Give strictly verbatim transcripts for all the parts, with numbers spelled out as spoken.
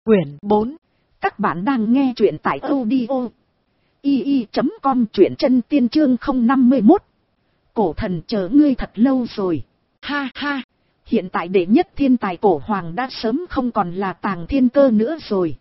Quyển bốn. Các bạn đang nghe truyện tại audio i i chấm com, truyện chân tiên chương không năm mươi mốt. Cổ thần chờ ngươi thật lâu rồi. Ha ha, hiện tại đệ nhất thiên tài cổ hoàng đã sớm không còn là Tàng Thiên Cơ nữa rồi,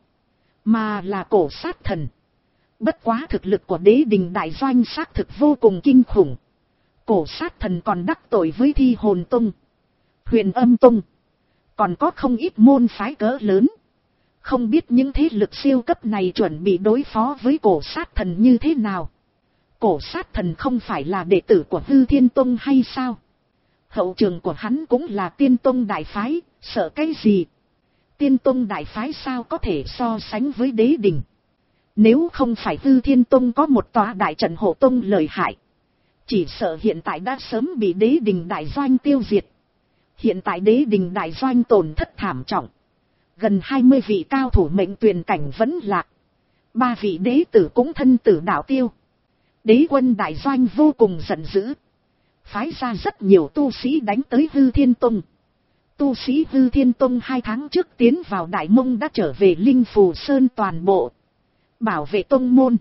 mà là cổ sát thần. Bất quá thực lực của Đế Đình Đại Doanh xác thực vô cùng kinh khủng. Cổ sát thần còn đắc tội với Thi Hồn Tông, Huyền Âm Tông, còn có không ít môn phái cỡ lớn. Không biết những thế lực siêu cấp này chuẩn bị đối phó với cổ sát thần như thế nào. Cổ sát thần không phải là đệ tử của Hư Thiên Tông hay sao? Hậu trường của hắn cũng là Tiên Tông đại phái, sợ cái gì? Tiên Tông đại phái sao có thể so sánh với Đế Đình? Nếu không phải Hư Thiên Tông có một tòa đại trận hộ tông lợi hại, chỉ sợ hiện tại đã sớm bị Đế Đình Đại Doanh tiêu diệt. Hiện tại Đế Đình Đại Doanh tổn thất thảm trọng. Gần hai mươi vị cao thủ mệnh tuyền cảnh vẫn lạc. Ba vị đế tử cũng thân tử đạo tiêu. Đế quân Đại Doanh vô cùng giận dữ, phái ra rất nhiều tu sĩ đánh tới Hư Thiên Tông. Tu sĩ Hư Thiên Tông hai tháng trước tiến vào Đại Mông đã trở về Linh Phù Sơn toàn bộ, bảo vệ tông môn.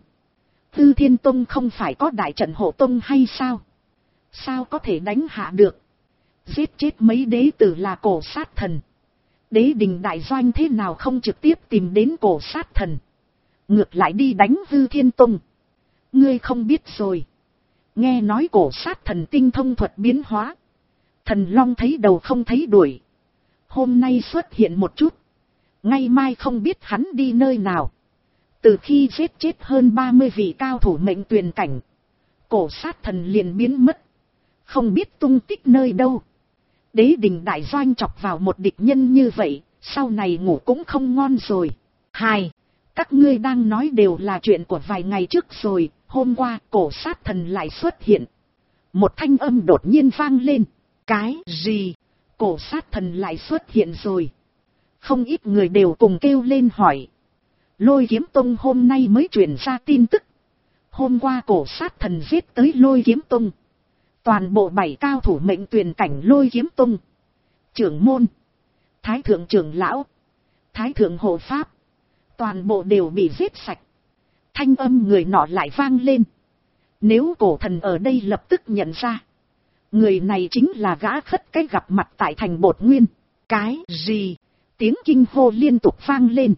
Hư Thiên Tông không phải có đại trận hộ tông hay sao? Sao có thể đánh hạ được? Giết chết mấy đế tử là cổ sát thần. Đế Đình Đại Doanh thế nào không trực tiếp tìm đến cổ sát thần, ngược lại đi đánh Hư Thiên Tông? Ngươi không biết rồi. Nghe nói cổ sát thần tinh thông thuật biến hóa, thần long thấy đầu không thấy đuổi. Hôm nay xuất hiện một chút, ngay mai không biết hắn đi nơi nào. Từ khi giết chết hơn ba mươi vị cao thủ mệnh tuyền cảnh, cổ sát thần liền biến mất, không biết tung tích nơi đâu. Đế Đình Đại Doanh chọc vào một địch nhân như vậy, sau này ngủ cũng không ngon rồi. Hai, các ngươi đang nói đều là chuyện của vài ngày trước rồi. Hôm qua cổ sát thần lại xuất hiện. Một thanh âm đột nhiên vang lên. Cái gì? Cổ sát thần lại xuất hiện rồi. Không ít người đều cùng kêu lên hỏi. Lôi Kiếm Tông hôm nay mới truyền ra tin tức. Hôm qua cổ sát thần giết tới Lôi Kiếm Tông. Toàn bộ bảy cao thủ mệnh tuyền cảnh Lôi Kiếm Tông, trưởng môn, thái thượng trưởng lão, thái thượng hộ pháp, toàn bộ đều bị giết sạch. Thanh âm người nọ lại vang lên. Nếu cổ thần ở đây lập tức nhận ra, người này chính là gã khất cái gặp mặt tại thành Bột Nguyên. Cái gì? Tiếng kinh hô liên tục vang lên.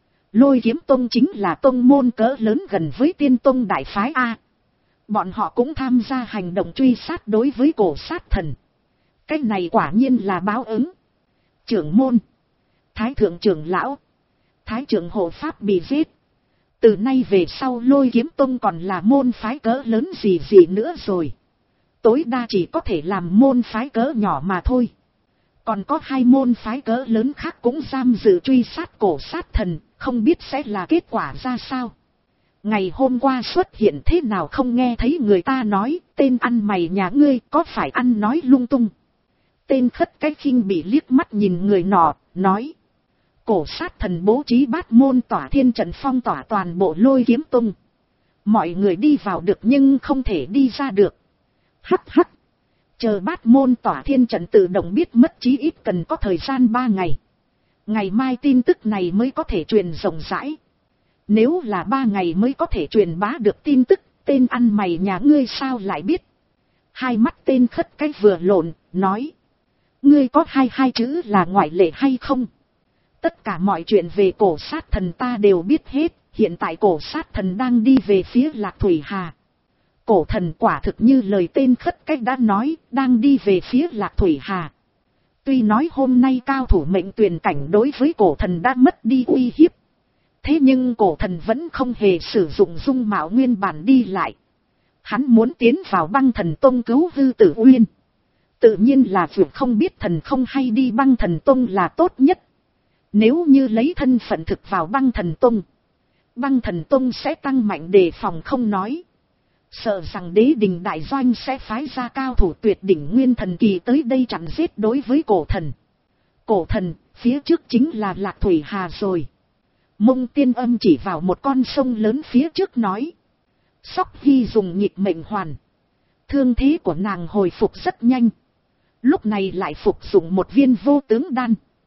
Lôi Kiếm Tông chính là tông môn cỡ lớn gần với Tiên Tông đại phái A. Bọn họ cũng tham gia hành động truy sát đối với cổ sát thần. Cái này quả nhiên là báo ứng. Trưởng môn, thái thượng trưởng lão, thái trưởng hộ pháp bị giết. Từ nay về sau Lôi Kiếm Tông còn là môn phái cỡ lớn gì gì nữa rồi. Tối đa chỉ có thể làm môn phái cỡ nhỏ mà thôi. Còn có hai môn phái cỡ lớn khác cũng giam giữ truy sát cổ sát thần, không biết sẽ là kết quả ra sao. Ngày hôm qua xuất hiện thế nào không nghe thấy người ta nói, tên ăn mày nhà ngươi có phải ăn nói lung tung. Tên khất cái khinh bị liếc mắt nhìn người nọ, nói. Cổ sát thần bố trí bát môn tỏa thiên trận phong tỏa toàn bộ Lôi Kiếm Tông. Mọi người đi vào được nhưng không thể đi ra được. Hắc hắc. Chờ bát môn tỏa thiên trận tự động biết mất chí ít cần có thời gian ba ngày. Ngày mai tin tức này mới có thể truyền rộng rãi. Nếu là ba ngày mới có thể truyền bá được tin tức, tên ăn mày nhà ngươi sao lại biết? Hai mắt tên khất cái vừa lộn, nói. Ngươi có hai hai chữ là ngoại lệ hay không? Tất cả mọi chuyện về cổ sát thần ta đều biết hết, hiện tại cổ sát thần đang đi về phía Lạc Thủy Hà. Cổ thần quả thực như lời tên khất cái đã nói, đang đi về phía Lạc Thủy Hà. Tuy nói hôm nay cao thủ mệnh tuyền cảnh đối với cổ thần đã mất đi uy hiếp. Thế nhưng cổ thần vẫn không hề sử dụng dung mạo nguyên bản đi lại. Hắn muốn tiến vào Băng Thần Tông cứu Hư Tử Uyên. Tự nhiên là việc không biết thần không hay đi Băng Thần Tông là tốt nhất. Nếu như lấy thân phận thực vào Băng Thần Tông, Băng Thần Tông sẽ tăng mạnh đề phòng không nói. Sợ rằng Đế Đình Đại Doanh sẽ phái ra cao thủ tuyệt đỉnh nguyên thần kỳ tới đây chặn giết đối với cổ thần. Cổ thần, phía trước chính là Lạc Thủy Hà rồi. Mông Tiên Âm chỉ vào một con sông lớn phía trước nói. Sóc Hy dùng nhịp mệnh hoàn. Thương thế của nàng hồi phục rất nhanh. Lúc này lại phục dụng một viên vô tướng đan.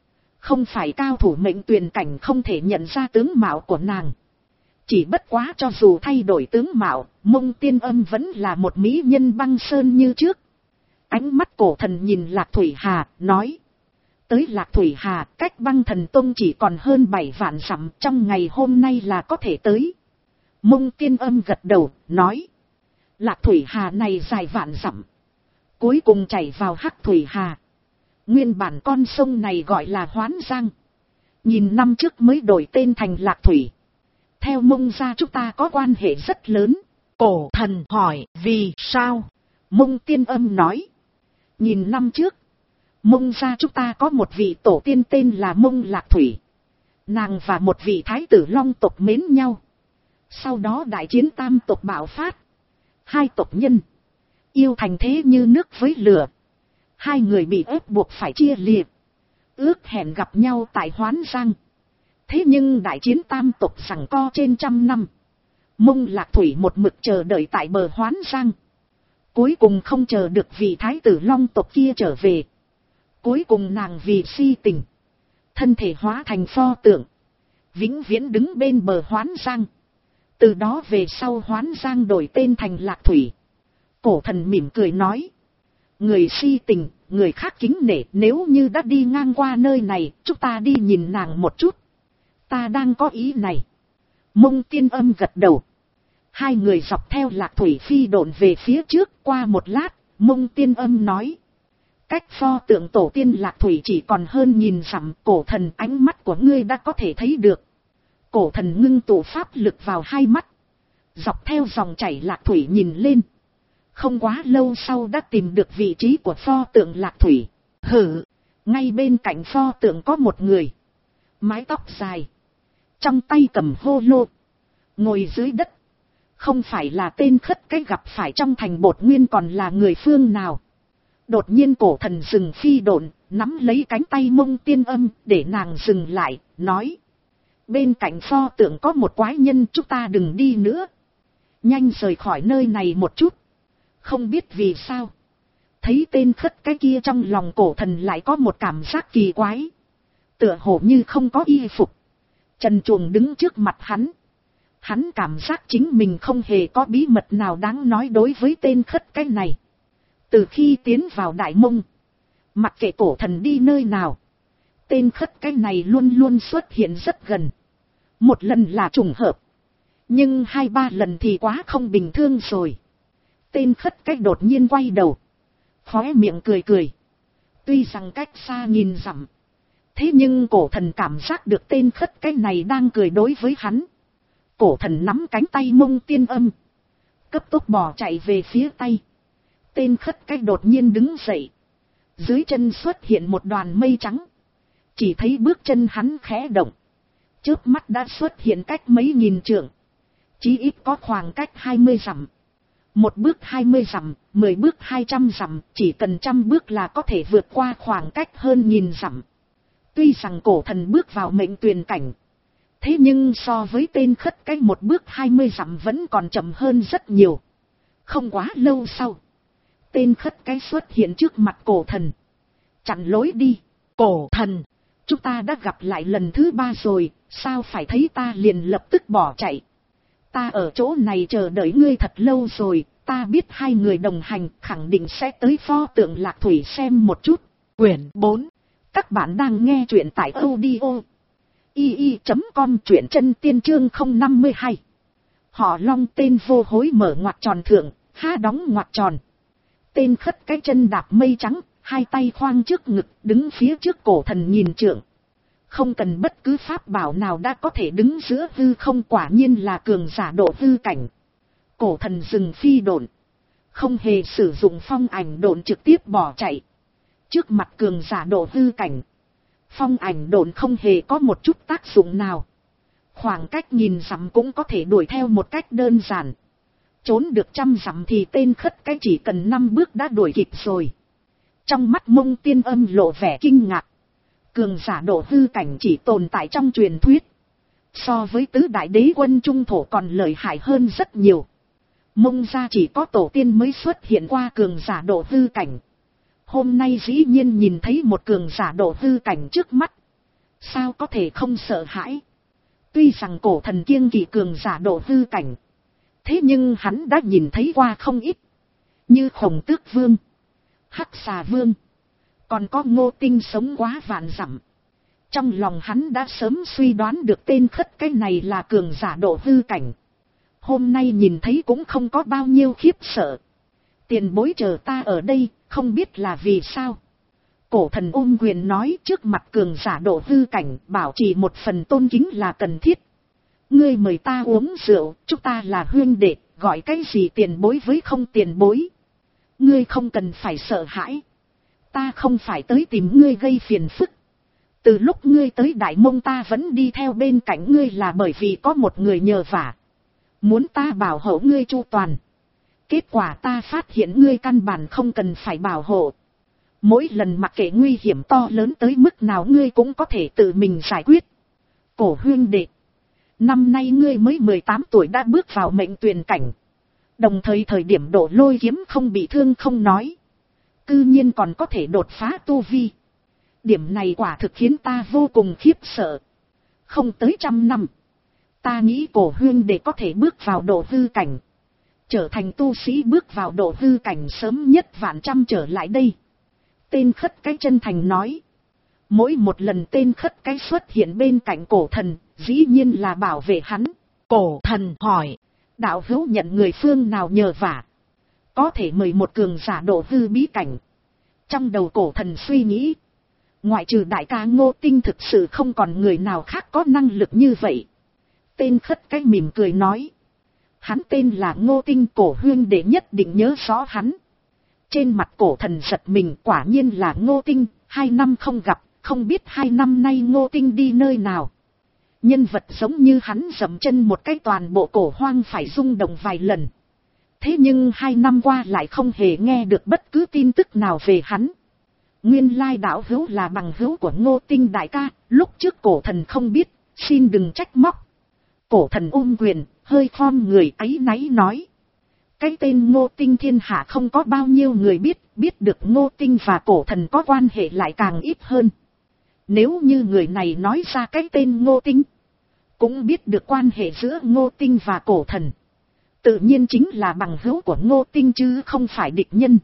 Không phải cao thủ mệnh tuyền cảnh không thể nhận ra tướng mạo của nàng. Chỉ bất quá cho dù thay đổi tướng mạo, Mông Tiên Âm vẫn là một mỹ nhân băng sơn như trước. Ánh mắt cổ thần nhìn Lạc Thủy Hà, nói. Tới Lạc Thủy Hà, cách Băng Thần Tông chỉ còn hơn bảy vạn dặm, trong ngày hôm nay là có thể tới. Mông Tiên Âm gật đầu, nói. Lạc Thủy Hà này dài vạn dặm, cuối cùng chảy vào Hắc Thủy Hà. Nguyên bản con sông này gọi là Hoán Giang, nhìn năm trước mới đổi tên thành Lạc Thủy. Theo Mông gia chúng ta có quan hệ rất lớn. Cổ thần hỏi vì sao? Mông Tiên Âm nói. Nhìn năm trước, Mông gia chúng ta có một vị tổ tiên tên là Mông Lạc Thủy. Nàng và một vị thái tử Long tộc mến nhau. Sau đó đại chiến tam tộc bạo phát. Hai tộc nhân yêu thành thế như nước với lửa. Hai người bị ép buộc phải chia liệt. Ước hẹn gặp nhau tại Hoán Giang. Thế nhưng đại chiến tam tộc giằng co trên trăm năm. Mông Lạc Thủy một mực chờ đợi tại bờ Hoán Giang. Cuối cùng không chờ được vị thái tử Long tộc kia trở về. Cuối cùng nàng vì si tình, thân thể hóa thành pho tượng, vĩnh viễn đứng bên bờ Hoán Giang. Từ đó về sau Hoán Giang đổi tên thành Lạc Thủy. Cổ thần mỉm cười nói. Người si tình, người khác kính nể, nếu như đã đi ngang qua nơi này, chúng ta đi nhìn nàng một chút. Ta đang có ý này. Mông Tiên Âm gật đầu. Hai người dọc theo Lạc Thủy phi độn về phía trước. Qua một lát, Mông Tiên Âm nói. Cách pho tượng tổ tiên Lạc Thủy chỉ còn hơn nhìn dặm. Cổ thần, ánh mắt của ngươi đã có thể thấy được. Cổ thần ngưng tụ pháp lực vào hai mắt. Dọc theo dòng chảy Lạc Thủy nhìn lên. Không quá lâu sau đã tìm được vị trí của pho tượng Lạc Thủy. Hử, ngay bên cạnh pho tượng có một người. Mái tóc dài, trong tay cầm hô lô, ngồi dưới đất. Không phải là tên khất cái gặp phải trong thành Bột Nguyên còn là người phương nào. Đột nhiên cổ thần dừng phi độn, nắm lấy cánh tay Mông Tiên Âm để nàng dừng lại, nói. Bên cạnh pho tượng có một quái nhân, chúng ta đừng đi nữa. Nhanh rời khỏi nơi này một chút. Không biết vì sao, thấy tên khất cái kia trong lòng cổ thần lại có một cảm giác kỳ quái. Tựa hồ như không có y phục, trần truồng đứng trước mặt hắn. Hắn cảm giác chính mình không hề có bí mật nào đáng nói đối với tên khất cái này. Từ khi tiến vào Đại Mông, mặc kệ cổ thần đi nơi nào, tên khất cái này luôn luôn xuất hiện rất gần. Một lần là trùng hợp, nhưng hai ba lần thì quá không bình thường rồi. Tên khất cái đột nhiên quay đầu, khóe miệng cười cười. Tuy rằng cách xa nhìn dặm, thế nhưng cổ thần cảm giác được tên khất cái này đang cười đối với hắn. Cổ thần nắm cánh tay Mông Tiên Âm, cấp tốc bỏ chạy về phía tây. Tên khất cái đột nhiên đứng dậy, dưới chân xuất hiện một đoàn mây trắng. Chỉ thấy bước chân hắn khẽ động, chớp mắt đã xuất hiện cách mấy nghìn trượng, chí ít có khoảng cách hai mươi dặm. Một bước hai mươi dặm, mười bước hai trăm dặm, chỉ cần trăm bước là có thể vượt qua khoảng cách hơn nghìn dặm. Tuy rằng cổ thần bước vào mệnh tuyền cảnh, thế nhưng so với tên khất cái một bước hai mươi dặm vẫn còn chậm hơn rất nhiều. Không quá lâu sau, tên khất cái xuất hiện trước mặt cổ thần, chặn lối đi. Cổ thần, chúng ta đã gặp lại lần thứ ba rồi, sao phải thấy ta liền lập tức bỏ chạy? Ta ở chỗ này chờ đợi ngươi thật lâu rồi, ta biết hai người đồng hành khẳng định sẽ tới pho tượng Lạc Thủy xem một chút. Quyển bốn. Các bạn đang nghe truyện tại audio i i chấm com, truyện chân tiên chương không năm mươi hai. Họ Long tên vô hối mở ngoặc tròn thượng, há đóng ngoặc tròn. Tên khất cái chân đạp mây trắng, hai tay khoang trước ngực, đứng phía trước cổ thần nhìn trượng. Không cần bất cứ pháp bảo nào đã có thể đứng giữa hư không, quả nhiên là cường giả độ hư cảnh. Cổ thần dừng phi độn, không hề sử dụng phong ảnh độn, trực tiếp bỏ chạy. Trước mặt cường giả độ hư cảnh, phong ảnh độn không hề có một chút tác dụng nào. Khoảng cách nhìn dặm cũng có thể đuổi theo một cách đơn giản. Trốn được trăm dặm thì tên khất cái chỉ cần năm bước đã đuổi kịp rồi. Trong mắt Mông Tiên Âm lộ vẻ kinh ngạc. Cường giả độ hư cảnh chỉ tồn tại trong truyền thuyết, so với tứ đại đế quân trung thổ còn lợi hại hơn rất nhiều. Mông gia chỉ có tổ tiên mới xuất hiện qua cường giả độ hư cảnh. Hôm nay dĩ nhiên nhìn thấy một cường giả độ hư cảnh trước mắt. Sao có thể không sợ hãi? Tuy rằng cổ thần kiêng kỵ cường giả độ hư cảnh, thế nhưng hắn đã nhìn thấy qua không ít. Như Khổng Tước Vương, Hắc Xà Vương, còn có Ngô Tinh sống quá vạn dặm. Trong lòng hắn đã sớm suy đoán được tên khất cái này là cường giả độ hư cảnh. Hôm nay nhìn thấy cũng không có bao nhiêu khiếp sợ. Tiền bối chờ ta ở đây, không biết là vì sao. Cổ thần ôm quyền nói, trước mặt cường giả độ hư cảnh, bảo trì một phần tôn kính là cần thiết. Ngươi mời ta uống rượu, chúng ta là huynh đệ, gọi cái gì tiền bối với không tiền bối. Ngươi không cần phải sợ hãi. Ta không phải tới tìm ngươi gây phiền phức. Từ lúc ngươi tới Đại Mông ta vẫn đi theo bên cạnh ngươi là bởi vì có một người nhờ vả. Muốn ta bảo hộ ngươi chu toàn. Kết quả ta phát hiện ngươi căn bản không cần phải bảo hộ. Mỗi lần mặc kệ nguy hiểm to lớn tới mức nào ngươi cũng có thể tự mình giải quyết. Cổ huynh đệ, năm nay ngươi mới mười tám tuổi đã bước vào mệnh tuyền cảnh. Đồng thời thời điểm đổ lôi kiếm không bị thương không nói. Cư nhiên còn có thể đột phá tu vi. Điểm này quả thực khiến ta vô cùng khiếp sợ. Không tới trăm năm, ta nghĩ cổ huynh đệ có thể bước vào độ hư cảnh. Trở thành tu sĩ bước vào độ hư cảnh sớm nhất vạn trăm trở lại đây. Tên khất cái chân thành nói. Mỗi một lần tên khất cái xuất hiện bên cạnh cổ thần, dĩ nhiên là bảo vệ hắn. Cổ thần hỏi, đạo hữu nhận người phương nào nhờ vả? Có thể mời một cường giả độ hư bí cảnh. Trong đầu cổ thần suy nghĩ, ngoại trừ đại ca Ngô Tinh thực sự không còn người nào khác có năng lực như vậy. Tên khất cái mỉm cười nói. Hắn tên là Ngô Tinh, cổ huynh đệ nhất định nhớ rõ hắn. Trên mặt cổ thần giật mình, quả nhiên là Ngô Tinh, hai năm không gặp, không biết hai năm nay Ngô Tinh đi nơi nào. Nhân vật giống như hắn dậm chân một cái toàn bộ cổ hoang phải rung động vài lần. Thế nhưng hai năm qua lại không hề nghe được bất cứ tin tức nào về hắn. Nguyên lai đạo hữu là bằng hữu của Ngô Tinh đại ca, lúc trước cổ thần không biết, xin đừng trách móc. Cổ thần ôm quyền, hơi khom người áy náy nói. Cái tên Ngô Tinh thiên hạ không có bao nhiêu người biết, biết được Ngô Tinh và cổ thần có quan hệ lại càng ít hơn. Nếu như người này nói ra cái tên Ngô Tinh, cũng biết được quan hệ giữa Ngô Tinh và cổ thần. Tự nhiên chính là bằng hữu của Ngô Tinh chứ không phải địch nhân.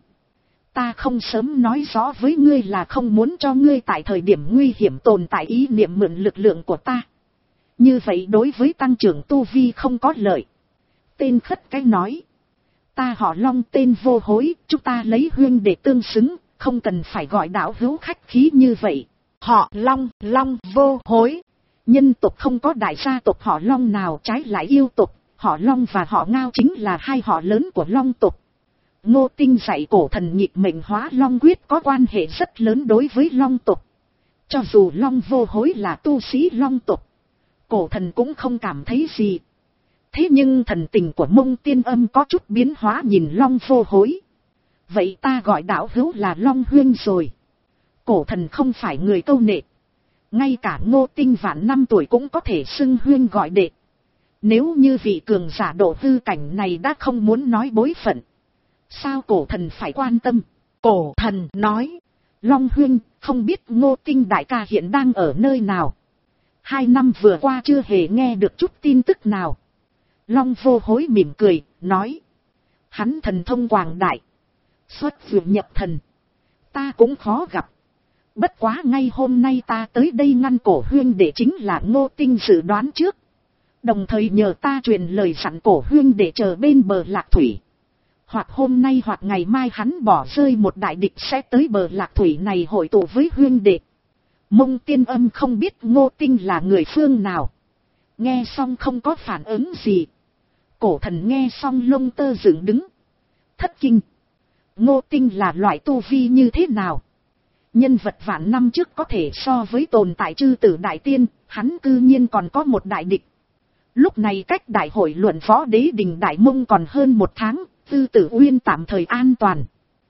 Ta không sớm nói rõ với ngươi là không muốn cho ngươi tại thời điểm nguy hiểm tồn tại ý niệm mượn lực lượng của ta. Như vậy đối với tăng trưởng tu vi không có lợi. Tên khất cái nói. Ta họ Long tên vô hối, chúng ta lấy huyên để tương xứng, không cần phải gọi đạo hữu khách khí như vậy. Họ Long, Long vô hối. Nhân tộc không có đại gia tộc họ Long nào, trái lại yêu tộc, họ Long và họ Ngao chính là hai họ lớn của Long tộc. Ngô Tinh dạy cổ thần nhịp mệnh hóa Long quyết có quan hệ rất lớn đối với Long tộc. Cho dù Long vô hối là tu sĩ Long tộc, cổ thần cũng không cảm thấy gì. Thế nhưng thần tình của Mông Tiên Âm có chút biến hóa nhìn Long vô hối. Vậy ta gọi đạo hữu là Long huyên rồi. Cổ thần không phải người câu nệ. Ngay cả Ngô Tinh vạn năm tuổi cũng có thể xưng huyên gọi đệ. Nếu như vị cường giả độ hư cảnh này đã không muốn nói bối phận, sao cổ thần phải quan tâm? Cổ thần nói. Long huyên, không biết Ngô Tinh đại ca hiện đang ở nơi nào? Hai năm vừa qua chưa hề nghe được chút tin tức nào. Long vô hối mỉm cười, nói. Hắn thần thông quảng đại, xuất vượt nhập thần, ta cũng khó gặp. Bất quá ngay hôm nay ta tới đây ngăn cổ huyên để chính là Ngô Tinh dự đoán trước. Đồng thời nhờ ta truyền lời sẵn cổ huyên để chờ bên bờ Lạc Thủy. Hoặc hôm nay hoặc ngày mai hắn bỏ rơi một đại địch sẽ tới bờ Lạc Thủy này hội tụ với huyên đệ. Mông Tiên Âm không biết Ngô Tinh là người phương nào. Nghe xong không có phản ứng gì. Cổ thần nghe xong lông tơ dựng đứng. Thất kinh. Ngô Tinh là loại tu vi như thế nào? Nhân vật vạn năm trước có thể so với tồn tại chư tử đại tiên, hắn cư nhiên còn có một đại địch. Lúc này cách đại hội luận võ đế đình Đại Mông còn hơn một tháng, Tư Tử Uyên tạm thời an toàn.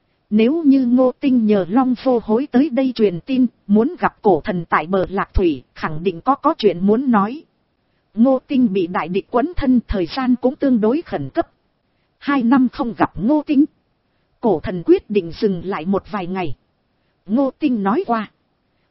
Nếu như Ngô Tinh nhờ Long vô hối tới đây truyền tin, muốn gặp cổ thần tại bờ Lạc Thủy, khẳng định có có chuyện muốn nói. Ngô Tinh bị đại địch quấn thân, thời gian cũng tương đối khẩn cấp. Hai năm không gặp Ngô Tinh, cổ thần quyết định dừng lại một vài ngày. Ngô Tinh nói qua,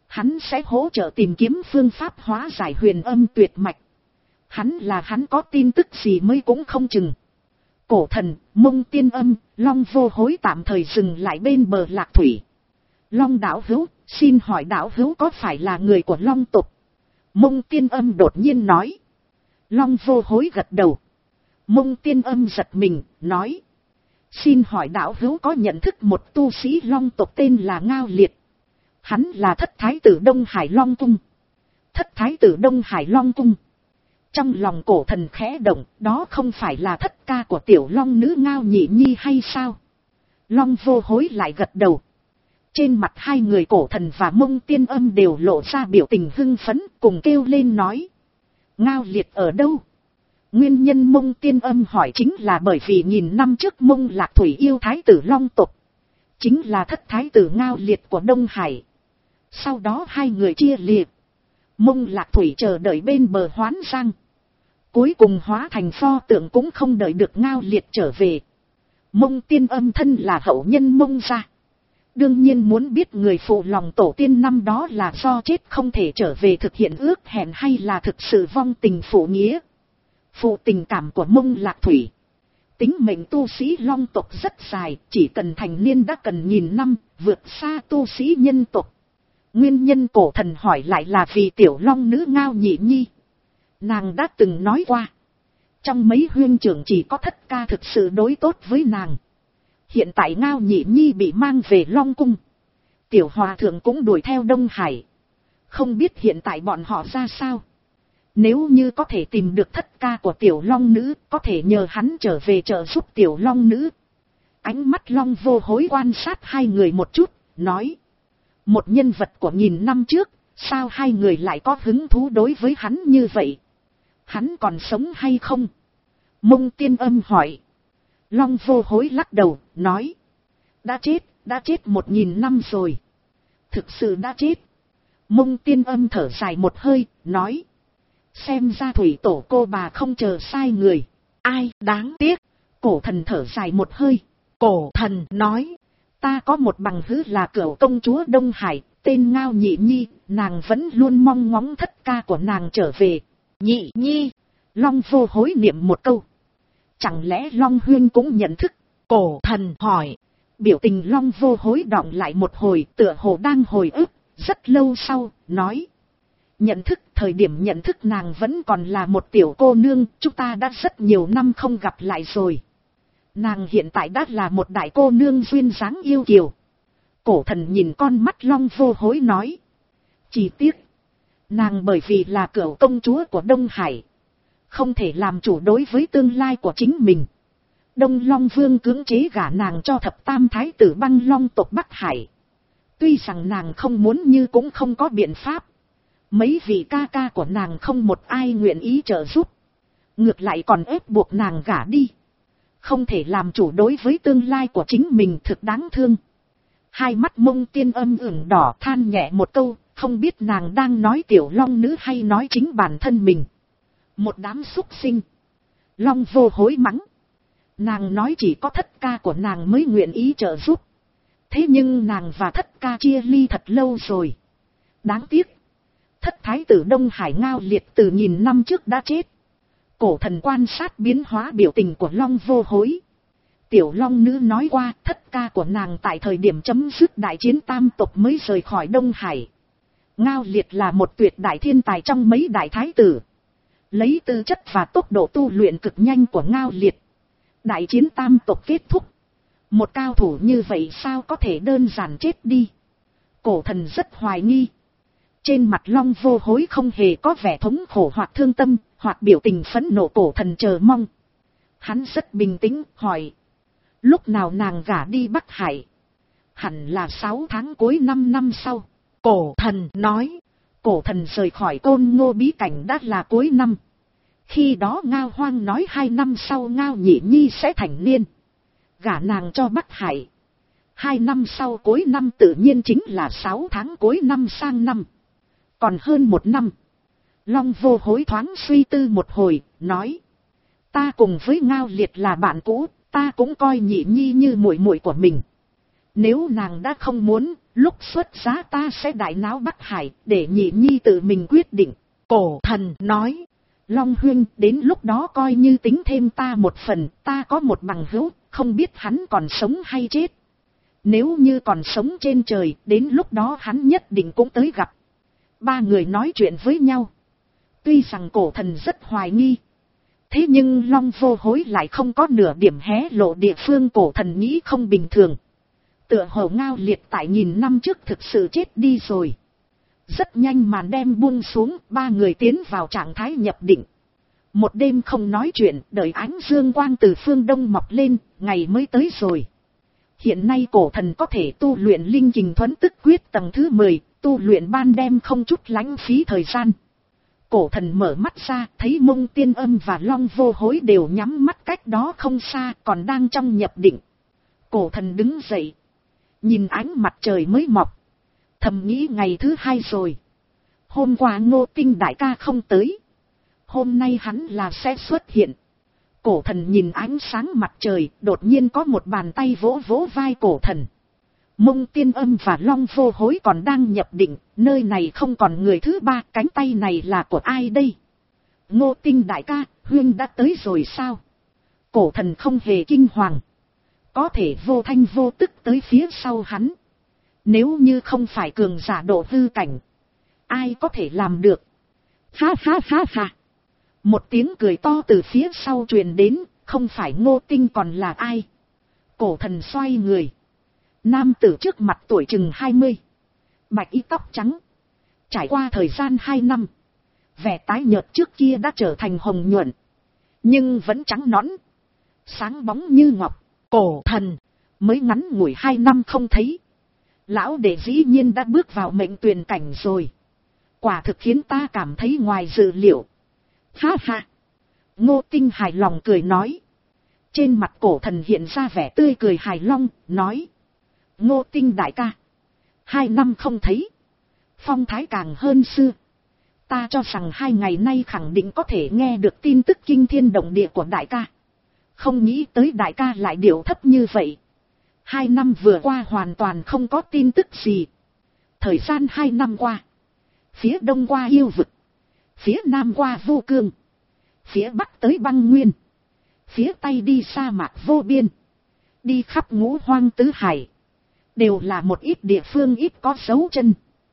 hắn sẽ hỗ trợ tìm kiếm phương pháp hóa giải huyền âm tuyệt mạch. Hắn là hắn có tin tức gì mới cũng không chừng. Cổ thần, Mông Tiên Âm, Long Vô Hối tạm thời dừng lại bên bờ Lạc Thủy. Long đạo hữu, xin hỏi đạo hữu có phải là người của Long tộc? Mông Tiên Âm đột nhiên nói. Long Vô Hối gật đầu. Mông Tiên Âm giật mình, nói. Xin hỏi đạo hữu có nhận thức một tu sĩ Long tộc tên là Ngao Liệt. Hắn là thất thái tử Đông Hải Long Cung. Thất thái tử Đông Hải Long Cung. Trong lòng cổ thần khẽ động, đó không phải là thất ca của tiểu long nữ Ngao Nhị Nhi hay sao? Long Vô Hối lại gật đầu. Trên mặt hai người cổ thần và Mông Tiên Âm đều lộ ra biểu tình hưng phấn, cùng kêu lên nói. Ngao Liệt ở đâu? Nguyên nhân Mông Tiên Âm hỏi chính là bởi vì nghìn năm trước Mông Lạc Thủy yêu thái tử Long tộc. Chính là thất thái tử Ngao Liệt của Đông Hải. Sau đó hai người chia liệt. Mông Lạc Thủy chờ đợi bên bờ Hoán Giang. Cuối cùng hóa thành pho tượng cũng không đợi được Ngao Liệt trở về. Mông Tiên Âm thân là hậu nhân Mông gia. Đương nhiên muốn biết người phụ lòng tổ tiên năm đó là do chết không thể trở về thực hiện ước hẹn hay là thực sự vong tình phụ nghĩa. Phụ tình cảm của Mông Lạc Thủy. Tính mệnh tu sĩ Long tộc rất dài, chỉ cần thành niên đã cần nghìn năm, vượt xa tu sĩ nhân tộc. Nguyên nhân cổ thần hỏi lại là vì tiểu long nữ Ngao Nhị Nhi. Nàng đã từng nói qua. Trong mấy huynh trưởng chỉ có thất ca thực sự đối tốt với nàng. Hiện tại Ngao Nhị Nhi bị mang về Long Cung. Tiểu hòa thượng cũng đuổi theo Đông Hải. Không biết hiện tại bọn họ ra sao. Nếu như có thể tìm được thất ca của tiểu long nữ, có thể nhờ hắn trở về trợ giúp tiểu long nữ. Ánh mắt Long Vô Hối quan sát hai người một chút, nói. Một nhân vật của nghìn năm trước, sao hai người lại có hứng thú đối với hắn như vậy? Hắn còn sống hay không? Mông Tiên Âm hỏi. Long Vô Hối lắc đầu, nói. Đã chết, đã chết một nghìn năm rồi. Thực sự đã chết. Mông Tiên Âm thở dài một hơi, nói. Xem ra thủy tổ cô bà không chờ sai người. Ai đáng tiếc. Cổ thần thở dài một hơi. Cổ thần nói. Ta có một bằng hữu là Cửu công chúa Đông Hải, tên Ngao Nhị Nhi, nàng vẫn luôn mong ngóng thất ca của nàng trở về. Nhị Nhi. Long Vô Hối niệm một câu. Chẳng lẽ Long Huyên cũng nhận thức? Cổ thần hỏi. Biểu tình Long Vô Hối đọng lại một hồi, tựa hồ đang hồi ức, rất lâu sau, nói. Nhận thức, thời điểm nhận thức nàng vẫn còn là một tiểu cô nương, chúng ta đã rất nhiều năm không gặp lại rồi. Nàng hiện tại đã là một đại cô nương duyên dáng yêu kiều. Cổ thần nhìn con mắt Long Vô Hối nói. Chỉ tiếc. Nàng bởi vì là Cửu công chúa của Đông Hải. Không thể làm chủ đối với tương lai của chính mình. Đông Long Vương cưỡng chế gả nàng cho thập tam thái tử Băng Long tộc Bắc Hải. Tuy rằng nàng không muốn như cũng không có biện pháp. Mấy vị ca ca của nàng không một ai nguyện ý trợ giúp. Ngược lại còn ép buộc nàng gả đi. Không thể làm chủ đối với tương lai của chính mình thực đáng thương. Hai mắt Mông Tiên Âm ửng đỏ than nhẹ một câu, không biết nàng đang nói tiểu long nữ hay nói chính bản thân mình. Một đám súc sinh. Long Vô Hối mắng. Nàng nói chỉ có thất ca của nàng mới nguyện ý trợ giúp. Thế nhưng nàng và thất ca chia ly thật lâu rồi. Đáng tiếc. Thất thái tử Đông Hải Ngao Liệt từ nghìn năm trước đã chết. Cổ thần quan sát biến hóa biểu tình của Long Vô Hối. Tiểu long nữ nói qua thất ca của nàng tại thời điểm chấm dứt đại chiến tam tộc mới rời khỏi Đông Hải. Ngao Liệt là một tuyệt đại thiên tài trong mấy đại thái tử. Lấy tư chất và tốc độ tu luyện cực nhanh của Ngao Liệt. Đại chiến tam tộc kết thúc. Một cao thủ như vậy sao có thể đơn giản chết đi. Cổ thần rất hoài nghi. Trên mặt Long Vô Hối không hề có vẻ thống khổ hoặc thương tâm, hoặc biểu tình phẫn nộ. Cổ thần chờ mong. Hắn rất bình tĩnh, hỏi. Lúc nào nàng gả đi Bắc Hải? Hẳn là sáu tháng cuối năm năm sau. Cổ thần nói. Cổ thần rời khỏi Côn Ngô bí cảnh đã là cuối năm. Khi đó Ngao Hoang nói hai năm sau Ngao Nhị Nhi sẽ thành niên. Gả nàng cho Bắc Hải. Hai năm sau cuối năm tự nhiên chính là sáu tháng cuối năm sang năm. Còn hơn một năm. Long Vô Hối thoáng suy tư một hồi, nói. Ta cùng với Ngao Liệt là bạn cũ, ta cũng coi Nhị Nhi như muội muội của mình. Nếu nàng đã không muốn, Lúc xuất giá ta sẽ đại náo Bắc Hải, để nhị nhi tự mình quyết định. Cổ thần nói. Long huynh, đến lúc đó coi như tính thêm ta một phần, ta có một bằng hữu, không biết hắn còn sống hay chết. Nếu như còn sống trên trời, đến lúc đó hắn nhất định cũng tới gặp. Ba người nói chuyện với nhau. Tuy rằng cổ thần rất hoài nghi, thế nhưng Long Vô Hối lại không có nửa điểm hé lộ địa phương cổ thần nghĩ không bình thường. Tựa hồ Ngao Liệt tại nghìn năm trước thực sự chết đi rồi. Rất nhanh màn đêm buông xuống, ba người tiến vào trạng thái nhập định. Một đêm không nói chuyện, đợi ánh dương quang từ phương đông mọc lên, ngày mới tới rồi. Hiện nay cổ thần có thể tu luyện linh kình thuẫn tức quyết tầng thứ mười, tu luyện ban đêm không chút lãng phí thời gian. Cổ thần mở mắt ra, thấy Mông Tiên Âm và Long Vô Hối đều nhắm mắt cách đó không xa, còn đang trong nhập định. Cổ thần đứng dậy, nhìn ánh mặt trời mới mọc, thầm nghĩ ngày thứ hai rồi. Hôm qua Ngô Tinh đại ca không tới, hôm nay hắn là sẽ xuất hiện. Cổ thần nhìn ánh sáng mặt trời, đột nhiên có một bàn tay vỗ vỗ vai cổ thần. Mông Tiên Âm và Long Vô Hối còn đang nhập định, nơi này không còn người thứ ba, cánh tay này là của ai đây? Ngô Tinh đại ca, huynh đã tới rồi sao? Cổ thần không hề kinh hoàng, có thể vô thanh vô tức tới phía sau hắn. Nếu như không phải cường giả độ hư cảnh, ai có thể làm được? Ha ha ha ha. Một tiếng cười to từ phía sau truyền đến, không phải Ngô Tinh còn là ai? Cổ thần xoay người. Nam tử trước mặt tuổi chừng hai mươi, bạch y tóc trắng. Trải qua thời gian hai năm, vẻ tái nhợt trước kia đã trở thành hồng nhuận, nhưng vẫn trắng nõn, sáng bóng như ngọc. Cổ thần, mới ngắn ngủi hai năm không thấy, lão đệ dĩ nhiên đã bước vào mệnh tuyền cảnh rồi. Quả thực khiến ta cảm thấy ngoài dự liệu. Ha ha. Ngô Tinh hài lòng cười nói. Trên mặt cổ thần hiện ra vẻ tươi cười hài long, nói. Ngô Tinh đại ca, hai năm không thấy, phong thái càng hơn xưa. Ta cho rằng hai ngày nay khẳng định có thể nghe được tin tức kinh thiên động địa của đại ca. Không nghĩ tới đại ca lại điệu thấp như vậy. Hai năm vừa qua hoàn toàn không có tin tức gì. Thời gian hai năm qua, phía đông qua yêu vực, phía nam qua vô cương, phía bắc tới băng nguyên, phía tây đi sa mạc vô biên, đi khắp ngũ hoang tứ hải, đều là một ít địa phương ít có dấu chân.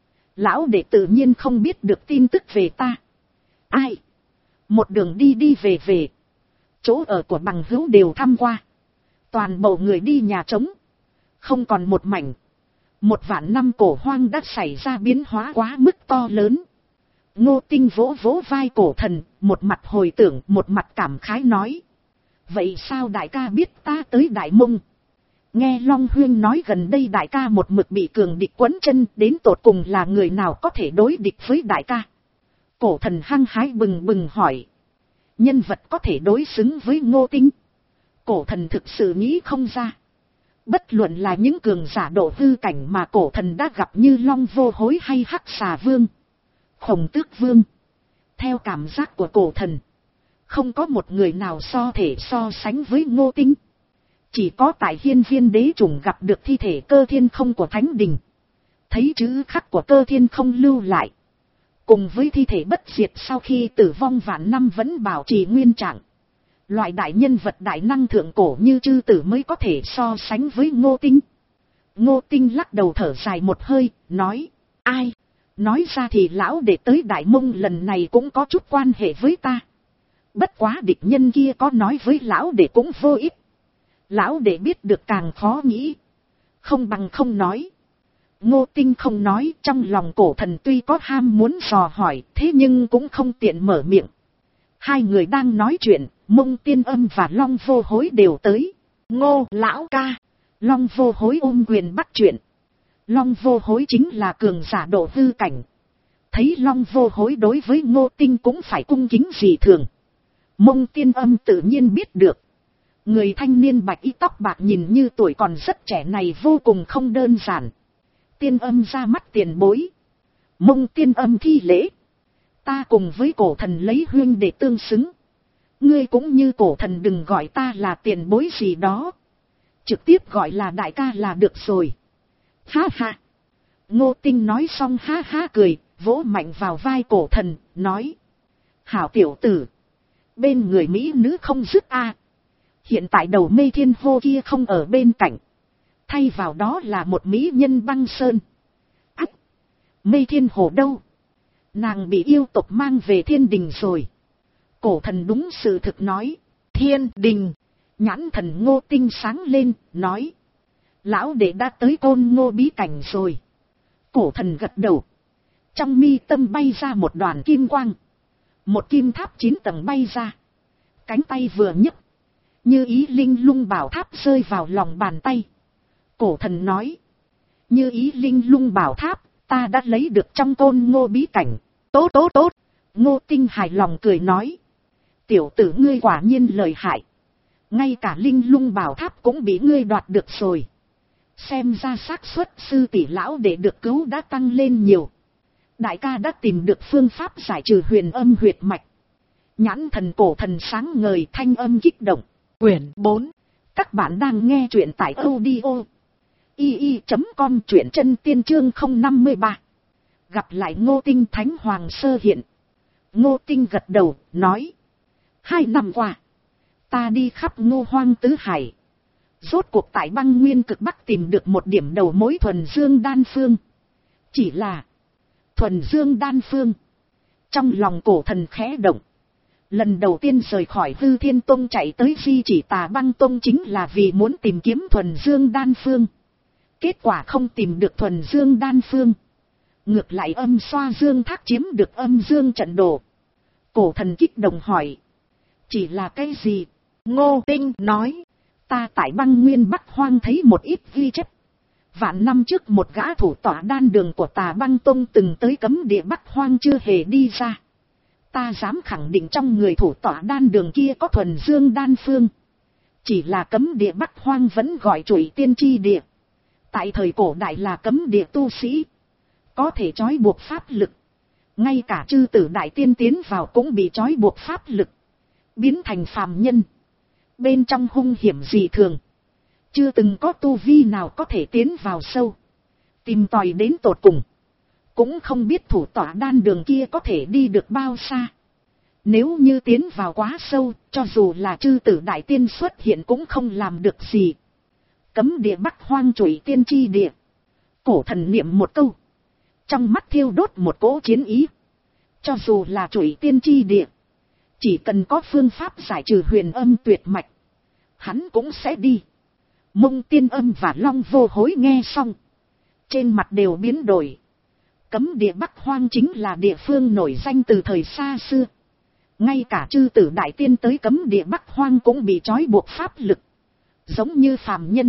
Lão đệ tự nhiên không biết được tin tức về ta. Ai? Một đường đi đi về về, chỗ ở của bằng hữu đều thăm qua, toàn bộ người đi nhà trống, không còn một mảnh. Một vạn năm cổ hoang đã xảy ra biến hóa quá mức to lớn. Ngô Tinh vỗ vỗ vai cổ thần, một mặt hồi tưởng, một mặt cảm khái nói. Vậy sao đại ca biết ta tới Đại Mông? Nghe Long Huyên nói gần đây đại ca một mực bị cường địch quấn chân, đến tột cùng là người nào có thể đối địch với đại ca? Cổ thần hăng hái bừng bừng hỏi. Nhân vật có thể đối xứng với Ngô Tinh? Cổ thần thực sự nghĩ không ra. Bất luận là những cường giả độ hư cảnh mà cổ thần đã gặp như Long Vô Hối hay Hắc Xà Vương, Khổng Tước Vương, theo cảm giác của cổ thần, không có một người nào so thể so sánh với Ngô Tinh. Chỉ có tại Hiên Viên Đế Chủng gặp được thi thể Cơ Thiên Không của Thánh Đình, thấy chữ khắc của Cơ Thiên Không lưu lại, cùng với thi thể bất diệt sau khi tử vong vạn năm vẫn bảo trì nguyên trạng. Loại đại nhân vật đại năng thượng cổ như Chư Tử mới có thể so sánh với Ngô Tinh. Ngô Tinh lắc đầu thở dài một hơi, nói. Ai? Nói ra thì lão đệ tới Đại Mông lần này cũng có chút quan hệ với ta. Bất quá địch nhân kia có nói với lão đệ cũng vô ích. Lão đệ biết được càng khó nghĩ. Không bằng không nói. Ngô Tinh không nói, trong lòng cổ thần tuy có ham muốn dò hỏi, thế nhưng cũng không tiện mở miệng. Hai người đang nói chuyện, Mông Tiên Âm và Long Vô Hối đều tới. Ngô lão ca. Long Vô Hối ôm quyền bắt chuyện. Long Vô Hối chính là cường giả độ hư cảnh. Thấy Long Vô Hối đối với Ngô Tinh cũng phải cung kính dị thường. Mông Tiên Âm tự nhiên biết được. Người thanh niên bạch y tóc bạc nhìn như tuổi còn rất trẻ này vô cùng không đơn giản. Tiên Âm ra mắt tiền bối. Mông Tiên Âm thi lễ. Ta cùng với cổ thần lấy huyên để tương xứng. Ngươi cũng như cổ thần đừng gọi ta là tiền bối gì đó. Trực tiếp gọi là đại ca là được rồi. Ha ha. Ngô Tinh nói xong ha ha cười, vỗ mạnh vào vai cổ thần, nói. Hảo tiểu tử. Bên người Mỹ nữ không dứt a. Hiện tại đầu mây thiên hô kia không ở bên cạnh. Thay vào đó là một mỹ nhân băng sơn. Ách! Mây thiên hồ đâu? Nàng bị yêu tộc mang về thiên đình rồi. Cổ thần đúng sự thực nói. Thiên đình! Nhãn thần Ngô Tinh sáng lên, nói. Lão đệ đã tới Côn Ngô bí cảnh rồi. Cổ thần gật đầu. Trong mi tâm bay ra một đoàn kim quang. Một kim tháp chín tầng bay ra. Cánh tay vừa nhấc. Như ý linh lung bảo tháp rơi vào lòng bàn tay. Cổ thần nói. Như ý linh lung bảo tháp, ta đã lấy được trong Côn Ngô bí cảnh. Tốt tốt tốt. Ngô Tinh hài lòng cười nói. Tiểu tử ngươi quả nhiên lợi hại. Ngay cả linh lung bảo tháp cũng bị ngươi đoạt được rồi. Xem ra xác suất sư tỷ lão để được cứu đã tăng lên nhiều. Đại ca đã tìm được phương pháp giải trừ huyền âm huyệt mạch. Nhãn thần cổ thần sáng ngời, thanh âm kích động. Quyển bốn. Các bạn đang nghe truyện tại audio i i chấm com, truyện chân tiên chương không năm ba. Gặp lại Ngô Tinh Thánh Hoàng sơ hiện. Ngô Tinh gật đầu, nói. Hai năm qua, ta đi khắp Ngô Hoang tứ hải. Rốt cuộc tại băng nguyên cực bắc tìm được một điểm đầu mối thuần dương đan phương. Chỉ là thuần dương đan phương. Trong lòng cổ thần khẽ động. Lần đầu tiên rời khỏi Hư Thiên Tông chạy tới Di Chỉ Tà Băng Tông chính là vì muốn tìm kiếm thuần dương đan phương. Kết quả không tìm được thuần dương đan phương. Ngược lại âm xoa dương thác chiếm được âm dương trận đồ. Cổ thần kích động hỏi. Chỉ là cái gì? Ngô Tinh nói. Ta tại băng nguyên Bắc Hoang thấy một ít ghi chép. Vạn năm trước một gã thủ tọa đan đường của Tà Băng Tông từng tới cấm địa Bắc Hoang chưa hề đi ra. Ta dám khẳng định trong người thủ tọa đan đường kia có thuần dương đan phương. Chỉ là cấm địa Bắc Hoang vẫn gọi Trụy Tiên Chi Địa. Tại thời cổ đại là cấm địa tu sĩ. Có thể trói buộc pháp lực. Ngay cả chư tử đại tiên tiến vào cũng bị trói buộc pháp lực. Biến thành phàm nhân. Bên trong hung hiểm dị thường. Chưa từng có tu vi nào có thể tiến vào sâu. Tìm tòi đến tột cùng. Cũng không biết thủ tọa đan đường kia có thể đi được bao xa. Nếu như tiến vào quá sâu, cho dù là chư tử đại tiên xuất hiện cũng không làm được gì. Cấm địa Bắc Hoang Trụy Tiên Chi Địa. Cổ thần niệm một câu. Trong mắt thiêu đốt một cỗ chiến ý. Cho dù là Trụy Tiên Chi Địa. Chỉ cần có phương pháp giải trừ huyền âm tuyệt mạch. Hắn cũng sẽ đi. Mông Tiên Âm và Long Vô Hối nghe xong. Trên mặt đều biến đổi. Cấm địa Bắc Hoang chính là địa phương nổi danh từ thời xa xưa. Ngay cả chư tử đại tiên tới cấm địa Bắc Hoang cũng bị trói buộc pháp lực. Giống như phàm nhân.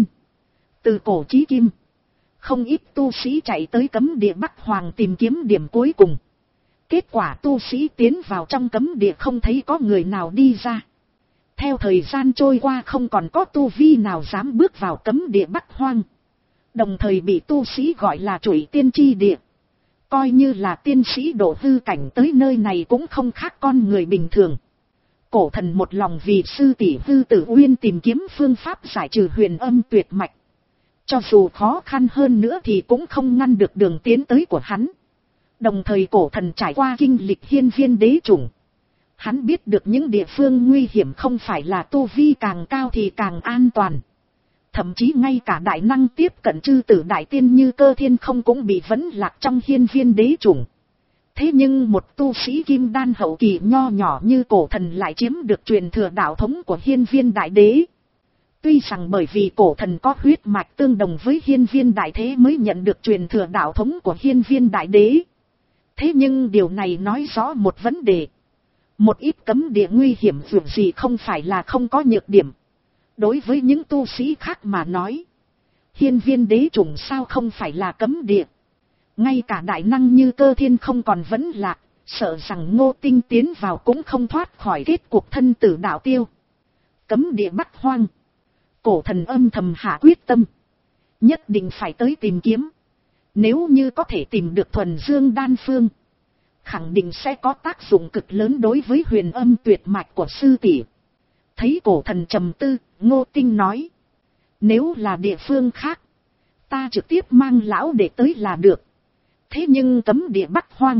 Từ cổ chí kim. Không ít tu sĩ chạy tới cấm địa Bắc Hoang tìm kiếm điểm cuối cùng. Kết quả tu sĩ tiến vào trong cấm địa không thấy có người nào đi ra. Theo thời gian trôi qua không còn có tu vi nào dám bước vào cấm địa Bắc Hoang. Đồng thời bị tu sĩ gọi là Trụy Tiên Chi Địa. Coi như là tiên sĩ độ hư cảnh tới nơi này cũng không khác con người bình thường. Cổ thần một lòng vì sư tỷ Hư Tử Uyên tìm kiếm phương pháp giải trừ huyền âm tuyệt mạch. Cho dù khó khăn hơn nữa thì cũng không ngăn được đường tiến tới của hắn. Đồng thời cổ thần trải qua kinh lịch hiên viên đế chủng. Hắn biết được những địa phương nguy hiểm không phải là tu vi càng cao thì càng an toàn. Thậm chí ngay cả đại năng tiếp cận chư tử đại tiên như Cơ Thiên Không cũng bị vấn lạc trong hiên viên đế chủng. Thế nhưng một tu sĩ kim đan hậu kỳ nho nhỏ như cổ thần lại chiếm được truyền thừa đạo thống của hiên viên đại đế. Tuy rằng bởi vì cổ thần có huyết mạch tương đồng với hiên viên đại thế mới nhận được truyền thừa đạo thống của hiên viên đại đế. Thế nhưng điều này nói rõ một vấn đề. Một ít cấm địa nguy hiểm dù gì không phải là không có nhược điểm. Đối với những tu sĩ khác mà nói. Hiên viên đế chủng sao không phải là cấm địa. Ngay cả đại năng như Cơ Thiên Không còn vẫn lạc. Sợ rằng Ngô Tinh tiến vào cũng không thoát khỏi kết cuộc thân tử đạo tiêu. Cấm địa Bắc Hoang. Cổ thần âm thầm hạ quyết tâm. Nhất định phải tới tìm kiếm. Nếu như có thể tìm được thuần dương đan phương. Khẳng định sẽ có tác dụng cực lớn đối với huyền âm tuyệt mạch của sư tỷ. Thấy cổ thần trầm tư, Ngô Tinh nói. Nếu là địa phương khác. ta trực tiếp mang lão để tới là được. Thế nhưng cấm địa Bắc Hoang,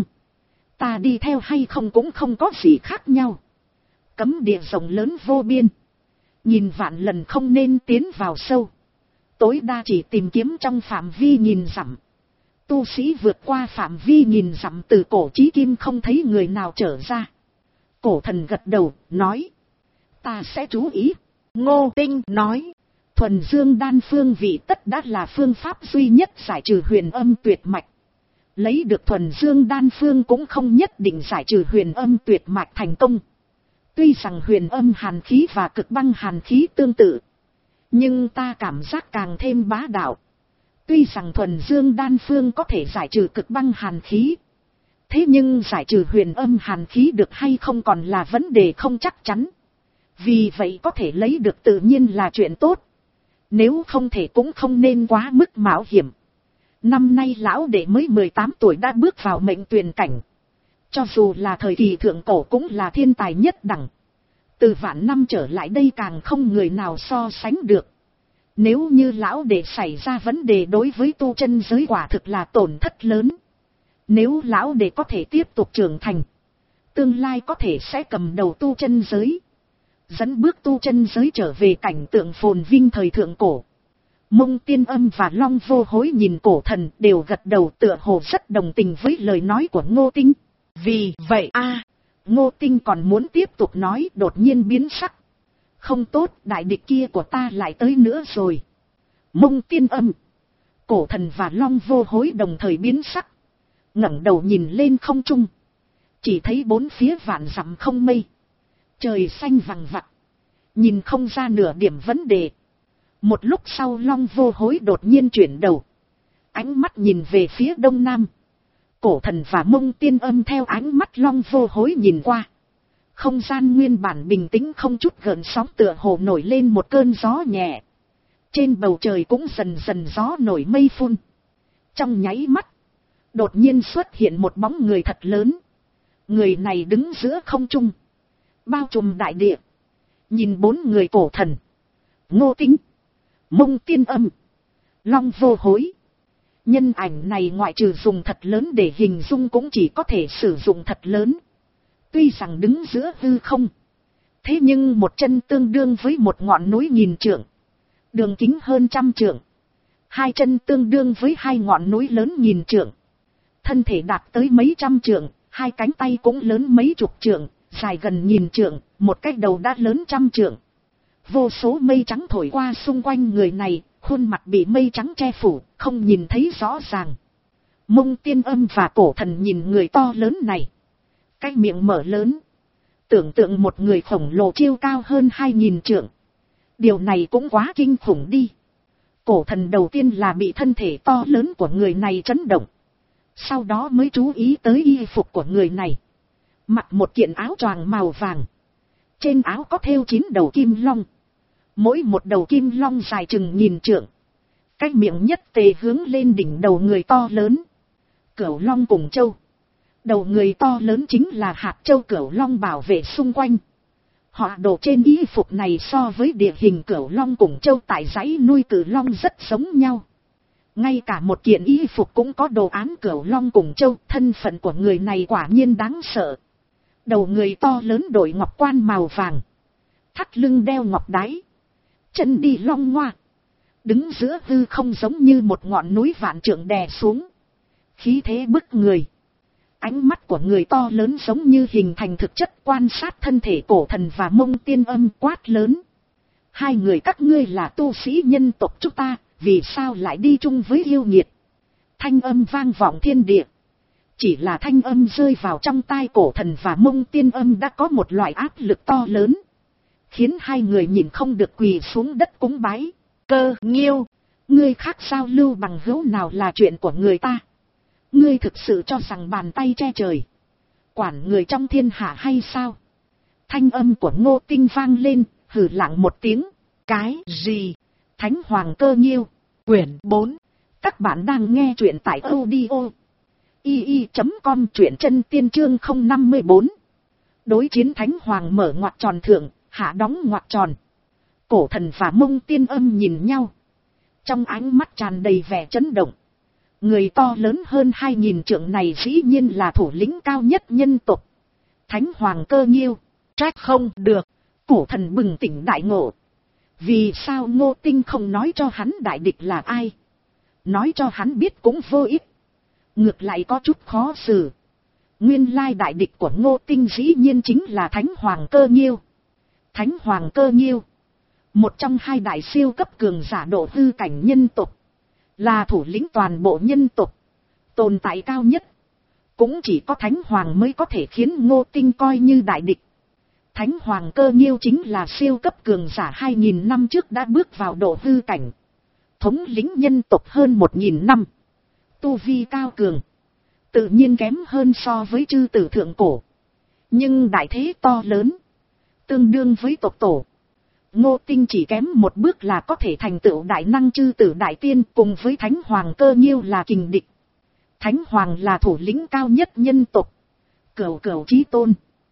ta đi theo hay không cũng không có gì khác nhau. Cấm địa rộng lớn vô biên, nhìn vạn lần không nên tiến vào sâu, tối đa chỉ tìm kiếm trong phạm vi nghìn dặm. Tu sĩ vượt qua phạm vi nghìn dặm từ cổ chí kim không thấy người nào trở ra. Cổ thần gật đầu, nói, ta sẽ chú ý. Ngô Tinh nói, thuần dương đan phương vị tất đã là phương pháp duy nhất giải trừ huyền âm tuyệt mạch. Lấy được thuần dương đan phương cũng không nhất định giải trừ huyền âm tuyệt mạch thành công. Tuy rằng huyền âm hàn khí và cực băng hàn khí tương tự, nhưng ta cảm giác càng thêm bá đạo. Tuy rằng thuần dương đan phương có thể giải trừ cực băng hàn khí, thế nhưng giải trừ huyền âm hàn khí được hay không còn là vấn đề không chắc chắn. Vì vậy có thể lấy được tự nhiên là chuyện tốt. Nếu không thể cũng không nên quá mức mạo hiểm. Năm nay lão đệ mới mười tám tuổi đã bước vào mệnh tuyền cảnh. Cho dù là thời kỳ thượng cổ cũng là thiên tài nhất đẳng. Từ vạn năm trở lại đây càng không người nào so sánh được. Nếu như lão đệ xảy ra vấn đề đối với tu chân giới quả thực là tổn thất lớn. Nếu lão đệ có thể tiếp tục trưởng thành, tương lai có thể sẽ cầm đầu tu chân giới, dẫn bước tu chân giới trở về cảnh tượng phồn vinh thời thượng cổ. Mông Tiên Âm và Long Vô Hối nhìn cổ thần đều gật đầu, tựa hồ rất đồng tình với lời nói của Ngô Tinh. Vì vậy a Ngô Tinh còn muốn tiếp tục nói, đột nhiên biến sắc. Không tốt, đại địch kia của ta lại tới nữa rồi. Mông Tiên Âm, cổ thần và Long Vô Hối đồng thời biến sắc, ngẩng đầu nhìn lên không trung, chỉ thấy bốn phía vạn dặm không mây, trời xanh vằng vặc, nhìn không ra nửa điểm vấn đề. Một lúc sau Long Vô Hối đột nhiên chuyển đầu, ánh mắt nhìn về phía đông nam. Cổ thần và Mông Tiên Âm theo ánh mắt Long Vô Hối nhìn qua, không gian nguyên bản bình tĩnh không chút gợn sóng tựa hồ nổi lên một cơn gió nhẹ. Trên bầu trời cũng dần dần gió nổi mây phun. Trong nháy mắt, đột nhiên xuất hiện một bóng người thật lớn. Người này đứng giữa không trung, bao trùm đại địa. Nhìn bốn người cổ thần, Ngô Tinh, Mông Tiên Âm, Long Vô Hối. Nhân ảnh này ngoại trừ dùng thật lớn để hình dung cũng chỉ có thể sử dụng thật lớn. Tuy rằng đứng giữa hư không, thế nhưng một chân tương đương với một ngọn núi nghìn trượng, đường kính hơn trăm trượng. Hai chân tương đương với hai ngọn núi lớn nghìn trượng. Thân thể đạt tới mấy trăm trượng, hai cánh tay cũng lớn mấy chục trượng, dài gần nghìn trượng, một cái đầu đã lớn trăm trượng. Vô số mây trắng thổi qua xung quanh người này, khuôn mặt bị mây trắng che phủ, không nhìn thấy rõ ràng. Mông Tiên Âm và cổ thần nhìn người to lớn này, cái miệng mở lớn, tưởng tượng một người khổng lồ chiêu cao hơn hai nghìn trượng. Điều này cũng quá kinh khủng đi. Cổ thần đầu tiên là bị thân thể to lớn của người này chấn động, sau đó mới chú ý tới y phục của người này. Mặc một kiện áo choàng màu vàng, trên áo có thêu chín đầu kim long, mỗi một đầu kim long dài chừng nghìn trượng. Cái miệng nhất tề hướng lên đỉnh đầu người to lớn. Cửu long cùng châu. Đầu người to lớn chính là hạt châu cửu long bảo vệ xung quanh. Họa đồ trên y phục này so với địa hình cửu long cùng châu tại dãy nuôi cửu long rất giống nhau. Ngay cả một kiện y phục cũng có đồ án cửu long cùng châu. Thân phận của người này quả nhiên đáng sợ. Đầu người to lớn đội ngọc quan màu vàng, thắt lưng đeo ngọc đái, chân đi long ngoa, đứng giữa hư không giống như một ngọn núi vạn trượng đè xuống, khí thế bức người. Ánh mắt của người to lớn giống như hình thành thực chất quan sát thân thể cổ thần và Mông Tiên Âm, quát lớn. Hai người các ngươi là tu sĩ nhân tộc chúng ta, vì sao lại đi chung với yêu nghiệt? Thanh âm vang vọng thiên địa. Chỉ là thanh âm rơi vào trong tai cổ thần và Mông Tiên Âm đã có một loại áp lực to lớn, khiến hai người nhìn không được quỳ xuống đất cúng bái. Cơ Nghiêu, ngươi khác sao lưu bằng hữu nào là chuyện của người ta? Ngươi thực sự cho rằng bàn tay che trời, quản người trong thiên hạ hay sao? Thanh âm của Ngô Tinh vang lên, hừ lặng một tiếng. Cái gì? Thánh Hoàng Cơ Nghiêu, quyển bốn. Các bạn đang nghe truyện tại audio i i chấm com, truyện chân tiên chương không năm mươi bốn. Đối chiến Thánh Hoàng mở ngoặc tròn thượng, hạ đóng ngoặc tròn. Cổ thần và Mông Tiên Âm nhìn nhau, Trong ánh mắt tràn đầy vẻ chấn động. Người to lớn hơn hai nghìn trượng này dĩ nhiên là thủ lĩnh cao nhất nhân tộc. Thánh Hoàng Cơ Nghiêu. Trách không được. Cổ thần bừng tỉnh đại ngộ. Vì sao Ngô Tinh không nói cho hắn đại địch là ai? Nói cho hắn biết cũng vô ích. Ngược lại có chút khó xử. Nguyên lai đại địch của Ngô Tinh dĩ nhiên chính là Thánh Hoàng Cơ Nghiêu. Thánh Hoàng Cơ Nghiêu. Một trong hai đại siêu cấp cường giả độ hư cảnh nhân tộc. Là thủ lĩnh toàn bộ nhân tộc. Tồn tại cao nhất. Cũng chỉ có Thánh Hoàng mới có thể khiến Ngô Tinh coi như đại địch. Thánh Hoàng Cơ Nghiêu chính là siêu cấp cường giả hai nghìn năm trước đã bước vào độ hư cảnh. Thống lĩnh nhân tộc hơn một nghìn năm. Tu vi cao cường. Tự nhiên kém hơn so với chư tử thượng cổ. Nhưng đại thế to lớn. Tương đương với tộc tổ. Ngô Tinh chỉ kém một bước là có thể thành tựu đại năng chư tử đại tiên, cùng với Thánh Hoàng Cơ Nghiêu là kình địch. Thánh Hoàng là thủ lĩnh cao nhất nhân tộc. Cửu cửu chí tôn.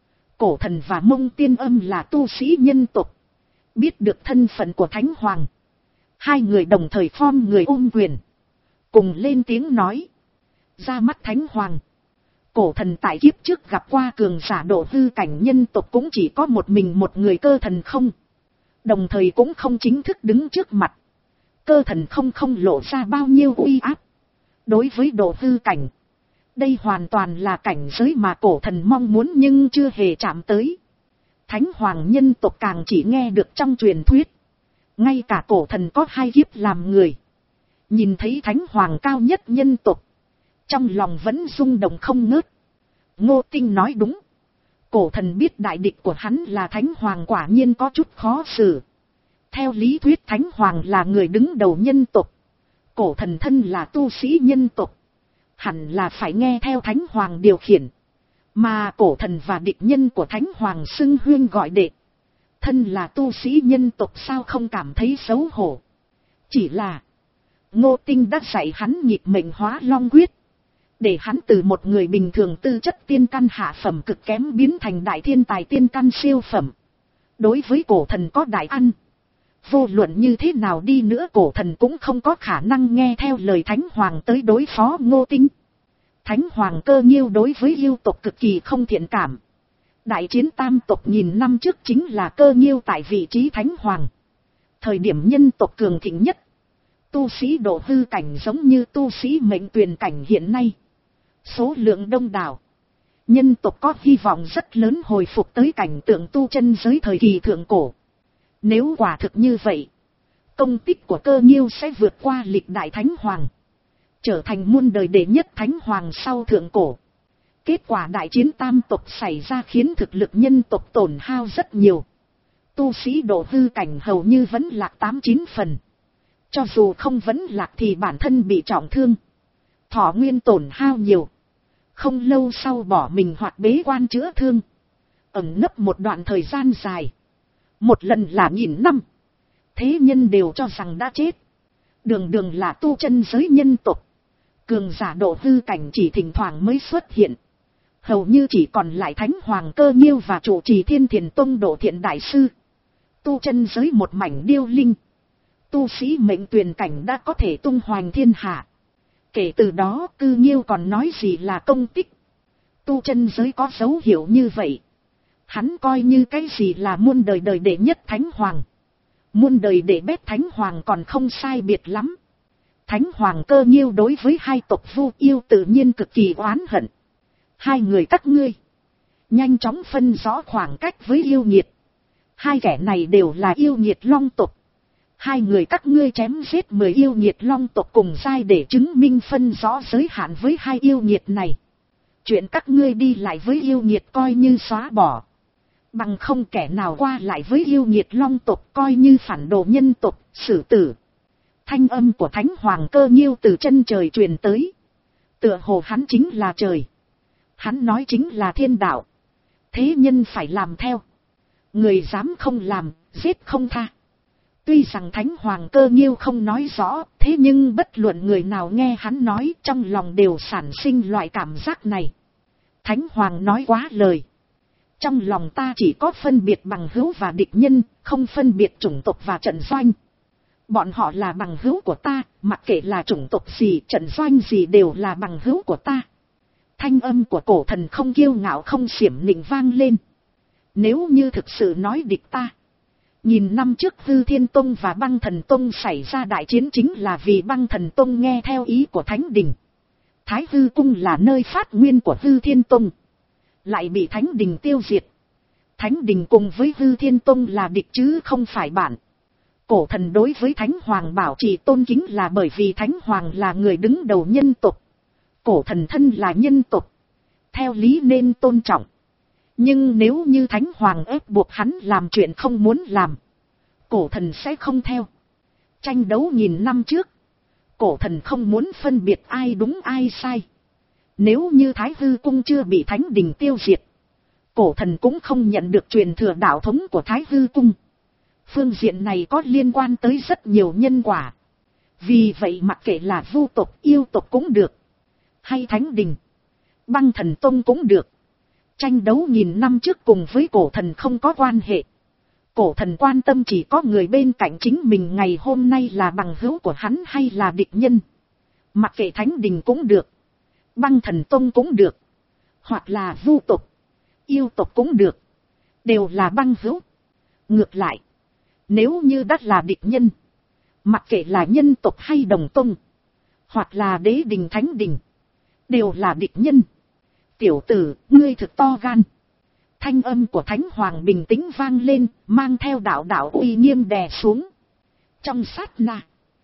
Cổ thần và Mông Tiên Âm là tu sĩ nhân tộc. Biết được thân phận của Thánh Hoàng. Hai người đồng thời form người ôm quyền. Cùng lên tiếng nói. Ra mắt Thánh Hoàng. Cổ thần tại kiếp trước gặp qua cường giả độ hư cảnh nhân tộc cũng chỉ có một mình một người Cơ Thần Không. Đồng thời cũng không chính thức đứng trước mặt. Cơ Thần Không không lộ ra bao nhiêu uy áp. Đối với độ hư cảnh. Đây hoàn toàn là cảnh giới mà cổ thần mong muốn nhưng chưa hề chạm tới. Thánh Hoàng nhân tộc càng chỉ nghe được trong truyền thuyết. Ngay cả cổ thần có hai kiếp làm người. Nhìn thấy Thánh Hoàng cao nhất nhân tộc. Trong lòng vẫn rung động không ngớt. Ngô Tinh nói đúng. Cổ thần biết đại địch của hắn là Thánh Hoàng quả nhiên có chút khó xử. Theo lý thuyết Thánh Hoàng là người đứng đầu nhân tộc. Cổ thần thân là tu sĩ nhân tộc. Hẳn là phải nghe theo Thánh Hoàng điều khiển. Mà cổ thần và địch nhân của Thánh Hoàng xưng huyên gọi đệ. Thân là tu sĩ nhân tộc sao không cảm thấy xấu hổ. Chỉ là Ngô Tinh đã dạy hắn nhịp mệnh hóa long quyết. Để hắn từ một người bình thường tư chất tiên căn hạ phẩm cực kém biến thành đại thiên tài tiên căn siêu phẩm. Đối với cổ thần có đại ăn. Vô luận như thế nào đi nữa cổ thần cũng không có khả năng nghe theo lời Thánh Hoàng tới đối phó Ngô Tinh. Thánh Hoàng Cơ Nghiêu đối với yêu tộc cực kỳ không thiện cảm. Đại chiến tam tộc nghìn năm trước chính là Cơ Nghiêu tại vị trí Thánh Hoàng. Thời điểm nhân tộc cường thịnh nhất. Tu sĩ độ hư cảnh giống như tu sĩ mệnh tuyền cảnh hiện nay. Số lượng đông đảo. Nhân tộc có hy vọng rất lớn hồi phục tới cảnh tượng tu chân giới thời kỳ thượng cổ. Nếu quả thực như vậy, công tích của Cơ Nghiêu sẽ vượt qua lịch đại Thánh Hoàng. Trở thành muôn đời đệ nhất Thánh Hoàng sau thượng cổ. Kết quả đại chiến tam tộc xảy ra khiến thực lực nhân tộc tổn hao rất nhiều. Tu sĩ độ hư cảnh hầu như vẫn lạc tám chín phần. Cho dù không vẫn lạc thì bản thân bị trọng thương. Thọ nguyên tổn hao nhiều. Không lâu sau bỏ mình hoặc bế quan chữa thương. Ẩn nấp một đoạn thời gian dài. Một lần là nghìn năm. Thế nhân đều cho rằng đã chết. Đường đường là tu chân giới nhân tộc. Cường giả độ hư cảnh chỉ thỉnh thoảng mới xuất hiện. Hầu như chỉ còn lại Thánh Hoàng Cơ Nghiêu và chủ trì Thiên Thiền Tông Độ Thiện Đại Sư. Tu chân giới một mảnh điêu linh. Tu sĩ mệnh tuyền cảnh đã có thể tung hoành thiên hạ. Kể từ đó Cơ Nghiêu còn nói gì là công tích. Tu chân giới có dấu hiệu như vậy. Hắn coi như cái gì là muôn đời đời đệ nhất Thánh Hoàng. Muôn đời đệ bét Thánh Hoàng còn không sai biệt lắm. Thánh Hoàng Cơ Nghiêu đối với hai tộc Vu Yêu tự nhiên cực kỳ oán hận. Hai người các ngươi. Nhanh chóng phân rõ khoảng cách với yêu nghiệt. Hai kẻ này đều là yêu nghiệt long tộc. Hai người các ngươi chém giết mười yêu nghiệt long tộc cùng giai để chứng minh phân rõ giới hạn với hai yêu nghiệt này. Chuyện các ngươi đi lại với yêu nghiệt coi như xóa bỏ. Bằng không kẻ nào qua lại với yêu nghiệt long tộc coi như phản đồ nhân tộc, xử tử. Thanh âm của Thánh Hoàng Cơ Nghiêu từ chân trời truyền tới. Tựa hồ hắn chính là trời. Hắn nói chính là thiên đạo. Thế nhân phải làm theo. Người dám không làm, giết không tha. Tuy rằng Thánh Hoàng Cơ Nghiêu không nói rõ, thế nhưng bất luận người nào nghe hắn nói trong lòng đều sản sinh loại cảm giác này. Thánh Hoàng nói quá lời. Trong lòng ta chỉ có phân biệt bằng hữu và địch nhân, không phân biệt chủng tộc và trận doanh. Bọn họ là bằng hữu của ta, mặc kệ là chủng tộc gì, trận doanh gì đều là bằng hữu của ta. Thanh âm của cổ thần không kiêu ngạo không xiểm nịnh vang lên. Nếu như thực sự nói địch ta. Nhìn năm trước Hư Thiên Tông và Băng Thần Tông xảy ra đại chiến chính là vì Băng Thần Tông nghe theo ý của Thánh Đình. Thái Hư Cung là nơi phát nguyên của Hư Thiên Tông. Lại bị Thánh Đình tiêu diệt. Thánh Đình cùng với Hư Thiên Tông là địch chứ không phải bạn. Cổ thần đối với Thánh Hoàng bảo trì tôn kính là bởi vì Thánh Hoàng là người đứng đầu nhân tộc. Cổ thần thân là nhân tộc. Theo lý nên tôn trọng. Nhưng nếu như Thánh Hoàng ép buộc hắn làm chuyện không muốn làm, cổ thần sẽ không theo. Tranh đấu nghìn năm trước, cổ thần không muốn phân biệt ai đúng ai sai. Nếu như Thái Hư Cung chưa bị Thánh Đình tiêu diệt, cổ thần cũng không nhận được truyền thừa đạo thống của Thái Hư Cung. Phương diện này có liên quan tới rất nhiều nhân quả. Vì vậy mặc kệ là vu tộc, yêu tộc cũng được, hay Thánh Đình, Băng Thần Tông cũng được. Tranh đấu nghìn năm trước cùng với cổ thần không có quan hệ. Cổ thần quan tâm chỉ có người bên cạnh chính mình ngày hôm nay là bằng hữu của hắn hay là địch nhân. Mặc kệ Thánh Đình cũng được, Băng Thần Tông cũng được, hoặc là vu tộc, yêu tộc cũng được, đều là băng hữu. Ngược lại, nếu như đã là địch nhân, mặc kệ là nhân tộc hay đồng tông, hoặc là đế đình Thánh Đình, đều là địch nhân. Tiểu tử, ngươi thực to gan. Thanh âm của Thánh Hoàng bình tĩnh vang lên, mang theo đạo đạo uy nghiêm đè xuống. Trong sát na,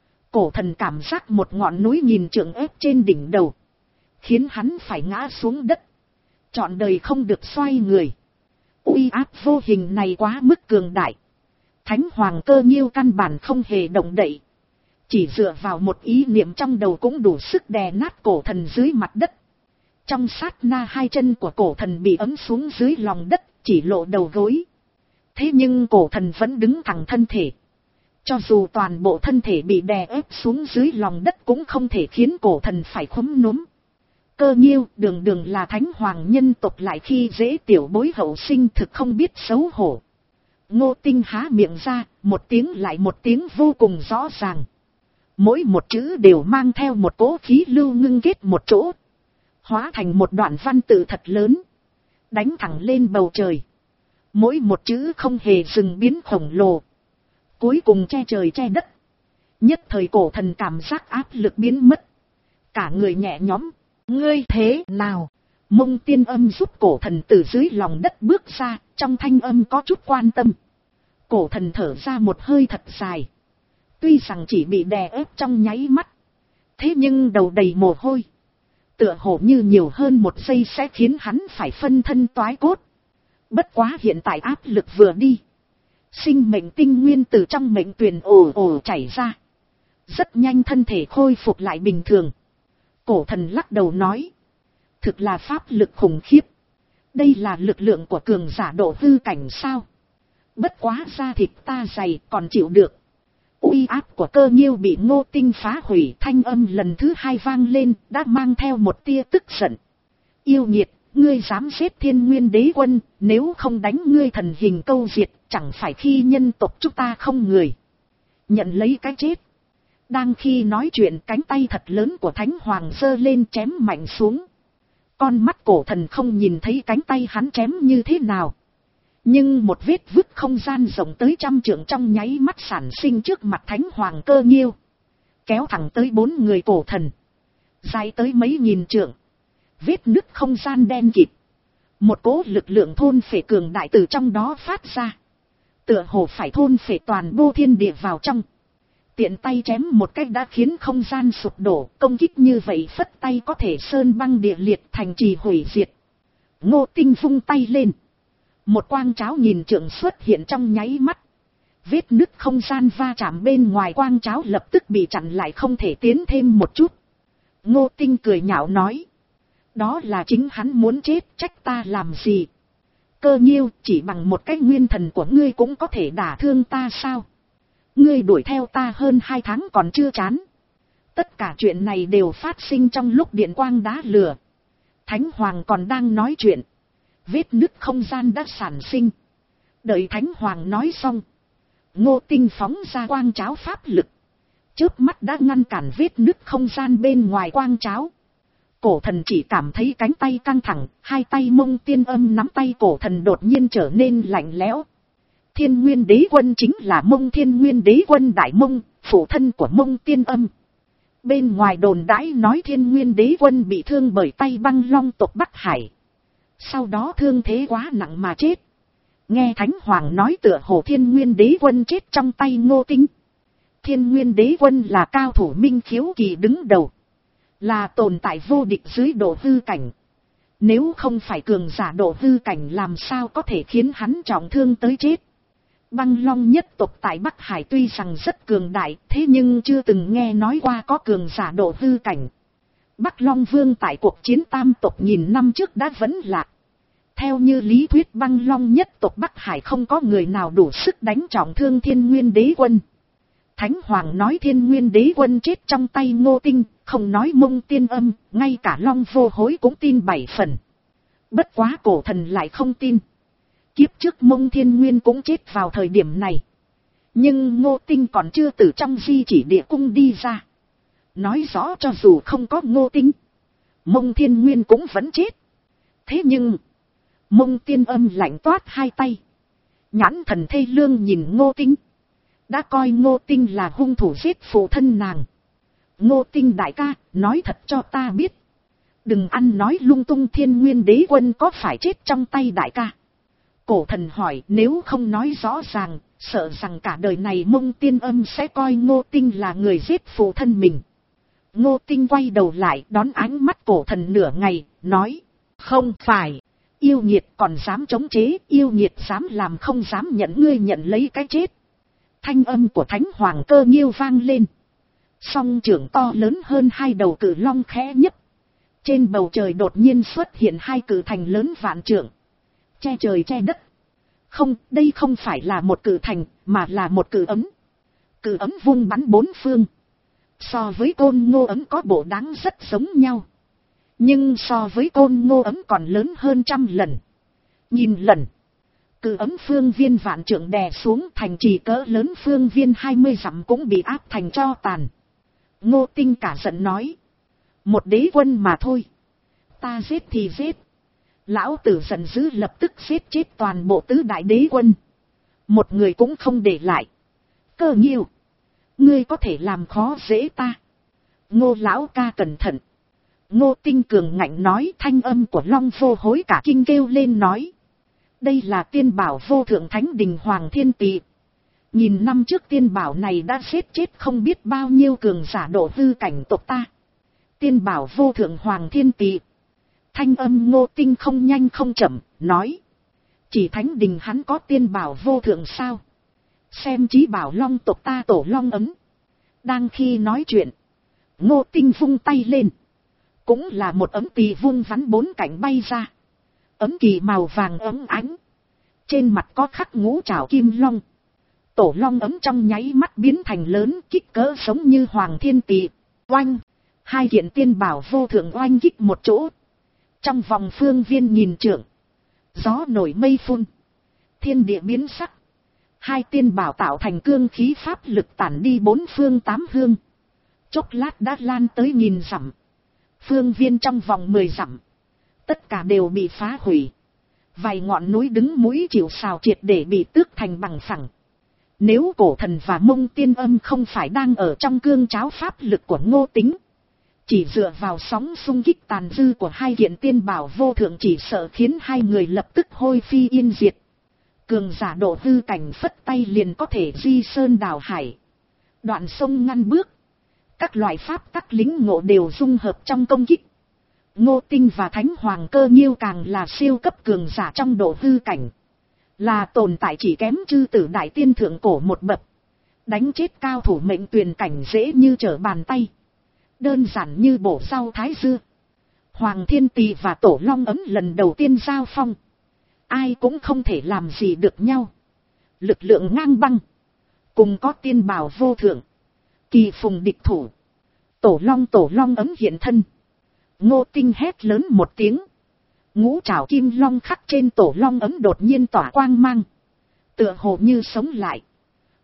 cổ thần cảm giác một ngọn núi nghìn trượng ép trên đỉnh đầu, khiến hắn phải ngã xuống đất, trọn đời không được xoay người. Uy áp vô hình này quá mức cường đại. Thánh Hoàng Cơ Nhiêu căn bản không hề động đậy, chỉ dựa vào một ý niệm trong đầu cũng đủ sức đè nát cổ thần dưới mặt đất. Trong sát na hai chân của cổ thần bị ấm xuống dưới lòng đất, chỉ lộ đầu gối. Thế nhưng cổ thần vẫn đứng thẳng thân thể. Cho dù toàn bộ thân thể bị đè ép xuống dưới lòng đất cũng không thể khiến cổ thần phải khúm núm. Cơ Nhiêu, đường đường là Thánh Hoàng nhân tộc lại khi dễ tiểu bối hậu sinh thực không biết xấu hổ. Ngô Tinh há miệng ra, một tiếng lại một tiếng vô cùng rõ ràng. Mỗi một chữ đều mang theo một cỗ khí lưu ngưng kết một chỗ, hóa thành một đoạn văn tự thật lớn, đánh thẳng lên bầu trời. Mỗi một chữ không hề dừng biến khổng lồ, cuối cùng che trời che đất. Nhất thời cổ thần cảm giác áp lực biến mất, cả người nhẹ nhõm. Ngươi thế nào? Mông Tiên Âm giúp cổ thần từ dưới lòng đất bước ra, trong thanh âm có chút quan tâm. Cổ thần thở ra một hơi thật dài. Tuy rằng chỉ bị đè ép trong nháy mắt, thế nhưng đầu đầy mồ hôi, tựa hồ như nhiều hơn một giây sẽ khiến hắn phải phân thân toái cốt. Bất quá hiện tại áp lực vừa đi, sinh mệnh tinh nguyên từ trong mệnh tuyền ồ ồ chảy ra, rất nhanh thân thể khôi phục lại bình thường. Cổ thần lắc đầu nói, thực là pháp lực khủng khiếp. Đây là lực lượng của cường giả độ hư cảnh sao? Bất quá da thịt ta dày còn chịu được. Uy áp của Cơ Nhiêu bị Ngô Tinh phá hủy, thanh âm lần thứ hai vang lên, đã mang theo một tia tức giận. Yêu nghiệt, ngươi dám giết Thiên Nguyên Đế Quân, nếu không đánh ngươi thần hình câu diệt, chẳng phải khi nhân tộc chúng ta không người. Nhận lấy cái chết. Đang khi nói chuyện, cánh tay thật lớn của Thánh Hoàng giơ lên chém mạnh xuống. Con mắt cổ thần không nhìn thấy cánh tay hắn chém như thế nào, nhưng một vết vứt không gian rộng tới trăm trượng trong nháy mắt sản sinh trước mặt Thánh Hoàng Cơ Nhiêu, kéo thẳng tới bốn người cổ thần, dài tới mấy nghìn trượng. Vết nứt không gian đen kịt, một cỗ lực lượng thôn phệ cường đại từ trong đó phát ra, tựa hồ phải thôn phệ toàn bộ thiên địa vào trong. Tiện tay chém một cách đã khiến không gian sụp đổ, công kích như vậy phất tay có thể sơn băng địa liệt, thành trì hủy diệt. Ngô Tinh vung tay lên, một quang cháo nghìn trượng xuất hiện trong nháy mắt. Vết nứt không gian va chạm bên ngoài quang cháo lập tức bị chặn lại, không thể tiến thêm một chút. Ngô Tinh cười nhạo nói, đó là chính hắn muốn chết, trách ta làm gì? Cơ Nhiêu, chỉ bằng một cái nguyên thần của ngươi cũng có thể đả thương ta sao? Ngươi đuổi theo ta hơn hai tháng còn chưa chán. Tất cả chuyện này đều phát sinh trong lúc điện quang đá lửa. Thánh Hoàng còn đang nói chuyện, vết nứt không gian đã sản sinh. Đợi Thánh Hoàng nói xong, Ngô Tinh phóng ra quang cháo pháp lực, chớp mắt đã ngăn cản vết nứt không gian bên ngoài quang cháo. Cổ thần chỉ cảm thấy cánh tay căng thẳng, hai tay Mông Tiên Âm nắm tay cổ thần đột nhiên trở nên lạnh lẽo. Thiên Nguyên Đế Quân chính là Mông Thiên Nguyên Đế Quân Đại Mông, phụ thân của Mông Tiên Âm. Bên ngoài đồn đãi nói Thiên Nguyên Đế Quân bị thương bởi tay Băng Long tộc Bắc Hải. Sau đó thương thế quá nặng mà chết. Nghe Thánh Hoàng nói tựa hồ Thiên Nguyên Đế Quân chết trong tay Ngô Tinh. Thiên Nguyên Đế Quân là cao thủ minh khiếu kỳ đứng đầu, là tồn tại vô địch dưới độ hư cảnh. Nếu không phải cường giả độ hư cảnh làm sao có thể khiến hắn trọng thương tới chết. Băng Long nhất tộc tại Bắc Hải tuy rằng rất cường đại, thế nhưng chưa từng nghe nói qua có cường giả độ hư cảnh. Bắc Long Vương tại cuộc chiến tam tộc nghìn năm trước đã vẫn lạc. Theo như lý thuyết Băng Long nhất tộc Bắc Hải không có người nào đủ sức đánh trọng thương Thiên Nguyên Đế Quân. Thánh Hoàng nói Thiên Nguyên Đế Quân chết trong tay Ngô Tinh, không nói Mông Tiên Âm, ngay cả Long Vô Hối cũng tin bảy phần. Bất quá cổ thần lại không tin. Kiếp trước Mông Thiên Nguyên cũng chết vào thời điểm này. Nhưng Ngô Tinh còn chưa từ trong di chỉ địa cung đi ra. Nói rõ cho dù không có Ngô Tinh, Mông Thiên Nguyên cũng vẫn chết. Thế nhưng Mông Tiên Âm lạnh toát hai tay, nhãn thần thê lương nhìn Ngô Tinh. Đã coi Ngô Tinh là hung thủ giết phụ thân nàng. Ngô Tinh đại ca, nói thật cho ta biết. Đừng ăn nói lung tung, Thiên Nguyên Đế Quân có phải chết trong tay đại ca? Cổ thần hỏi, nếu không nói rõ ràng, sợ rằng cả đời này Mông Tiên Âm sẽ coi Ngô Tinh là người giết phụ thân mình. Ngô Tinh quay đầu lại đón ánh mắt cổ thần nửa ngày, nói, không phải. Yêu nghiệt còn dám chống chế, yêu nghiệt dám làm không dám nhận, ngươi nhận lấy cái chết. Thanh âm của Thánh Hoàng Cơ Nghiêu vang lên. Song trưởng to lớn hơn hai đầu cự long khẽ nhấp. Trên bầu trời đột nhiên xuất hiện hai cự thành lớn vạn trượng, che trời che đất. Không, đây không phải là một cự thành, mà là một cự ấm. Cự ấm vung bắn bốn phương. So với Côn Ngô ấm có bộ đáng rất giống nhau. Nhưng so với Côn Ngô ấm còn lớn hơn trăm lần. Nhìn lần. Cự ấm phương viên vạn trượng đè xuống, thành trì cỡ lớn phương viên hai mươi dặm cũng bị áp thành tro tàn. Ngô Tinh cả giận nói. Một đế quân mà thôi. Ta giết thì giết. Lão tử giận dữ lập tức giết chết toàn bộ tứ đại đế quân. Một người cũng không để lại. Cơ Nghiêu, ngươi có thể làm khó dễ ta. Ngô lão ca cẩn thận. Ngô Tinh cường ngạnh nói, thanh âm của Long Vô Hối cả kinh kêu lên nói. Đây là tiên bảo vô thượng thánh đình Hoàng Thiên Tỵ. Nghìn năm trước tiên bảo này đã giết chết không biết bao nhiêu cường giả độ hư cảnh tộc ta. Tiên bảo vô thượng Hoàng Thiên Tỵ. Thanh âm Ngô Tinh không nhanh không chậm, nói. Chỉ thánh đình hắn có tiên bảo vô thượng sao? Xem chí bảo long tộc ta tổ long ấm. Đang khi nói chuyện, Ngô Tinh vung tay lên. Cũng là một ấm tỳ vung vắn bốn cạnh bay ra. Ấm kỳ màu vàng ấm ánh. Trên mặt có khắc ngũ trảo kim long. Tổ long ấm trong nháy mắt biến thành lớn, kích cỡ giống như Hoàng Thiên Tỵ. Oanh! Hai kiện tiên bảo vô thượng oanh kích một chỗ. Trong vòng phương viên nghìn trượng. Gió nổi mây phun. Thiên địa biến sắc. Hai tiên bảo tạo thành cương khí pháp lực tản đi bốn phương tám hương. Chốc lát đã lan tới nghìn dặm. Phương viên trong vòng mười dặm. Tất cả đều bị phá hủy. Vài ngọn núi đứng mũi chịu sào triệt để bị tước thành bằng phẳng. Nếu cổ thần và Mông Tiên Âm không phải đang ở trong cương cháo pháp lực của Ngô Tính, chỉ dựa vào sóng xung kích tàn dư của hai kiện tiên bảo vô thượng chỉ sợ khiến hai người lập tức hôi phi yên diệt. Cường giả độ hư cảnh phất tay liền có thể di sơn đào hải. Đoạn sông ngăn bước. Các loại pháp tắc lính ngộ đều dung hợp trong công kích. Ngô Tinh và Thánh Hoàng Cơ Nghiêu càng là siêu cấp cường giả trong độ hư cảnh. Là tồn tại chỉ kém chư tử đại tiên thượng cổ một bậc. Đánh chết cao thủ mệnh tuyền cảnh dễ như trở bàn tay. Đơn giản như bổ rau thái dưa. Hoàng Thiên Tỵ và Tổ Long ấm lần đầu tiên giao phong. Ai cũng không thể làm gì được nhau. Lực lượng ngang băng. Cùng có tiên bảo vô thượng. Kỳ phùng địch thủ. Tổ Long Tổ Long ấm hiện thân. Ngô Tinh hét lớn một tiếng. Ngũ trảo kim long khắc trên Tổ Long ấm đột nhiên tỏa quang mang. Tựa hồ như sống lại.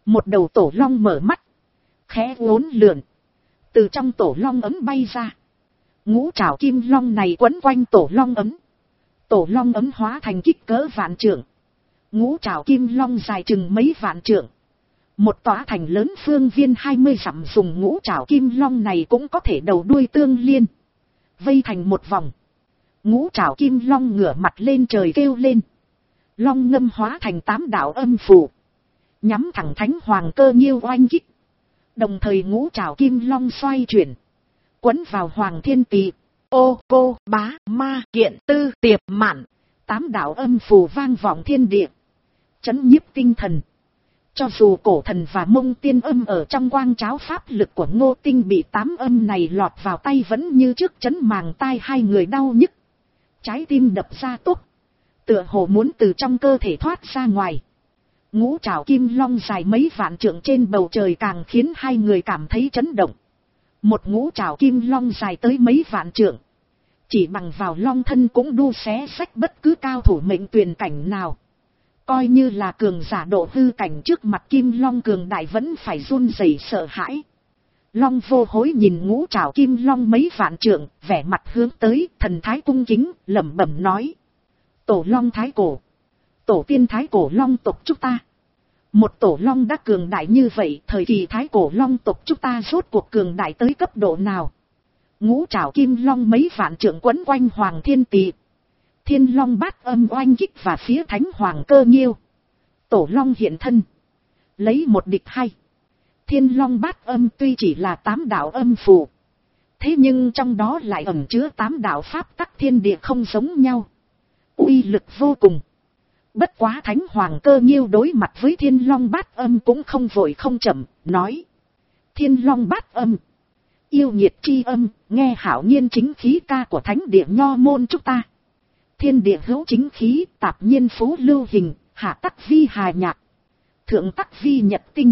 Một đầu tổ long mở mắt, khẽ uốn lượn, từ trong tổ long ấm bay ra. Ngũ trảo kim long này quấn quanh tổ long ấm. Tổ long ấm hóa thành kích cỡ vạn trượng. Ngũ trảo kim long dài chừng mấy vạn trượng. Một tòa thành lớn phương viên hai mươi dặm, dùng ngũ trảo kim long này cũng có thể đầu đuôi tương liên, vây thành một vòng. Ngũ trảo kim long ngửa mặt lên trời kêu lên. Long ngâm hóa thành tám đạo âm phù, nhắm thẳng Thánh Hoàng Cơ Nhiêu oanh kích. Đồng thời ngũ trảo kim long xoay chuyển, quấn vào Hoàng Thiên Tỳ. Ô cô bá ma kiện tư tiệp mạn. Tám đạo âm phù vang vọng thiên địa, chấn nhiếp tinh thần. Cho dù cổ thần và mông tiên âm ở trong quang cháo pháp lực của Ngô Tinh bị tám âm này lọt vào tay vẫn như trước chấn màng tai hai người đau nhức. Trái tim đập ra túc, tựa hồ muốn từ trong cơ thể thoát ra ngoài. Ngũ trảo kim long dài mấy vạn trượng trên bầu trời càng khiến hai người cảm thấy chấn động. Một ngũ trảo kim long dài tới mấy vạn trượng, chỉ bằng vào long thân cũng đu xé xách bất cứ cao thủ mệnh tuyền cảnh nào. Coi như là cường giả độ hư cảnh trước mặt kim long cường đại vẫn phải run rẩy sợ hãi. Long Vô Hối nhìn ngũ trảo kim long mấy vạn trượng, vẻ mặt hướng tới, thần thái cung kính, lẩm bẩm nói: Tổ long thái cổ, tổ tiên thái cổ long tộc chúng ta. Một tổ long đã cường đại như vậy, thời kỳ thái cổ long tộc chúng ta rốt cuộc cường đại tới cấp độ nào? Ngũ trảo kim long mấy vạn trượng quấn quanh Hoàng Thiên Tỳ. Thiên long bát âm oanh kích và phía Thánh Hoàng Cơ Nhiêu. Tổ long hiện thân, lấy một địch hai. Thiên long bát âm tuy chỉ là tám đạo âm phù, thế nhưng trong đó lại ẩn chứa tám đạo pháp tắc thiên địa không giống nhau, uy lực vô cùng. Bất quá Thánh Hoàng Cơ Nhiêu đối mặt với thiên long bát âm cũng không vội không chậm, nói: Thiên long bát âm, yêu nhiệt chi âm, nghe hảo nhiên chính khí ca của thánh địa nho môn chúng ta. Thiên địa hữu chính khí, tạp nhiên phú lưu hình, hạ tắc vi hà nhạc, thượng tắc vi nhật tinh.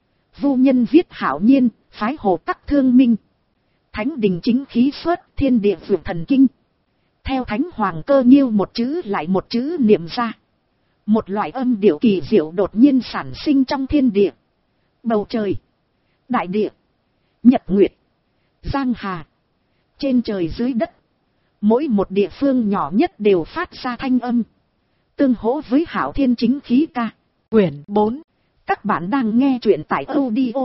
Vô nhân viết hảo nhiên, phái hồ tắc thương minh. Thánh đình chính khí xuất, thiên địa vượt thần kinh. Theo Thánh Hoàng Cơ Nhiêu một chữ lại một chữ niệm ra, một loại âm điệu kỳ diệu đột nhiên sản sinh trong thiên địa. Bầu trời, đại địa, nhật nguyệt, giang hà, trên trời dưới đất, mỗi một địa phương nhỏ nhất đều phát ra thanh âm, tương hỗ với hảo thiên chính khí ca. Quyển bốn. Các bạn đang nghe truyện tại audio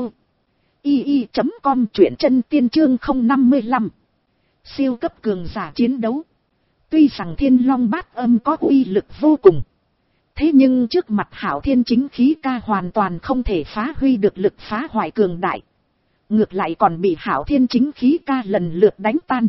i i chấm com, truyện chân tiên chương không năm lăm. Siêu cấp cường giả chiến đấu. Tuy rằng thiên long bát âm có uy lực vô cùng, thế nhưng trước mặt hảo thiên chính khí ca hoàn toàn không thể phá huy được lực phá hoại cường đại. Ngược lại còn bị hảo thiên chính khí ca lần lượt đánh tan.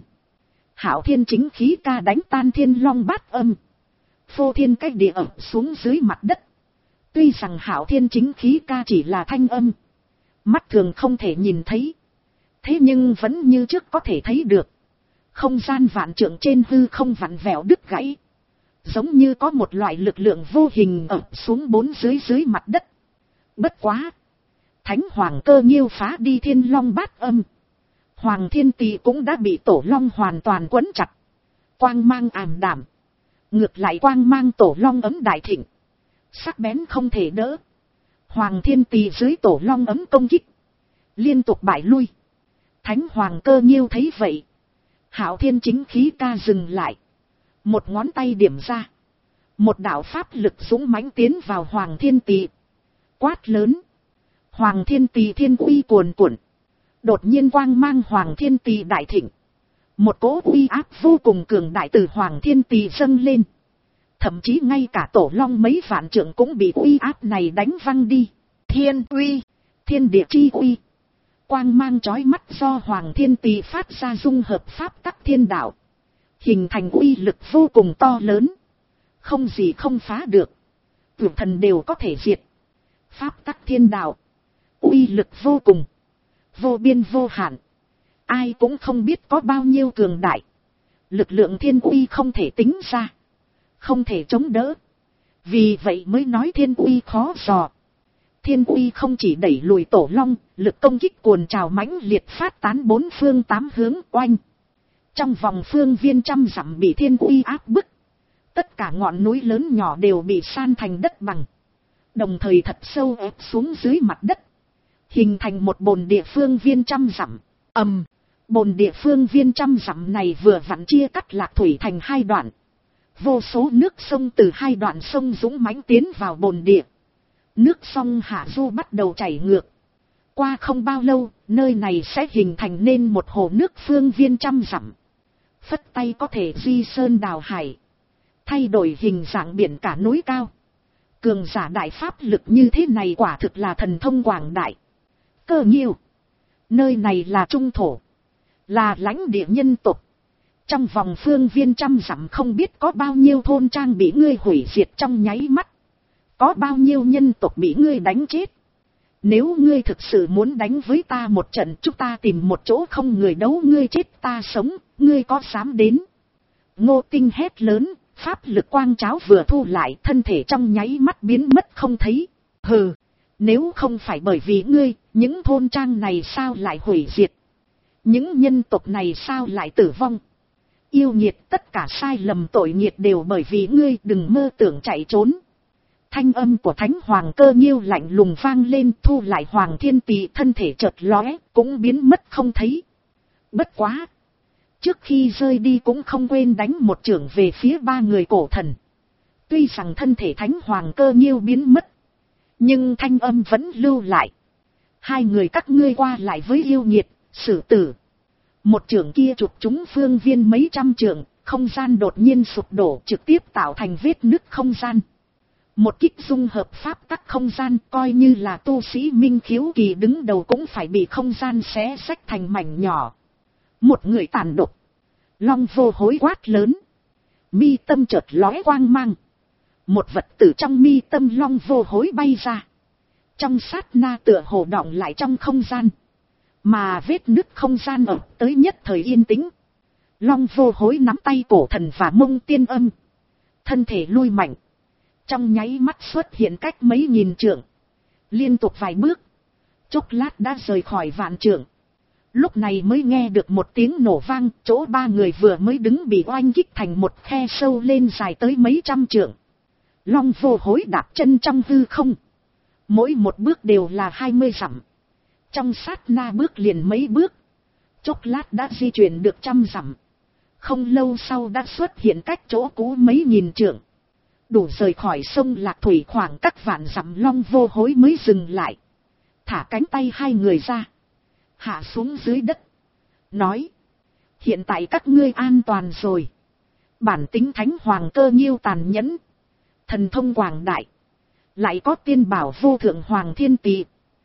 Hảo thiên chính khí ca đánh tan thiên long bát âm, phô thiên cách địa ập xuống dưới mặt đất. Tuy rằng hảo thiên chính khí ca chỉ là thanh âm, mắt thường không thể nhìn thấy, thế nhưng vẫn như trước có thể thấy được. Không gian vạn trượng trên hư không vặn vẹo đứt gãy, giống như có một loại lực lượng vô hình ập xuống bốn dưới dưới mặt đất. Bất quá, Thánh Hoàng Cơ Nhiêu phá đi thiên long bát âm, Hoàng Thiên Tỳ cũng đã bị tổ long hoàn toàn quấn chặt, quang mang ảm đạm. Ngược lại quang mang tổ long ấm đại thịnh, sắc bén không thể đỡ. Hoàng Thiên Tỳ dưới tổ long ấm công kích, liên tục bại lui. Thánh Hoàng Cơ Nhiêu thấy vậy, hảo thiên chính khí ca dừng lại, một ngón tay điểm ra, một đạo pháp lực dũng mãnh tiến vào Hoàng Thiên Tỳ, quát lớn: Hoàng Thiên Tỳ thiên uy cuồn cuộn. Đột nhiên quang mang Hoàng Thiên Tỳ đại thịnh, một cỗ uy áp vô cùng cường đại từ Hoàng Thiên Tỳ dâng lên. Thậm chí ngay cả tổ long mấy vạn trượng cũng bị uy áp này đánh văng đi. Thiên uy, thiên địa chi uy. Quang mang chói mắt do Hoàng Thiên Tỳ phát ra dung hợp pháp tắc thiên đạo, hình thành uy lực vô cùng to lớn, không gì không phá được, tưởng thần đều có thể diệt. Pháp tắc thiên đạo, uy lực vô cùng, vô biên vô hạn, ai cũng không biết có bao nhiêu cường đại. Lực lượng thiên uy không thể tính ra, không thể chống đỡ. Vì vậy mới nói thiên uy khó dò. Thiên uy không chỉ đẩy lùi tổ long, lực công kích cuồn trào mãnh liệt phát tán bốn phương tám hướng oanh. Trong vòng phương viên trăm dặm bị thiên uy áp bức, tất cả ngọn núi lớn nhỏ đều bị san thành đất bằng. đồng thời thật sâu ép xuống dưới mặt đất, hình thành một bồn địa phương viên trăm dặm. Ầm, bồn địa phương viên trăm dặm này vừa vặn chia cắt Lạc Thủy thành hai đoạn. Vô số nước sông từ hai đoạn sông dũng mãnh tiến vào bồn địa. Nước sông hạ du bắt đầu chảy ngược. Qua không bao lâu, nơi này sẽ hình thành nên một hồ nước phương viên trăm dặm. Phất tay có thể di sơn đào hải, thay đổi hình dạng biển cả núi cao. Cường giả đại pháp lực như thế này quả thực là thần thông quảng đại. Cơ Nghiêu, nơi này là trung thổ, là lãnh địa nhân tộc. Trong vòng phương viên trăm dặm không biết có bao nhiêu thôn trang bị ngươi hủy diệt trong nháy mắt, có bao nhiêu nhân tộc bị ngươi đánh chết. Nếu ngươi thực sự muốn đánh với ta một trận, chúng ta tìm một chỗ không người đấu, ngươi chết ta sống, ngươi có dám đến? Ngô Tinh hét lớn, pháp lực quang cháo vừa thu lại, thân thể trong nháy mắt biến mất không thấy. Hừ, nếu không phải bởi vì ngươi, những thôn trang này sao lại hủy diệt? Những nhân tộc này sao lại tử vong? Yêu nghiệt, tất cả sai lầm tội nghiệt đều bởi vì ngươi, đừng mơ tưởng chạy trốn. Thanh âm của Thánh Hoàng Cơ Nghiêu lạnh lùng vang lên, thu lại Hoàng Thiên Tỳ, thân thể chợt lóe, cũng biến mất không thấy. Bất quá, trước khi rơi đi cũng không quên đánh một chưởng về phía ba người cổ thần. Tuy rằng thân thể Thánh Hoàng Cơ Nghiêu biến mất, nhưng thanh âm vẫn lưu lại. Hai người các ngươi qua lại với yêu nghiệt, xử tử. Một chưởng kia chụp trúng phương viên mấy trăm trượng, không gian đột nhiên sụp đổ, trực tiếp tạo thành vết nứt không gian. Một kích dung hợp pháp tắc không gian, coi như là tu sĩ minh khiếu kỳ đứng đầu cũng phải bị không gian xé xách thành mảnh nhỏ. Một người tàn độc. Long Vô Hối quát lớn. Mi tâm chợt lóe quang mang. Một vật từ trong mi tâm Long Vô Hối bay ra. Trong sát na tựa hồ đọng lại trong không gian. Mà vết nứt không gian ở tới nhất thời yên tĩnh. Long Vô Hối nắm tay cổ thần và Mông Tiên Âm. Thân thể lui mạnh. Trong nháy mắt xuất hiện cách mấy nghìn trượng. Liên tục vài bước. Chốc lát đã rời khỏi vạn trượng. Lúc này mới nghe được một tiếng nổ vang. Chỗ ba người vừa mới đứng bị oanh kích thành một khe sâu lên dài tới mấy trăm trượng. Long Vô Hối đạp chân trong hư không. Mỗi một bước đều là hai mươi dặm. Trong sát na bước liền mấy bước. Chốc lát đã di chuyển được trăm dặm. Không lâu sau đã xuất hiện cách chỗ cũ mấy nghìn trượng. Đủ rời khỏi sông Lạc Thủy khoảng các vạn dặm. Long Vô Hối mới dừng lại. Thả cánh tay hai người ra. Hạ xuống dưới đất. Nói. Hiện tại các ngươi an toàn rồi. Bản tính Thánh Hoàng Cơ Nghiêu tàn nhẫn. Thần thông quảng đại. Lại có tiên bảo vô thượng Hoàng Thiên Tỳ.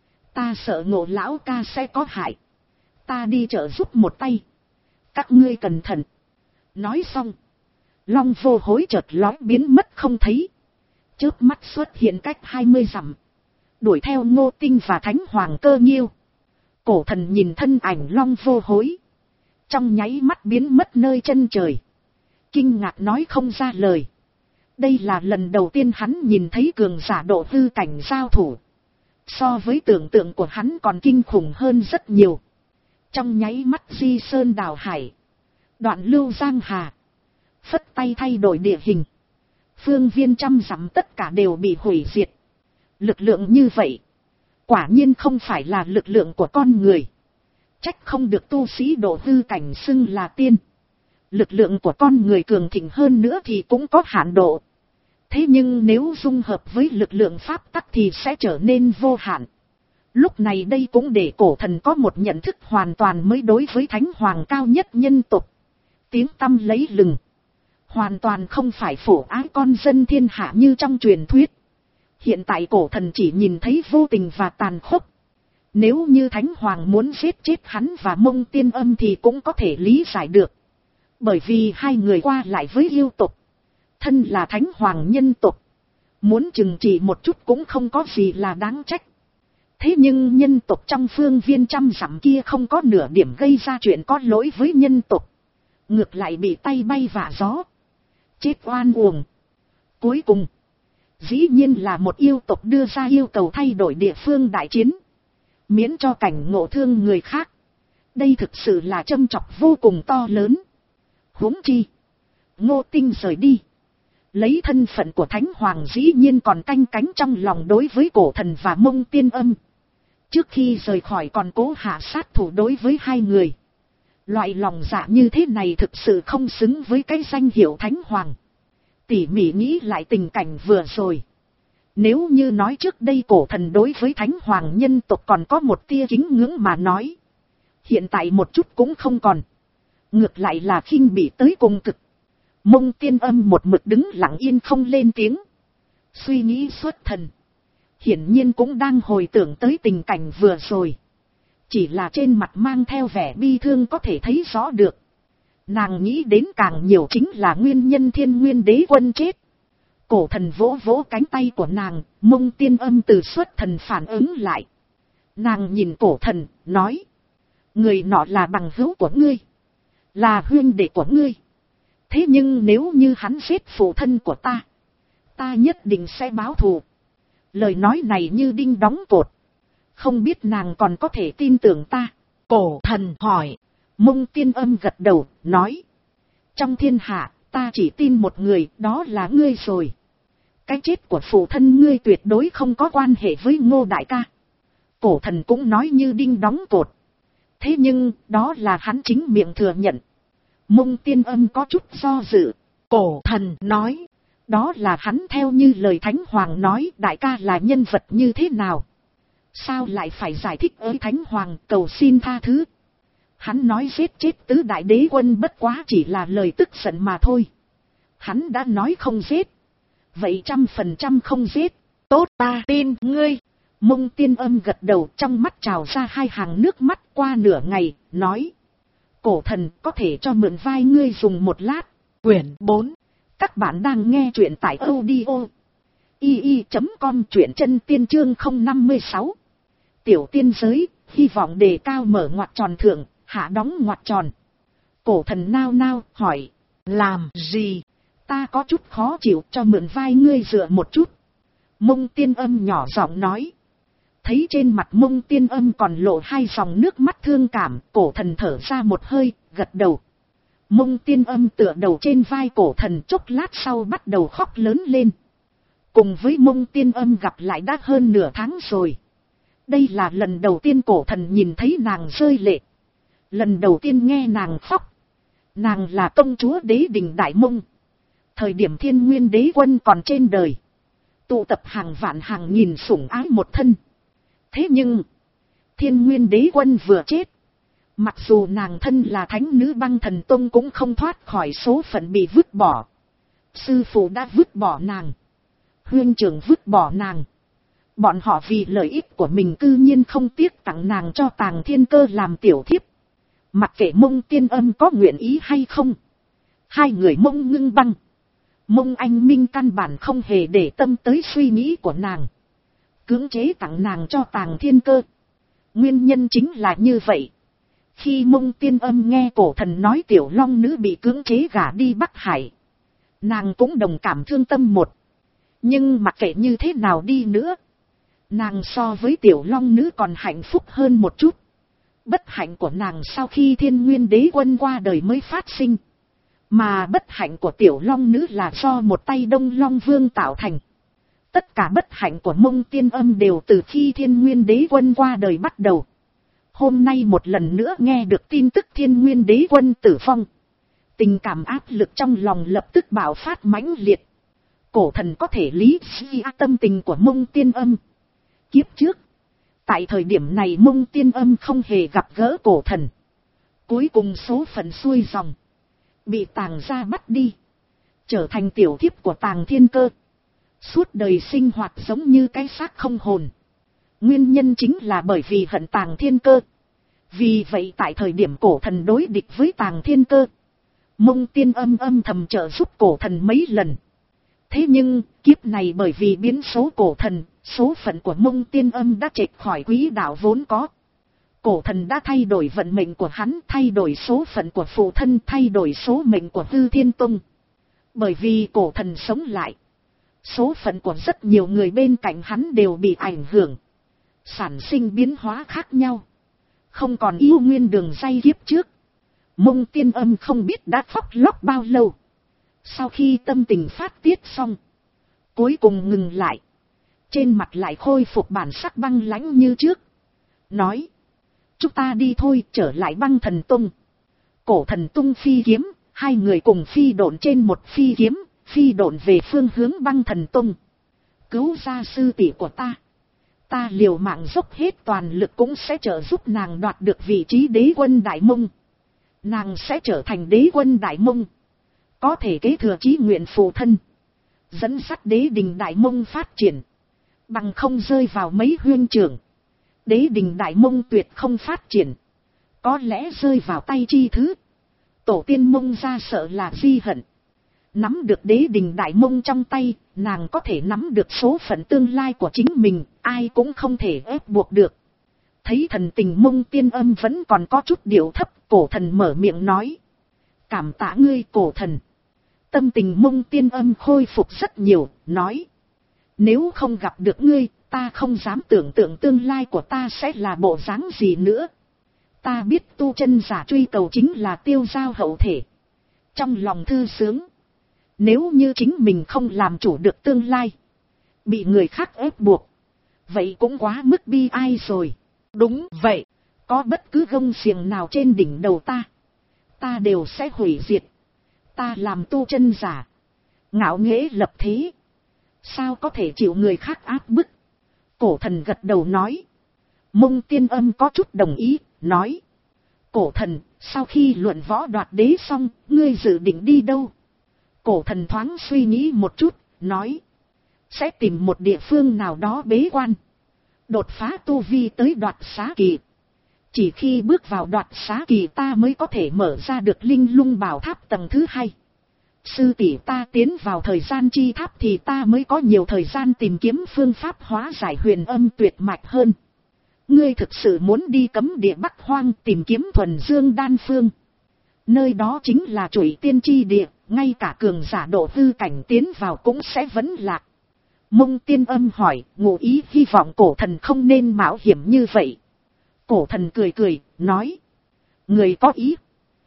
Ta sợ Ngộ lão ca sẽ có hại. Ta đi trợ giúp một tay. Các ngươi cẩn thận. Nói xong. Long Vô Hối chợt lóe biến mất không thấy. Chớp mắt xuất hiện cách hai mươi dặm. Đuổi theo Ngô Tinh và Thánh Hoàng Cơ Nghiêu. Cổ thần nhìn thân ảnh Long Vô Hối. Trong nháy mắt biến mất nơi chân trời. Kinh ngạc nói không ra lời. Đây là lần đầu tiên hắn nhìn thấy cường giả độ hư cảnh giao thủ. So với tưởng tượng của hắn còn kinh khủng hơn rất nhiều. Trong nháy mắt di sơn đào hải. Đoạn lưu giang hà. Phất tay thay đổi địa hình. Phương viên trăm dặm tất cả đều bị hủy diệt. Lực lượng như vậy. Quả nhiên không phải là lực lượng của con người. Trách không được tu sĩ độ hư cảnh xưng là tiên. Lực lượng của con người cường thịnh hơn nữa thì cũng có hạn độ. Thế nhưng nếu dung hợp với lực lượng pháp tắc thì sẽ trở nên vô hạn. Lúc này đây cũng để cổ thần có một nhận thức hoàn toàn mới đối với Thánh Hoàng cao nhất nhân tộc. Tiếng tăm lấy lừng. Hoàn toàn không phải phổ ái con dân thiên hạ như trong truyền thuyết. Hiện tại cổ thần chỉ nhìn thấy vô tình và tàn khốc. Nếu như Thánh Hoàng muốn giết chết hắn và Mông Tiên Âm thì cũng có thể lý giải được. Bởi vì hai người qua lại với yêu tộc. Thân là Thánh Hoàng nhân tộc. Muốn trừng trị một chút cũng không có gì là đáng trách. Thế nhưng nhân tộc trong phương viên trăm dặm kia không có nửa điểm gây ra chuyện có lỗi với nhân tộc. Ngược lại bị tay bay vạ gió. Chết oan uổng. Cuối cùng. Dĩ nhiên là một yêu tộc đưa ra yêu cầu thay đổi địa phương đại chiến. Miễn cho cảnh ngộ thương người khác. Đây thực sự là châm chọc vô cùng to lớn. Huống chi. Ngô Tinh rời đi. Lấy thân phận của Thánh Hoàng dĩ nhiên còn canh cánh trong lòng đối với cổ thần và Mông Tiên Âm. Trước khi rời khỏi còn cố hạ sát thủ đối với hai người. Loại lòng dạ như thế này thực sự không xứng với cái danh hiệu Thánh Hoàng. Tỉ mỉ nghĩ lại tình cảnh vừa rồi. Nếu như nói trước đây cổ thần đối với Thánh Hoàng nhân tộc còn có một tia kính ngưỡng mà nói. Hiện tại một chút cũng không còn. Ngược lại là khinh bỉ tới cùng cực. Mông Tiên Âm một mực đứng lặng yên không lên tiếng. Suy nghĩ xuất thần. Hiển nhiên cũng đang hồi tưởng tới tình cảnh vừa rồi. Chỉ là trên mặt mang theo vẻ bi thương có thể thấy rõ được. Nàng nghĩ đến càng nhiều chính là nguyên nhân Thiên Nguyên Đế Quân chết. Cổ thần vỗ vỗ cánh tay của nàng, Mông Tiên Âm từ xuất thần phản ứng lại. Nàng nhìn cổ thần, nói. Người nọ là bằng hữu của ngươi. Là huynh đệ của ngươi. Thế nhưng nếu như hắn giết phụ thân của ta, ta nhất định sẽ báo thù. Lời nói này như đinh đóng cột. Không biết nàng còn có thể tin tưởng ta. Cổ thần hỏi. Mông Tiên Âm gật đầu, nói. Trong thiên hạ, ta chỉ tin một người, đó là ngươi rồi. Cái chết của phụ thân ngươi tuyệt đối không có quan hệ với Ngô đại ca. Cổ thần cũng nói như đinh đóng cột. Thế nhưng, đó là hắn chính miệng thừa nhận. Mông Tiên Âm có chút do dự. Cổ thần nói. Đó là hắn theo như lời Thánh Hoàng nói đại ca là nhân vật như thế nào. Sao lại phải giải thích ới Thánh Hoàng cầu xin tha thứ. Hắn nói giết chết tứ đại đế quân bất quá chỉ là lời tức giận mà thôi. Hắn đã nói không giết. Vậy trăm phần trăm không giết. Tốt, ta tin ngươi. Mông Tiên Âm gật đầu, trong mắt trào ra hai hàng nước mắt. Qua nửa ngày, nói. Cổ thần có thể cho mượn vai ngươi dùng một lát. Quyển bốn. Các bạn đang nghe truyện tại audio i i chấm com, truyện chân tiên chương không năm sáu. Tiểu tiên giới, hy vọng đề cao mở ngoặc tròn thượng, hạ đóng ngoặc tròn. Cổ thần nao nao, hỏi. Làm gì? Ta có chút khó chịu, cho mượn vai ngươi dựa một chút. Mông Tiên Âm nhỏ giọng nói. Thấy trên mặt Mông Tiên Âm còn lộ hai dòng nước mắt thương cảm, cổ thần thở ra một hơi, gật đầu. Mông Tiên Âm tựa đầu trên vai cổ thần, chốc lát sau bắt đầu khóc lớn lên. Cùng với Mông Tiên Âm gặp lại đã hơn nửa tháng rồi. Đây là lần đầu tiên cổ thần nhìn thấy nàng rơi lệ. Lần đầu tiên nghe nàng khóc. Nàng là công chúa đế đình Đại Mông. Thời điểm Thiên Nguyên Đế Quân còn trên đời. Tụ tập hàng vạn hàng nghìn sủng ái một thân. Thế nhưng, Thiên Nguyên Đế Quân vừa chết. Mặc dù nàng thân là thánh nữ Băng Thần Tông cũng không thoát khỏi số phận bị vứt bỏ. Sư phụ đã vứt bỏ nàng. Huynh trưởng vứt bỏ nàng. Bọn họ vì lợi ích của mình cư nhiên không tiếc tặng nàng cho Tàng Thiên Cơ làm tiểu thiếp. Mặc kệ Mông Tiên Âm có nguyện ý hay không. Hai người Mông Ngưng Băng, Mông Anh Minh căn bản không hề để tâm tới suy nghĩ của nàng. Cưỡng chế tặng nàng cho Tàng Thiên Cơ. Nguyên nhân chính là như vậy. Khi Mông Tiên Âm nghe cổ thần nói tiểu long nữ bị cưỡng chế gả đi Bắc Hải, nàng cũng đồng cảm thương tâm một. Nhưng mặc kệ như thế nào đi nữa, nàng so với tiểu long nữ còn hạnh phúc hơn một chút. Bất hạnh của nàng sau khi Thiên Nguyên Đế Quân qua đời mới phát sinh. Mà bất hạnh của tiểu long nữ là do một tay Đông Long Vương tạo thành. Tất cả bất hạnh của Mông Tiên Âm đều từ khi Thiên Nguyên Đế Quân qua đời bắt đầu. Hôm nay một lần nữa nghe được tin tức Thiên Nguyên Đế Quân tử vong. Tình cảm áp lực trong lòng lập tức bạo phát mãnh liệt. Cổ thần có thể lý suy tâm tình của Mông Tiên Âm. Kiếp trước, tại thời điểm này Mông Tiên Âm không hề gặp gỡ cổ thần. Cuối cùng số phận xuôi dòng, bị Tàng gia bắt đi, trở thành tiểu thiếp của Tàng Thiên Cơ. Suốt đời sinh hoạt giống như cái xác không hồn. Nguyên nhân chính là bởi vì hận Tàng Thiên Cơ. Vì vậy tại thời điểm cổ thần đối địch với Tàng Thiên Cơ, Mông Tiên Âm âm thầm trợ giúp cổ thần mấy lần. Thế nhưng, kiếp này bởi vì biến số cổ thần, số phận của Mông Tiên Âm đã chệch khỏi quỹ đạo vốn có. Cổ thần đã thay đổi vận mệnh của hắn, thay đổi số phận của phụ thân, thay đổi số mệnh của Hư Thiên Tông. Bởi vì cổ thần sống lại, số phận của rất nhiều người bên cạnh hắn đều bị ảnh hưởng, sản sinh biến hóa khác nhau, không còn yêu nguyên đường dây kiếp trước. Mông Tiên Âm không biết đã khóc lóc bao lâu, Sau khi tâm tình phát tiết xong, cuối cùng ngừng lại, trên mặt lại khôi phục bản sắc băng lãnh như trước, nói, chúng ta đi thôi, trở lại Băng Thần Tông. Cổ Thần tung phi kiếm, hai người cùng phi độn trên một phi kiếm, phi độn về phương hướng Băng Thần Tông. Cứu ra sư tỷ của ta, ta liều mạng dốc hết toàn lực cũng sẽ trợ giúp nàng đoạt được vị trí đế quân Đại Mông. Nàng sẽ trở thành đế quân Đại Mông, có thể kế thừa chí nguyện phụ thân, dẫn dắt đế đình Đại Mông phát triển, bằng không rơi vào mấy huyên trưởng, đế đình Đại Mông tuyệt không phát triển, có lẽ rơi vào tay chi thứ. Tổ tiên Mông ra sợ là di hận. Nắm được đế đình Đại Mông trong tay, nàng có thể nắm được số phận tương lai của chính mình, ai cũng không thể ép buộc được. Thấy thần tình Mông Tiên Âm vẫn còn có chút điệu thấp, Cổ Thần mở miệng nói, cảm tạ ngươi Cổ Thần. Tâm tình Mông Tiên Âm khôi phục rất nhiều, nói, nếu không gặp được ngươi, ta không dám tưởng tượng tương lai của ta sẽ là bộ dáng gì nữa. Ta biết tu chân giả truy cầu chính là tiêu giao hậu thể. Trong lòng thư sướng, nếu như chính mình không làm chủ được tương lai, bị người khác ép buộc, vậy cũng quá mức bi ai rồi. Đúng vậy, có bất cứ gông xiềng nào trên đỉnh đầu ta, ta đều sẽ hủy diệt. Ta làm tu chân giả, ngạo nghễ lập thế, sao có thể chịu người khác áp bức. Cổ Thần gật đầu nói. Mông Tiên Âm có chút đồng ý, nói, Cổ Thần, sau khi luận võ đoạt đế xong, ngươi dự định đi đâu? Cổ Thần thoáng suy nghĩ một chút, nói, sẽ tìm một địa phương nào đó bế quan, đột phá tu vi tới đoạt xá kỳ. Chỉ khi bước vào đoạt xá kỳ ta mới có thể mở ra được linh lung bảo tháp tầng thứ hai. Sư tỷ ta tiến vào thời gian chi tháp thì ta mới có nhiều thời gian tìm kiếm phương pháp hóa giải huyền âm tuyệt mạch hơn. Ngươi thực sự muốn đi cấm địa Bắc Hoang tìm kiếm thuần dương đan phương. Nơi đó chính là chuỗi tiên tri địa, ngay cả cường giả độ hư cảnh tiến vào cũng sẽ vấn lạc. Mông Tiên Âm hỏi, ngụ ý hy vọng Cổ Thần không nên mạo hiểm như vậy. Cổ Thần cười cười, nói, người có ý,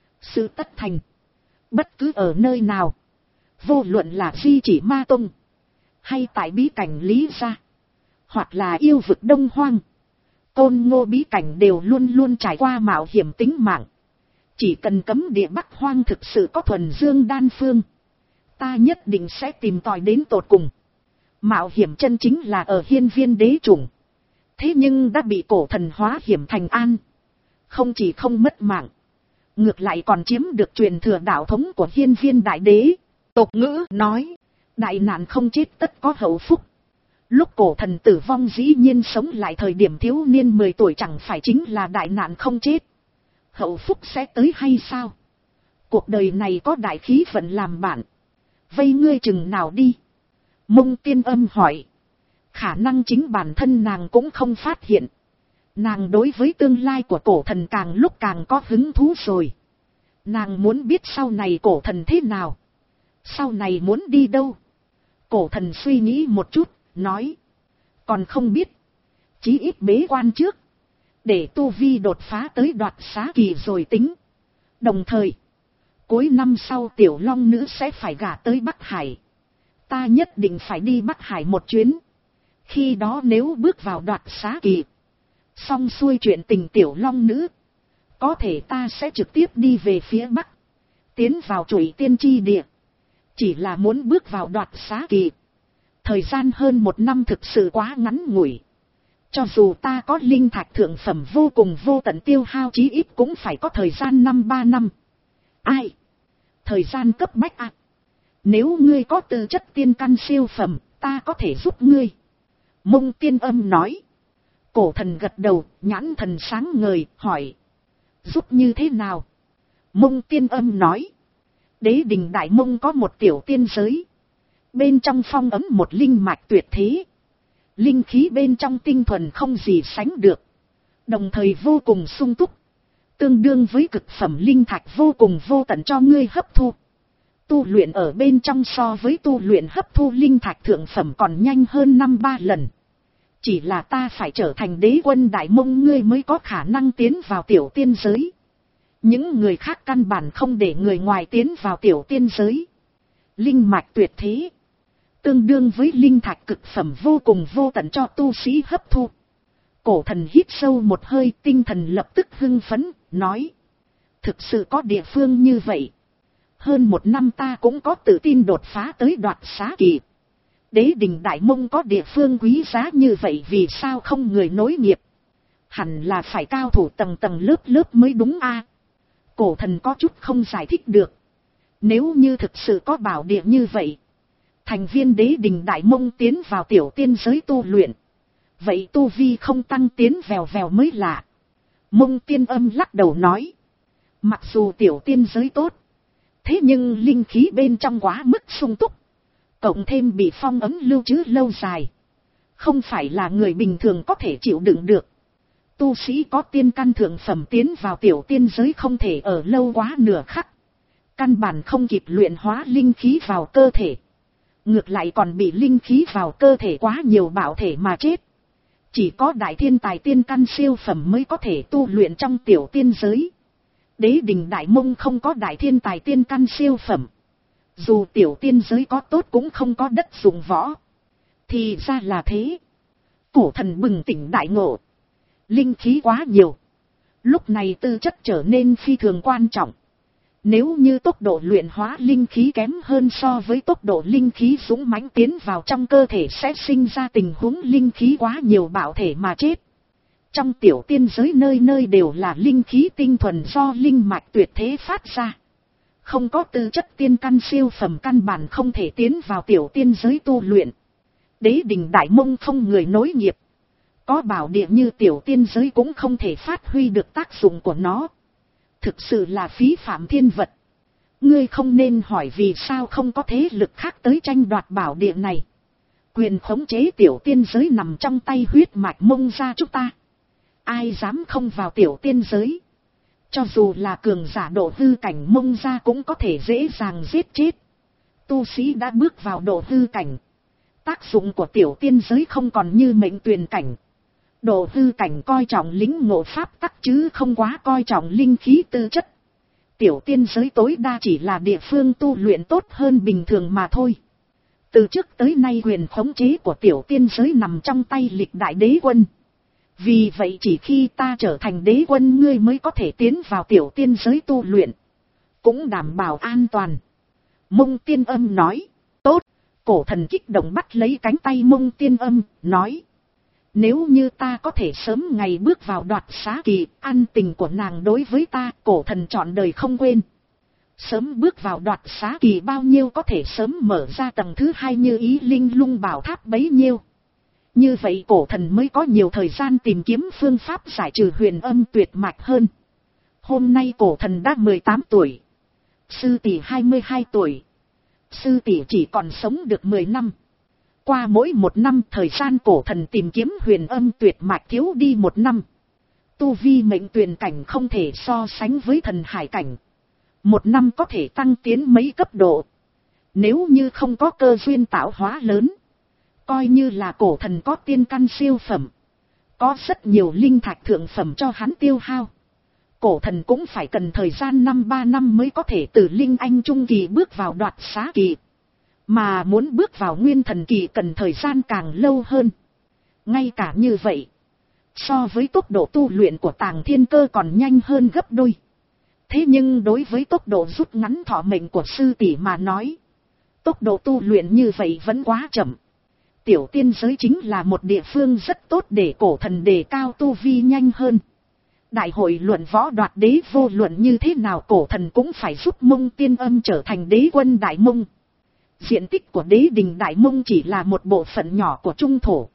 sự tất thành. Bất cứ ở nơi nào, vô luận là Di Chỉ Ma Tông, hay tại bí cảnh Lý Gia, hoặc là yêu vực Đông Hoang, Côn Ngô bí cảnh đều luôn luôn trải qua mạo hiểm tính mạng. Chỉ cần cấm địa Bắc Hoang thực sự có thuần dương đan phương, ta nhất định sẽ tìm tòi đến tột cùng. Mạo hiểm chân chính là ở hiên viên đế chủng, thế nhưng đã bị Cổ Thần hóa hiểm thành an. Không chỉ không mất mạng, ngược lại còn chiếm được truyền thừa đạo thống của hiên viên đại đế. Tục ngữ nói, đại nạn không chết tất có hậu phúc. Lúc Cổ Thần tử vong dĩ nhiên sống lại thời điểm thiếu niên mười tuổi chẳng phải chính là đại nạn không chết. Hậu phúc sẽ tới hay sao? Cuộc đời này có đại khí vận làm bạn, vây ngươi chừng nào đi? Mông Tiên Âm hỏi. Khả năng chính bản thân nàng cũng không phát hiện. Nàng đối với tương lai của Cổ Thần càng lúc càng có hứng thú rồi. Nàng muốn biết sau này Cổ Thần thế nào, sau này muốn đi đâu. Cổ Thần suy nghĩ một chút, nói, còn không biết, chí ít bế quan trước, để tu vi đột phá tới đoạt xá kỳ rồi tính. Đồng thời, cuối năm sau Tiểu Long Nữ sẽ phải gả tới Bắc Hải. Ta nhất định phải đi Bắc Hải một chuyến. Khi đó nếu bước vào đoạt xá kỳ, xong xuôi chuyện tình Tiểu Long Nữ, có thể ta sẽ trực tiếp đi về phía Bắc, tiến vào chuỗi tiên tri địa. Chỉ là muốn bước vào đoạt xá kỳ, thời gian hơn một năm thực sự quá ngắn ngủi. Cho dù ta có linh thạch thượng phẩm vô cùng vô tận tiêu hao chí ít cũng phải có thời gian năm ba năm. Ai? Thời gian cấp bách à? Nếu ngươi có tư chất tiên căn siêu phẩm, ta có thể giúp ngươi. Mông Tiên Âm nói. Cổ Thần gật đầu, nhãn thần sáng ngời, hỏi. Giúp như thế nào? Mông Tiên Âm nói. Đế đình Đại Mông có một tiểu tiên giới. Bên trong phong ấm một linh mạch tuyệt thế. Linh khí bên trong tinh thuần không gì sánh được. Đồng thời vô cùng sung túc. Tương đương với cực phẩm linh thạch vô cùng vô tận cho ngươi hấp thu. Tu luyện ở bên trong so với tu luyện hấp thu linh thạch thượng phẩm còn nhanh hơn năm ba lần. Chỉ là ta phải trở thành đế quân Đại Mông ngươi mới có khả năng tiến vào tiểu tiên giới. Những người khác căn bản không để người ngoài tiến vào tiểu tiên giới. Linh mạch tuyệt thế. Tương đương với linh thạch cực phẩm vô cùng vô tận cho tu sĩ hấp thu. Cổ thần hít sâu một hơi, tinh thần lập tức hưng phấn, nói. Thực sự có địa phương như vậy. Hơn một năm ta cũng có tự tin đột phá tới đoạt xá kỳ. Đế đình Đại Mông có địa phương quý giá như vậy, vì sao không người nối nghiệp? Hẳn là phải cao thủ tầng tầng lớp lớp mới đúng a. Cổ thần có chút không giải thích được. Nếu như thực sự có bảo địa như vậy, thành viên đế đình Đại Mông tiến vào tiểu tiên giới tu luyện, vậy tu vi không tăng tiến vèo vèo mới lạ. Mông Tiên Âm lắc đầu nói. Mặc dù tiểu tiên giới tốt, thế nhưng linh khí bên trong quá mức sung túc. Cộng thêm bị phong ấn lưu trữ lâu dài, không phải là người bình thường có thể chịu đựng được. Tu sĩ có tiên căn thượng phẩm tiến vào tiểu tiên giới không thể ở lâu quá nửa khắc. Căn bản không kịp luyện hóa linh khí vào cơ thể. Ngược lại còn bị linh khí vào cơ thể quá nhiều bạo thể mà chết. Chỉ có đại thiên tài tiên căn siêu phẩm mới có thể tu luyện trong tiểu tiên giới. Đế đình Đại Mông không có đại thiên tài tiên căn siêu phẩm. Dù tiểu tiên giới có tốt cũng không có đất dụng võ. Thì ra là thế. Cổ thần bừng tỉnh đại ngộ. Linh khí quá nhiều. Lúc này tư chất trở nên phi thường quan trọng. Nếu như tốc độ luyện hóa linh khí kém hơn so với tốc độ linh khí dũng mãnh tiến vào trong cơ thể, sẽ sinh ra tình huống linh khí quá nhiều bạo thể mà chết. Trong tiểu tiên giới nơi nơi đều là linh khí tinh thuần do linh mạch tuyệt thế phát ra. Không có tư chất tiên căn siêu phẩm căn bản không thể tiến vào tiểu tiên giới tu luyện. Đế đình Đại Mông không người nối nghiệp. Có bảo địa như tiểu tiên giới cũng không thể phát huy được tác dụng của nó. Thực sự là phí phạm thiên vật. Ngươi không nên hỏi vì sao không có thế lực khác tới tranh đoạt bảo địa này. Quyền khống chế tiểu tiên giới nằm trong tay huyết mạch Mông gia chúng ta. Ai dám không vào tiểu tiên giới? Cho dù là cường giả độ hư cảnh Mông gia cũng có thể dễ dàng giết chết. Tu sĩ đã bước vào độ hư cảnh. Tác dụng của tiểu tiên giới không còn như mệnh tuyền cảnh. Độ hư cảnh coi trọng lính ngộ pháp tắc chứ không quá coi trọng linh khí tư chất. Tiểu tiên giới tối đa chỉ là địa phương tu luyện tốt hơn bình thường mà thôi. Từ trước tới nay quyền khống chế của tiểu tiên giới nằm trong tay lịch đại đế quân. Vì vậy chỉ khi ta trở thành đế quân ngươi mới có thể tiến vào tiểu tiên giới tu luyện. Cũng đảm bảo an toàn. Mông Tiên Âm nói. Tốt. Cổ thần kích động bắt lấy cánh tay Mông Tiên Âm, nói. Nếu như ta có thể sớm ngày bước vào đoạt xá kỳ, ân tình của nàng đối với ta, cổ thần trọn đời không quên. Sớm bước vào đoạt xá kỳ bao nhiêu có thể sớm mở ra tầng thứ hai như ý linh lung bảo tháp bấy nhiêu. Như vậy cổ thần mới có nhiều thời gian tìm kiếm phương pháp giải trừ huyền âm tuyệt mạch hơn. Hôm nay cổ thần đã mười tám tuổi. Sư tỷ hai mươi hai tuổi. Sư tỷ chỉ còn sống được mười năm. Qua mỗi một năm thời gian cổ thần tìm kiếm huyền âm tuyệt mạch thiếu đi một năm. Tu vi mệnh tuyền cảnh không thể so sánh với thần hải cảnh. Một năm có thể tăng tiến mấy cấp độ. Nếu như không có cơ duyên tạo hóa lớn, coi như là cổ thần có tiên căn siêu phẩm, có rất nhiều linh thạch thượng phẩm cho hắn tiêu hao, cổ thần cũng phải cần thời gian năm ba năm mới có thể từ linh anh trung kỳ bước vào đoạt xá kỳ. Mà muốn bước vào nguyên thần kỳ cần thời gian càng lâu hơn. Ngay cả như vậy, so với tốc độ tu luyện của Tàng Thiên Cơ còn nhanh hơn gấp đôi. Thế nhưng đối với tốc độ rút ngắn thọ mệnh của sư tỷ mà nói, tốc độ tu luyện như vậy vẫn quá chậm. Tiểu tiên giới chính là một địa phương rất tốt để cổ thần đề cao tu vi nhanh hơn. Đại hội luận võ đoạt đế vô luận như thế nào cổ thần cũng phải giúp Mông Tiên Âm trở thành đế quân Đại Mông. Diện tích của đế đình Đại Mông chỉ là một bộ phận nhỏ của trung thổ.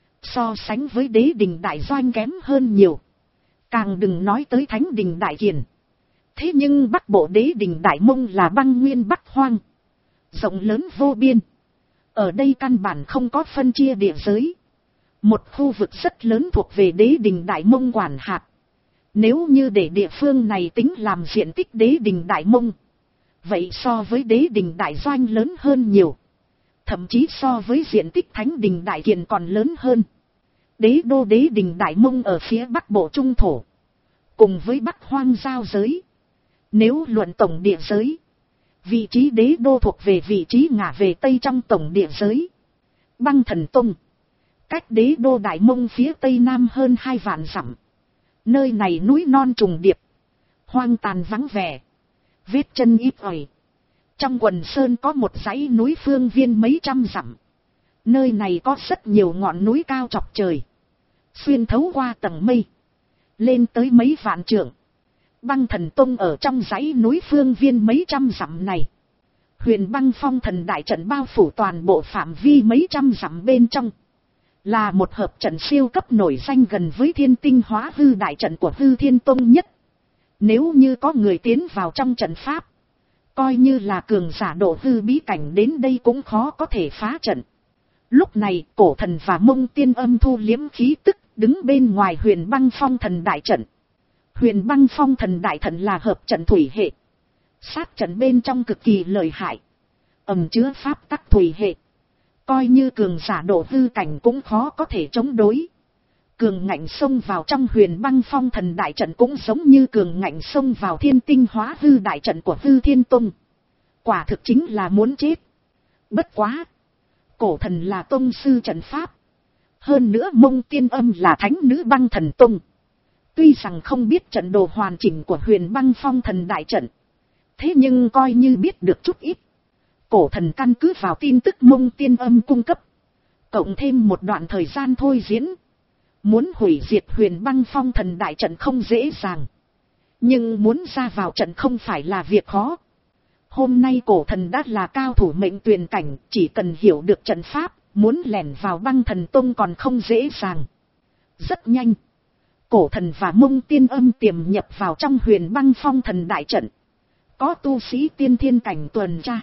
So sánh với đế đình Đại Doanh kém hơn nhiều. Càng đừng nói tới thánh đình Đại Kiền. Thế nhưng bắc bộ đế đình Đại Mông là băng nguyên Bắc Hoang. Rộng lớn vô biên. Ở đây căn bản không có phân chia địa giới. Một khu vực rất lớn thuộc về đế đình Đại Mông quản hạt. Nếu như để địa phương này tính làm diện tích đế đình Đại Mông, vậy so với đế đình Đại Doanh lớn hơn nhiều. Thậm chí so với diện tích thánh đình Đại Kiền còn lớn hơn. Đế đô đế đình Đại Mông ở phía bắc bộ trung thổ, cùng với Bắc Hoang giao giới. Nếu luận tổng địa giới, Vị trí đế đô thuộc về vị trí ngả về tây trong tổng địa giới. Băng Thần Tông cách đế đô Đại Mông phía tây nam hơn hai vạn dặm. Nơi này núi non trùng điệp, hoang tàn vắng vẻ, vết chân ít ỏi. Trong quần sơn có một dãy núi phương viên mấy trăm dặm. Nơi này có rất nhiều ngọn núi cao chọc trời, xuyên thấu qua tầng mây, lên tới mấy vạn trượng. Băng Thần Tông ở trong dãy núi phương viên mấy trăm dặm này. Huyền Băng Phong Thần đại trận bao phủ toàn bộ phạm vi mấy trăm dặm bên trong. Là một hợp trận siêu cấp nổi danh gần với Thiên Tinh Hóa Hư đại trận của Hư Thiên Tông nhất. Nếu như có người tiến vào trong trận pháp, coi như là cường giả độ hư bí cảnh đến đây cũng khó có thể phá trận. Lúc này Cổ Thần và Mông Tiên Âm thu liếm khí tức, đứng bên ngoài Huyền Băng Phong Thần đại trận. Huyền Băng Phong Thần đại trận là hợp trận thủy hệ. Sát trận bên trong cực kỳ lợi hại, ẩn chứa pháp tắc thủy hệ. Coi như cường giả độ hư cảnh cũng khó có thể chống đối. Cường ngạnh xông vào trong Huyền Băng Phong Thần đại trận cũng giống như cường ngạnh xông vào Thiên Tinh Hóa Hư đại trận của Hư Thiên Tông. Quả thực chính là muốn chết. Bất quá, Cổ Thần là tông sư trận pháp, hơn nữa Mông Tiên Âm là thánh nữ Băng Thần Tông. Tuy rằng không biết trận đồ hoàn chỉnh của Huyền Băng Phong Thần đại trận, thế nhưng coi như biết được chút ít. Cổ Thần căn cứ vào tin tức Mông Tiên Âm cung cấp, cộng thêm một đoạn thời gian thôi diễn, muốn hủy diệt Huyền Băng Phong Thần đại trận không dễ dàng, nhưng muốn ra vào trận không phải là việc khó. Hôm nay Cổ Thần đã là cao thủ mệnh tuyền cảnh, chỉ cần hiểu được trận pháp, muốn lẻn vào Băng Thần Tông còn không dễ dàng. Rất nhanh, Cổ Thần và Mông Tiên Âm tiềm nhập vào trong Huyền Băng Phong Thần đại trận. Có tu sĩ tiên thiên cảnh tuần tra,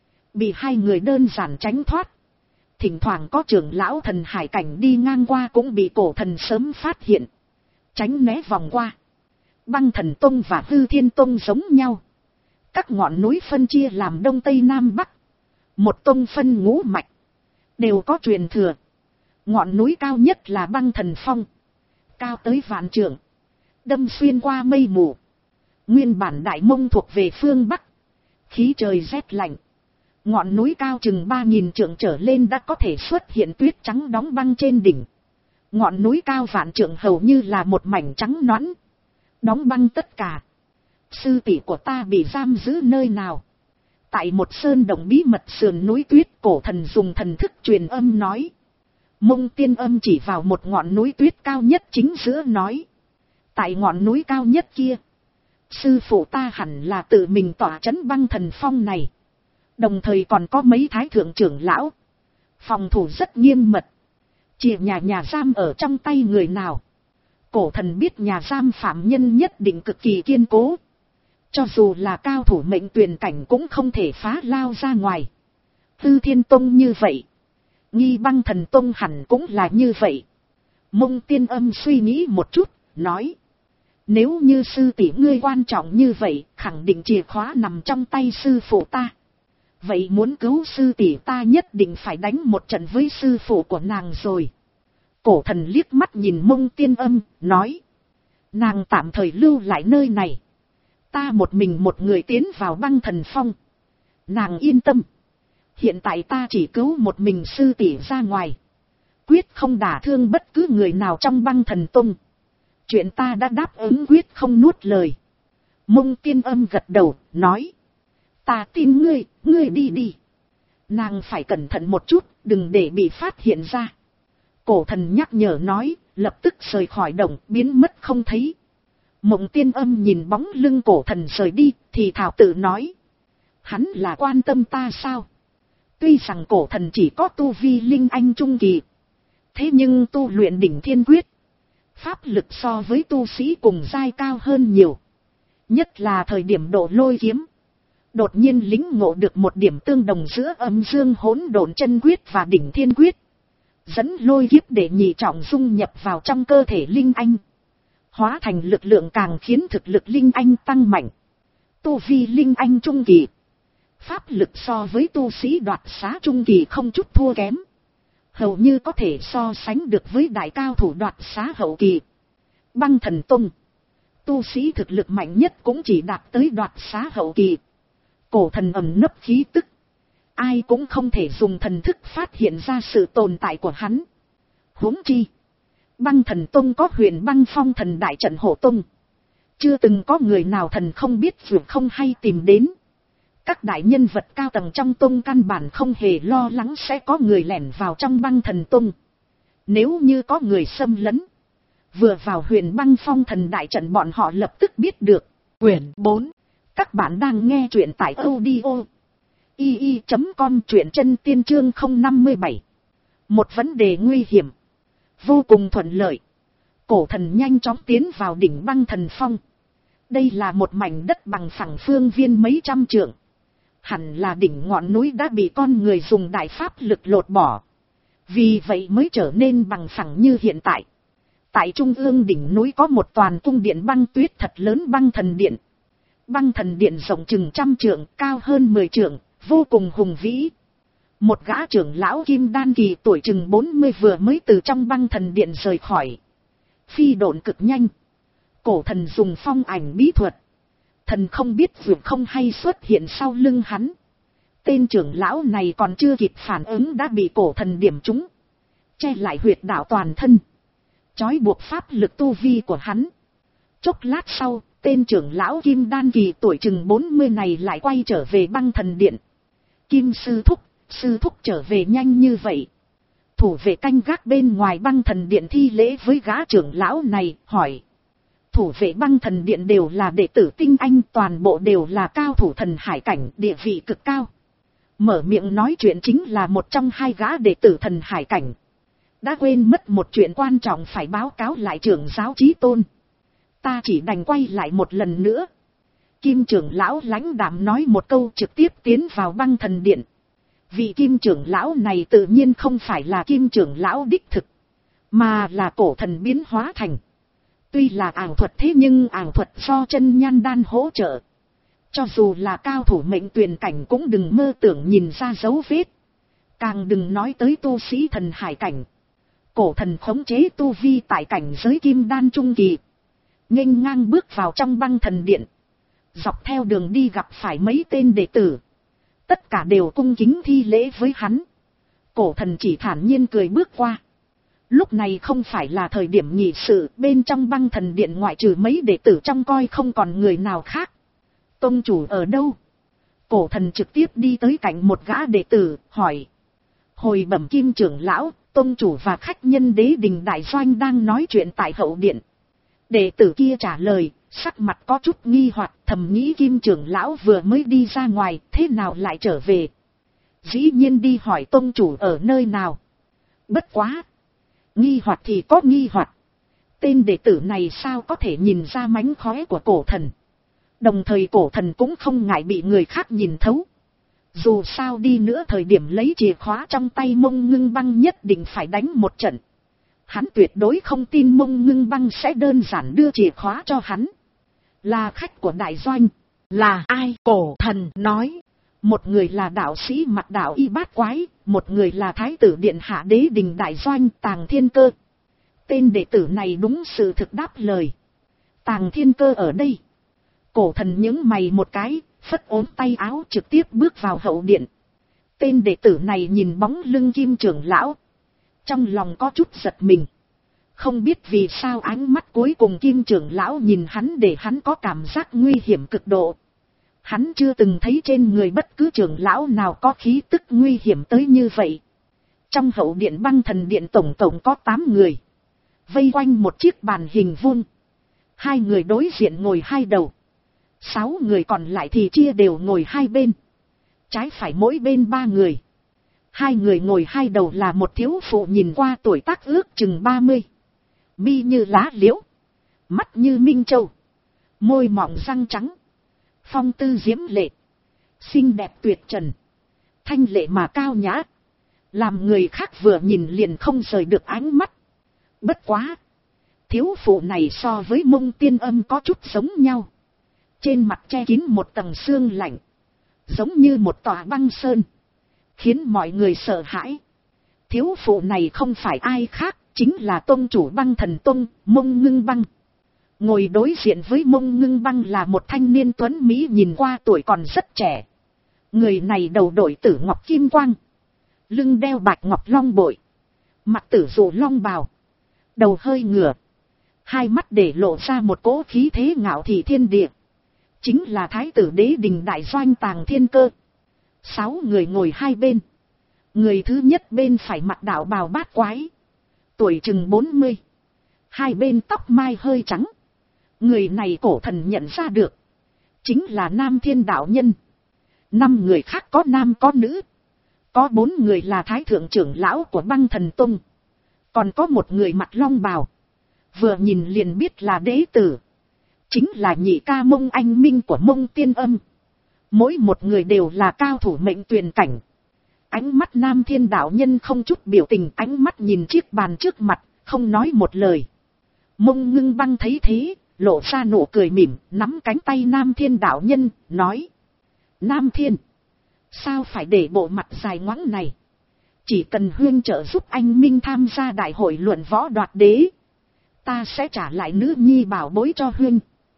bị hai người đơn giản tránh thoát. Thỉnh thoảng có trưởng lão thần hải cảnh đi ngang qua cũng bị Cổ Thần sớm phát hiện, tránh né vòng qua. Băng Thần Tông và Hư Thiên Tông giống nhau, các ngọn núi phân chia làm đông tây nam bắc, một tông phân ngũ mạch, đều có truyền thừa. Ngọn núi cao nhất là Băng Thần Phong, cao tới vạn trượng, đâm xuyên qua mây mù. Nguyên bản Đại Mông thuộc về phương Bắc, khí trời rét lạnh. Ngọn núi cao chừng ba nghìn trượng trở lên đã có thể xuất hiện tuyết trắng đóng băng trên đỉnh. Ngọn núi cao vạn trượng hầu như là một mảnh trắng nõn, đóng băng tất cả. Sư tỷ của ta bị giam giữ nơi nào? Tại một sơn động bí mật sườn núi tuyết. Cổ Thần dùng thần thức truyền âm nói. Mông Tiên Âm chỉ vào một ngọn núi tuyết cao nhất chính giữa nói. Tại ngọn núi cao nhất kia, sư phụ ta hẳn là tự mình tỏa trấn Băng Thần Phong này. Đồng thời còn có mấy thái thượng trưởng lão. Phòng thủ rất nghiêm mật. Chìa nhà nhà giam ở trong tay người nào? Cổ Thần biết nhà giam phạm nhân nhất định cực kỳ kiên cố. Cho dù là cao thủ mệnh tuyền cảnh cũng không thể phá lao ra ngoài. Hư Thiên Tông như vậy, nghi Băng Thần Tông hẳn cũng là như vậy. Mông Tiên Âm suy nghĩ một chút, nói. Nếu như sư tỷ ngươi quan trọng như vậy, khẳng định chìa khóa nằm trong tay sư phụ ta. Vậy muốn cứu sư tỷ ta nhất định phải đánh một trận với sư phụ của nàng rồi. Cổ Thần liếc mắt nhìn Mông Tiên Âm, nói. Nàng tạm thời lưu lại nơi này. Ta một mình một người tiến vào Băng Thần Phong. Nàng yên tâm. Hiện tại ta chỉ cứu một mình sư tỷ ra ngoài. Quyết không đả thương bất cứ người nào trong Băng Thần Tông. Chuyện ta đã đáp ứng quyết không nuốt lời. Mông Tiên Âm gật đầu, nói. Ta tin ngươi, ngươi đi đi. Nàng phải cẩn thận một chút, đừng để bị phát hiện ra. Cổ Thần nhắc nhở nói, lập tức rời khỏi động, biến mất không thấy. Mông Tiên Âm nhìn bóng lưng Cổ Thần rời đi, thì thảo tự nói. Hắn là quan tâm ta sao? Tuy rằng Cổ Thần chỉ có tu vi linh anh trung kỳ, thế nhưng tu luyện đỉnh thiên quyết, pháp lực so với tu sĩ cùng giai cao hơn nhiều. Nhất là thời điểm độ lôi kiếm, đột nhiên lĩnh ngộ được một điểm tương đồng giữa âm dương hỗn độn chân quyết và đỉnh thiên quyết, dẫn lôi kiếp để nhị trọng dung nhập vào trong cơ thể linh anh, hóa thành lực lượng càng khiến thực lực linh anh tăng mạnh. Tu vi linh anh trung kỳ, pháp lực so với tu sĩ đoạt xá trung kỳ không chút thua kém, hầu như có thể so sánh được với đại cao thủ đoạt xá hậu kỳ. Băng Thần Tông, tu sĩ thực lực mạnh nhất cũng chỉ đạt tới đoạt xá hậu kỳ. Cổ thần ẩn nấp khí tức. Ai cũng không thể dùng thần thức phát hiện ra sự tồn tại của hắn. Huống chi. Băng thần tông có huyền băng phong thần đại trận hộ tông. Chưa từng có người nào thần không biết vượt không hay tìm đến. Các đại nhân vật cao tầng trong tông căn bản không hề lo lắng sẽ có người lẻn vào trong băng thần tông. Nếu như có người xâm lấn. Vừa vào huyền băng phong thần đại trận bọn họ lập tức biết được. Quyển bốn. Các bạn đang nghe truyện tại audio. i i chấm com truyện chân tiên chương không năm bảy. Một vấn đề nguy hiểm. Vô cùng thuận lợi. Cổ thần nhanh chóng tiến vào đỉnh băng thần phong. Đây là một mảnh đất bằng phẳng phương viên mấy trăm trượng. Hẳn là đỉnh ngọn núi đã bị con người dùng đại pháp lực lột bỏ. Vì vậy mới trở nên bằng phẳng như hiện tại. Tại trung ương đỉnh núi có một toàn cung điện băng tuyết thật lớn băng thần điện. Băng thần điện rộng chừng trăm trượng, cao hơn mười trượng, vô cùng hùng vĩ. Một gã trưởng lão kim đan kỳ tuổi chừng bốn mươi vừa mới từ trong băng thần điện rời khỏi. Phi độn cực nhanh. Cổ thần dùng phong ảnh bí thuật. Thần không biết vượt không hay xuất hiện sau lưng hắn. Tên trưởng lão này còn chưa kịp phản ứng đã bị cổ thần điểm trúng. Che lại huyệt đạo toàn thân. Chói buộc pháp lực tu vi của hắn. Chốc lát sau, tên trưởng lão kim đan kỳ tuổi chừng bốn mươi này lại quay trở về băng thần điện. Kim sư thúc, sư thúc trở về nhanh như vậy. Thủ vệ canh gác bên ngoài băng thần điện thi lễ với gã trưởng lão này, hỏi. Thủ vệ băng thần điện đều là đệ tử tinh anh, toàn bộ đều là cao thủ thần hải cảnh, địa vị cực cao. Mở miệng nói chuyện chính là một trong hai gã đệ tử thần hải cảnh. Đã quên mất một chuyện quan trọng phải báo cáo lại trưởng giáo chí tôn. Ta chỉ đành quay lại một lần nữa. Kim trưởng lão lãnh đạm nói một câu trực tiếp tiến vào băng thần điện. Vị kim trưởng lão này tự nhiên không phải là kim trưởng lão đích thực, mà là cổ thần biến hóa thành. Tuy là ảo thuật thế nhưng ảo thuật do chân nhan đan hỗ trợ. Cho dù là cao thủ mệnh tuyền cảnh cũng đừng mơ tưởng nhìn ra dấu vết. Càng đừng nói tới tu sĩ thần hải cảnh. Cổ thần khống chế tu vi tại cảnh giới kim đan trung kỳ. Nghênh ngang bước vào trong băng thần điện. Dọc theo đường đi gặp phải mấy tên đệ tử. Tất cả đều cung kính thi lễ với hắn. Cổ thần chỉ thản nhiên cười bước qua. Lúc này không phải là thời điểm nghị sự, bên trong băng thần điện ngoại trừ mấy đệ tử trong coi không còn người nào khác. Tông chủ ở đâu? Cổ thần trực tiếp đi tới cạnh một gã đệ tử, hỏi. Hồi bẩm kim trưởng lão, tông chủ và khách nhân đế đình đại doanh đang nói chuyện tại hậu điện. Đệ tử kia trả lời, sắc mặt có chút nghi hoặc, thầm nghĩ kim trưởng lão vừa mới đi ra ngoài, thế nào lại trở về? Dĩ nhiên đi hỏi tông chủ ở nơi nào. Bất quá. Nghi hoặc thì có nghi hoặc. Tên đệ tử này sao có thể nhìn ra mánh khóe của cổ thần. Đồng thời cổ thần cũng không ngại bị người khác nhìn thấu. Dù sao đi nữa thời điểm lấy chìa khóa trong tay Mông Ngưng Băng nhất định phải đánh một trận. Hắn tuyệt đối không tin Mông Ngưng Băng sẽ đơn giản đưa chìa khóa cho hắn. Là khách của đại doanh. Là ai? Cổ thần nói. Một người là đạo sĩ mặt đạo y bát quái, một người là thái tử điện hạ đế đình đại doanh Tàng Thiên Cơ. Tên đệ tử này đúng sự thực đáp lời. Tàng Thiên Cơ ở đây. Cổ thần nhướng mày một cái, phất ốm tay áo trực tiếp bước vào hậu điện. Tên đệ tử này nhìn bóng lưng kim trưởng lão. Trong lòng có chút giật mình. Không biết vì sao ánh mắt cuối cùng kim trưởng lão nhìn hắn để hắn có cảm giác nguy hiểm cực độ. Hắn chưa từng thấy trên người bất cứ trưởng lão nào có khí tức nguy hiểm tới như vậy. Trong hậu điện băng thần điện tổng tổng có tám người. Vây quanh một chiếc bàn hình vuông. Hai người đối diện ngồi hai đầu. Sáu người còn lại thì chia đều ngồi hai bên. Trái phải mỗi bên ba người. Hai người ngồi hai đầu là một thiếu phụ nhìn qua tuổi tác ước chừng ba mươi. Mi như lá liễu. Mắt như minh châu. Môi mỏng răng trắng. Phong tư diễm lệ. Xinh đẹp tuyệt trần. Thanh lệ mà cao nhã. Làm người khác vừa nhìn liền không rời được ánh mắt. Bất quá. Thiếu phụ này so với Mông Tiên Âm có chút giống nhau. Trên mặt che kín một tầng sương lạnh. Giống như một tòa băng sơn. Khiến mọi người sợ hãi. Thiếu phụ này không phải ai khác. Chính là tông chủ băng thần tông, Mông Ngưng Băng. Ngồi đối diện với Mông Ngưng Băng là một thanh niên tuấn Mỹ nhìn qua tuổi còn rất trẻ. Người này đầu đội tử ngọc kim quang, lưng đeo bạch ngọc long bội, mặt tử dụ long bào, đầu hơi ngửa, hai mắt để lộ ra một cỗ khí thế ngạo thị thiên địa, chính là thái tử đế đình đại doanh Tàng Thiên Cơ. Sáu người ngồi hai bên, người thứ nhất bên phải mặc đạo bào bát quái, tuổi chừng bốn mươi, hai bên tóc mai hơi trắng. Người này cổ thần nhận ra được, chính là Nam Thiên đạo nhân. Năm người khác có nam có nữ, có bốn người là thái thượng trưởng lão của Băng Thần Tông, còn có một người mặc long bào, vừa nhìn liền biết là đế tử, chính là nhị ca Mông Anh Minh của Mông Tiên Âm. Mỗi một người đều là cao thủ mệnh tuyền cảnh. Ánh mắt Nam Thiên đạo nhân không chút biểu tình, ánh mắt nhìn chiếc bàn trước mặt, không nói một lời. Mông Ngưng Băng thấy thế, lộ ra nụ cười mỉm, nắm cánh tay Nam Thiên đạo nhân, nói: Nam Thiên, sao phải để bộ mặt dài ngoẵng này? Chỉ cần huynh trợ giúp anh Minh tham gia đại hội luận võ đoạt đế, ta sẽ trả lại nữ nhi bảo bối cho huynh.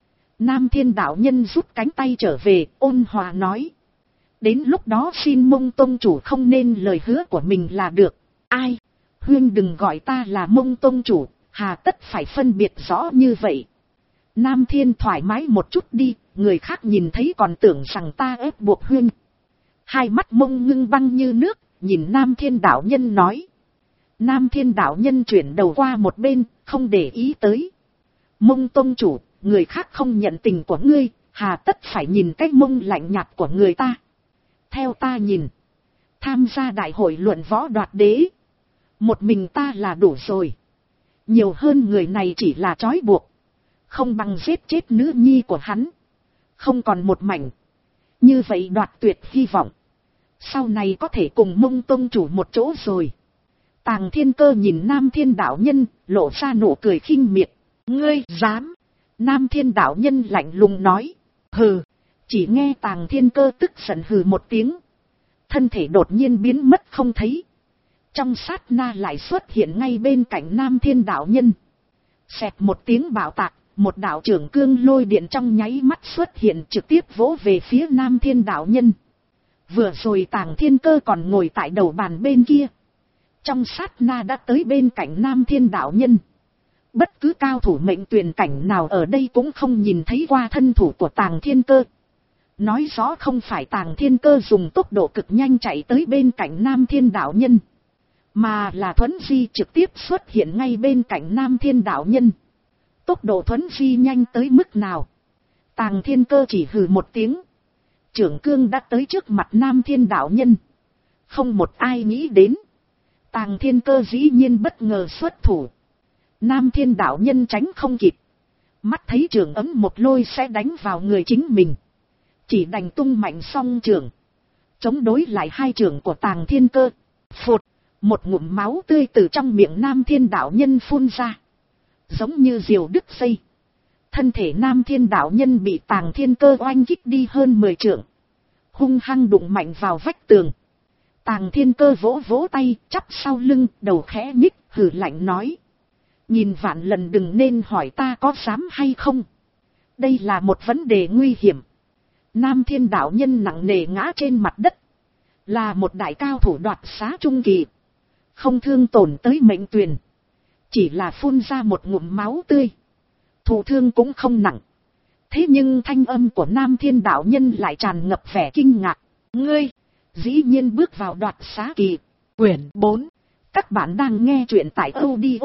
Nam Thiên đạo nhân rút cánh tay trở về, ôn hòa nói: đến lúc đó xin Mông tông chủ không nên lời hứa của mình là được. Ai? Huynh đừng gọi ta là Mông tông chủ, hà tất phải phân biệt rõ như vậy. Nam Thiên thoải mái một chút đi, người khác nhìn thấy còn tưởng rằng ta ép buộc huynh. Hai mắt Mông Ngưng Băng như nước, nhìn Nam Thiên đạo nhân nói. Nam Thiên đạo nhân chuyển đầu qua một bên, không để ý tới. Mông tông chủ, người khác không nhận tình của ngươi, hà tất phải nhìn cái mông lạnh nhạt của người ta. Theo ta nhìn, tham gia đại hội luận võ đoạt đế, một mình ta là đủ rồi. Nhiều hơn người này chỉ là trói buộc, không bằng giết chết nữ nhi của hắn, không còn một mảnh. Như vậy đoạt tuyệt hy vọng, sau này có thể cùng Mông tông chủ một chỗ rồi. Tàng Thiên Cơ nhìn Nam Thiên đạo nhân, lộ ra nụ cười khinh miệt. Ngươi dám? Nam Thiên đạo nhân lạnh lùng nói. Hừ. Chỉ nghe Tàng Thiên Cơ tức giận hừ một tiếng, thân thể đột nhiên biến mất không thấy. Trong sát na lại xuất hiện ngay bên cạnh Nam Thiên đạo nhân. Xẹt một tiếng bạo tạc, một đạo trưởng cương lôi điện trong nháy mắt xuất hiện, trực tiếp vỗ về phía Nam Thiên đạo nhân. Vừa rồi Tàng Thiên Cơ còn ngồi tại đầu bàn bên kia, trong sát na đã tới bên cạnh Nam Thiên đạo nhân. Bất cứ cao thủ mệnh tuyền cảnh nào ở đây cũng không nhìn thấy qua thân thủ của Tàng Thiên Cơ. Nói rõ không phải Tàng Thiên Cơ dùng tốc độ cực nhanh chạy tới bên cạnh Nam Thiên đạo nhân, mà là thuấn di trực tiếp xuất hiện ngay bên cạnh Nam Thiên đạo nhân. Tốc độ thuấn di nhanh tới mức nào? Tàng Thiên Cơ chỉ hừ một tiếng, trưởng cương đã tới trước mặt Nam Thiên đạo nhân. Không một ai nghĩ đến, Tàng Thiên Cơ dĩ nhiên bất ngờ xuất thủ. Nam Thiên đạo nhân tránh không kịp, mắt thấy trường ấm một lôi sẽ đánh vào người chính mình, chỉ đành tung mạnh song trường, chống đối lại hai trường của Tàng Thiên Cơ. Phụt, một ngụm máu tươi từ trong miệng Nam Thiên đạo nhân phun ra, giống như diều đứt dây. Thân thể Nam Thiên đạo nhân bị Tàng Thiên Cơ oanh kích đi hơn mười trượng, hung hăng đụng mạnh vào vách tường. Tàng Thiên Cơ vỗ vỗ tay, chắp sau lưng, đầu khẽ nhích, hừ lạnh nói: nhìn vạn lần đừng nên hỏi ta có dám hay không. Đây là một vấn đề nguy hiểm. Nam Thiên đạo nhân nặng nề ngã trên mặt đất, là một đại cao thủ đoạt xá trung kỳ, không thương tổn tới mệnh tuyền, chỉ là phun ra một ngụm máu tươi, thụ thương cũng không nặng. Thế nhưng thanh âm của Nam Thiên đạo nhân lại tràn ngập vẻ kinh ngạc. Ngươi dĩ nhiên bước vào đoạt xá kỳ. Quyển bốn. Các bạn đang nghe truyện tại audio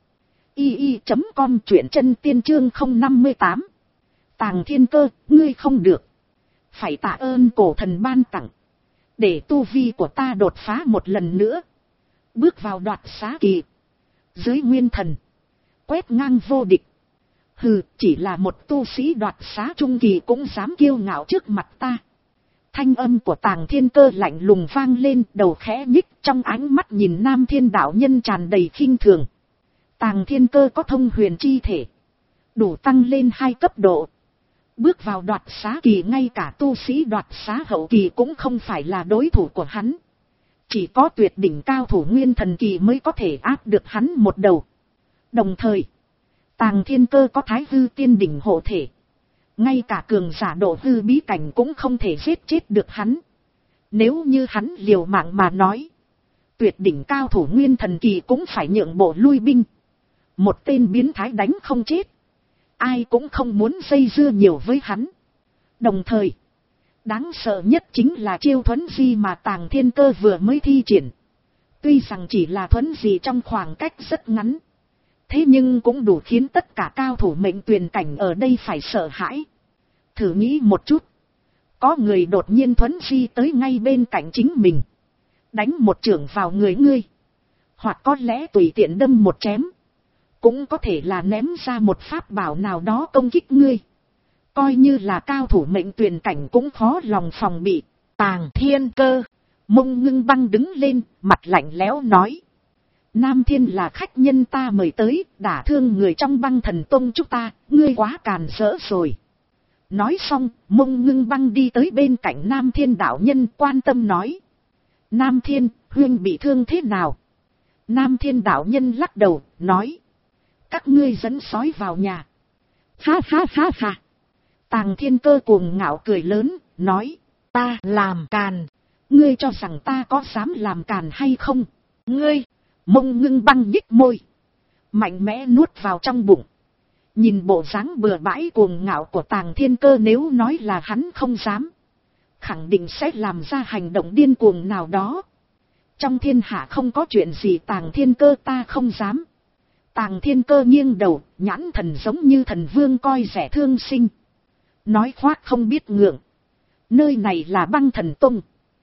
i i chấm com, truyện chân tiên chương không năm mươi tám. Tàng Thiên Cơ, ngươi không được. Phải tạ ơn cổ thần ban tặng, để tu vi của ta đột phá một lần nữa, bước vào đoạt xá kỳ. Dưới nguyên thần, quét ngang vô địch. Hừ, chỉ là một tu sĩ đoạt xá trung kỳ cũng dám kiêu ngạo trước mặt ta. Thanh âm của Tàng Thiên Cơ lạnh lùng vang lên, đầu khẽ nhích, trong ánh mắt nhìn Nam Thiên đạo nhân tràn đầy khinh thường. Tàng Thiên Cơ có thông huyền chi thể, đủ tăng lên hai cấp độ. Bước vào đoạt xá kỳ, ngay cả tu sĩ đoạt xá hậu kỳ cũng không phải là đối thủ của hắn. Chỉ có tuyệt đỉnh cao thủ nguyên thần kỳ mới có thể áp được hắn một đầu. Đồng thời, Tàng Thiên Cơ có thái hư tiên đỉnh hộ thể, ngay cả cường giả độ hư bí cảnh cũng không thể giết chết được hắn. Nếu như hắn liều mạng mà nói, tuyệt đỉnh cao thủ nguyên thần kỳ cũng phải nhượng bộ lui binh. Một tên biến thái đánh không chết, ai cũng không muốn dây dưa nhiều với hắn. Đồng thời, đáng sợ nhất chính là chiêu thuấn di mà Tàng Thiên Cơ vừa mới thi triển. Tuy rằng chỉ là thuấn di trong khoảng cách rất ngắn, thế nhưng cũng đủ khiến tất cả cao thủ mệnh tuyền cảnh ở đây phải sợ hãi. Thử nghĩ một chút, có người đột nhiên thuấn di tới ngay bên cạnh chính mình, đánh một chưởng vào người ngươi, hoặc có lẽ tùy tiện đâm một chém, cũng có thể là ném ra một pháp bảo nào đó công kích ngươi. Coi như là cao thủ mệnh tuyền cảnh cũng khó lòng phòng bị. Tàng Thiên Cơ, Mông Ngưng Băng đứng lên, mặt lạnh lẽo nói. Nam Thiên là khách nhân ta mời tới, đả thương người trong Băng Thần Tông chúng ta, ngươi quá càn rỡ rồi. Nói xong, Mông Ngưng Băng đi tới bên cạnh Nam Thiên đạo nhân quan tâm nói. Nam Thiên, huynh bị thương thế nào? Nam Thiên đạo nhân lắc đầu, nói. Các ngươi dẫn sói vào nhà. Ha ha ha ha. Tàng Thiên Cơ cuồng ngạo cười lớn, nói. Ta làm càn. Ngươi cho rằng ta có dám làm càn hay không? Ngươi, Mông Ngưng Băng nhích môi, mạnh mẽ nuốt vào trong bụng. Nhìn bộ dáng bừa bãi cuồng ngạo của Tàng Thiên Cơ, nếu nói là hắn không dám, khẳng định sẽ làm ra hành động điên cuồng nào đó. Trong thiên hạ không có chuyện gì Tàng Thiên Cơ ta không dám. Tàng Thiên Cơ nghiêng đầu, nhãn thần giống như thần vương coi rẻ thương sinh. Nói khoác không biết ngượng. Nơi này là Băng Thần Tông.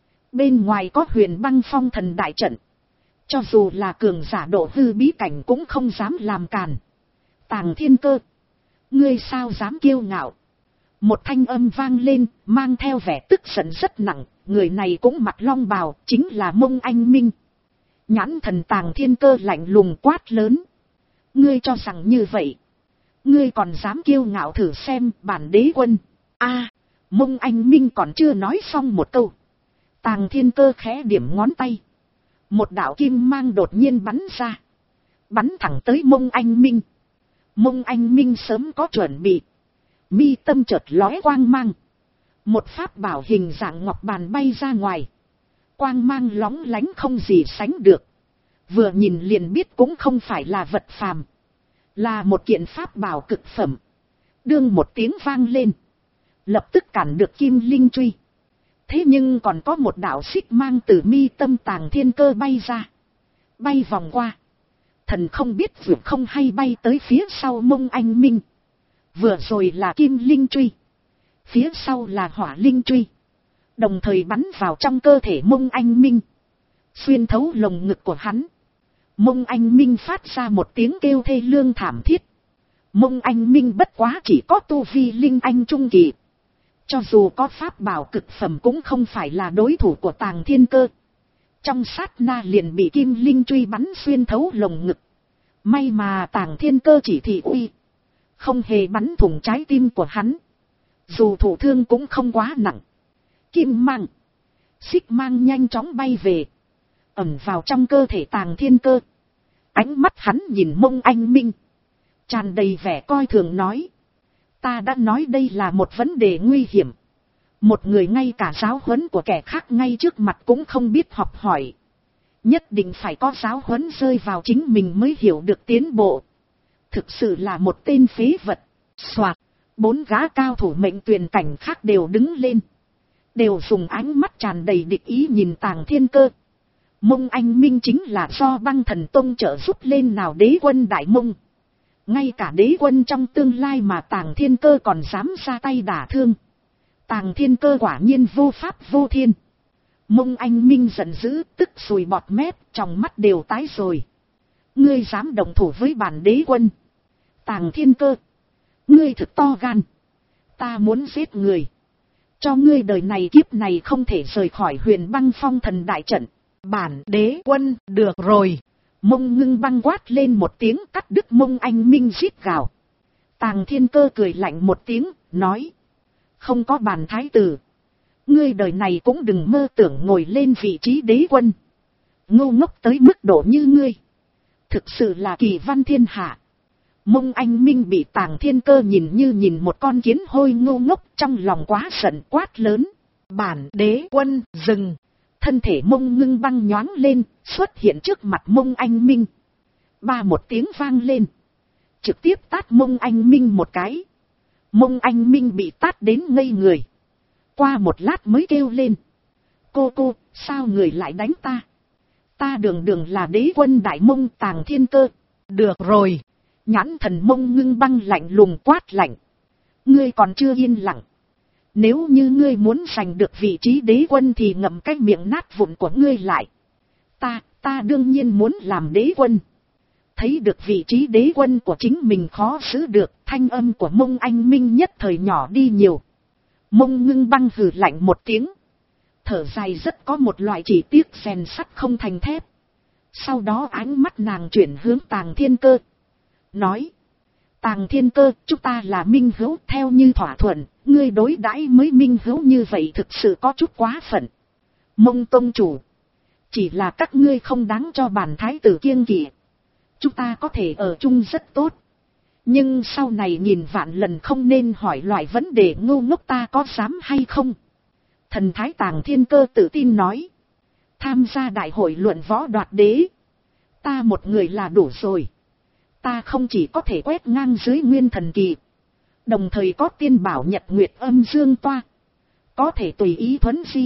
Bên ngoài có Huyền Băng Phong Thần đại trận. Cho dù là cường giả độ hư bí cảnh cũng không dám làm càn. Tàng Thiên Cơ, ngươi sao dám kiêu ngạo? Một thanh âm vang lên, mang theo vẻ tức giận rất nặng. Người này cũng mặc long bào, chính là Mông Anh Minh. Nhãn thần Tàng Thiên Cơ lạnh lùng quát lớn. Ngươi cho rằng như vậy, ngươi còn dám kiêu ngạo thử xem bản đế quân. A, Mông Anh Minh còn chưa nói xong một câu, Tàng Thiên Cơ khẽ điểm ngón tay, một đạo kim mang đột nhiên bắn ra, bắn thẳng tới Mông Anh Minh. Mông Anh Minh sớm có chuẩn bị, mi tâm chợt lóe quang mang, một pháp bảo hình dạng ngọc bàn bay ra ngoài, quang mang lóng lánh không gì sánh được. Vừa nhìn liền biết cũng không phải là vật phàm, là một kiện pháp bảo cực phẩm. Đương một tiếng vang lên, lập tức cản được kim linh truy. Thế nhưng còn có một đạo xích mang từ mi tâm Tàng Thiên Cơ bay ra, bay vòng qua, thần không biết vượt không hay bay tới phía sau Mông Anh Minh. Vừa rồi là kim linh truy, phía sau là hỏa linh truy, đồng thời bắn vào trong cơ thể Mông Anh Minh, xuyên thấu lồng ngực của hắn. Mông Anh Minh phát ra một tiếng kêu thê lương thảm thiết. Mông Anh Minh bất quá chỉ có tu vi linh anh trung kỳ, cho dù có pháp bảo cực phẩm cũng không phải là đối thủ của Tàng Thiên Cơ. Trong sát na liền bị kim linh truy bắn xuyên thấu lồng ngực. May mà Tàng Thiên Cơ chỉ thị uy, không hề bắn thủng trái tim của hắn, dù thụ thương cũng không quá nặng. Kim mang, xích mang nhanh chóng bay về, ẩn vào trong cơ thể Tàng Thiên Cơ. Ánh mắt hắn nhìn Mông Anh Minh, tràn đầy vẻ coi thường nói. Ta đã nói đây là một vấn đề nguy hiểm. Một người ngay cả giáo huấn của kẻ khác ngay trước mặt cũng không biết học hỏi. Nhất định phải có giáo huấn rơi vào chính mình mới hiểu được tiến bộ. Thực sự là một tên phế vật. Soạt, bốn gã cao thủ mệnh tuyền cảnh khác đều đứng lên, đều dùng ánh mắt tràn đầy địch ý nhìn Tàng Thiên Cơ. Mông Anh Minh chính là do Băng Thần Tông trợ giúp lên nào đế quân Đại Mông. Ngay cả đế quân trong tương lai mà Tàng Thiên Cơ còn dám ra tay đả thương. Tàng Thiên Cơ quả nhiên vô pháp vô thiên. Mông Anh Minh giận dữ, tức sùi bọt mép, trong mắt đều tái rồi. Ngươi dám đồng thủ với bản đế quân? Tàng Thiên Cơ, ngươi thực to gan. Ta muốn giết người, cho ngươi đời này kiếp này không thể rời khỏi Huyền Băng Phong Thần đại trận. Bản đế quân, được rồi. Mông Ngưng Băng quát lên một tiếng, cắt đứt Mông Anh Minh rít gào. Tàng Thiên Cơ cười lạnh một tiếng, nói. Không có bản thái tử, ngươi đời này cũng đừng mơ tưởng ngồi lên vị trí đế quân. Ngu ngốc tới mức độ như ngươi, thực sự là kỳ văn thiên hạ. Mông Anh Minh bị Tàng Thiên Cơ nhìn như nhìn một con kiến hôi ngu ngốc, trong lòng quá giận quát lớn. Bản đế quân dừng. Thân thể Mông Ngưng Băng nhoáng lên, xuất hiện trước mặt Mông Anh Minh. Ba một tiếng vang lên. Trực tiếp tát Mông Anh Minh một cái. Mông Anh Minh bị tát đến ngây người. Qua một lát mới kêu lên. Cô cô, sao người lại đánh ta? Ta đường đường là đế quân Đại Mông Tàng Thiên Cơ. Được rồi. Nhãn thần Mông Ngưng Băng lạnh lùng quát lạnh. Ngươi còn chưa yên lặng. Nếu như ngươi muốn giành được vị trí đế quân thì ngậm cái miệng nát vụn của ngươi lại. Ta, ta đương nhiên muốn làm đế quân. Thấy được vị trí đế quân của chính mình khó giữ được, thanh âm của Mông Anh Minh nhất thời nhỏ đi nhiều. Mông Ngưng Băng hừ lạnh một tiếng. Thở dài rất có một loại chỉ tiếc rèn sắt không thành thép. Sau đó ánh mắt nàng chuyển hướng Tàng Thiên Cơ. Nói. Tàng Thiên Cơ, chúng ta là minh hữu, theo như thỏa thuận, ngươi đối đãi mới minh hữu như vậy thực sự có chút quá phận. Mông tông chủ. Chỉ là các ngươi không đáng cho bản thái tử kiêng kỵ. Chúng ta có thể ở chung rất tốt. Nhưng sau này nghìn vạn lần không nên hỏi loại vấn đề ngu ngốc ta có dám hay không. Thần thái Tàng Thiên Cơ tự tin nói. Tham gia đại hội luận võ đoạt đế. Ta một người là đủ rồi. Ta không chỉ có thể quét ngang dưới nguyên thần kỳ. Đồng thời có tiên bảo nhật nguyệt âm dương toa. Có thể tùy ý thuấn di.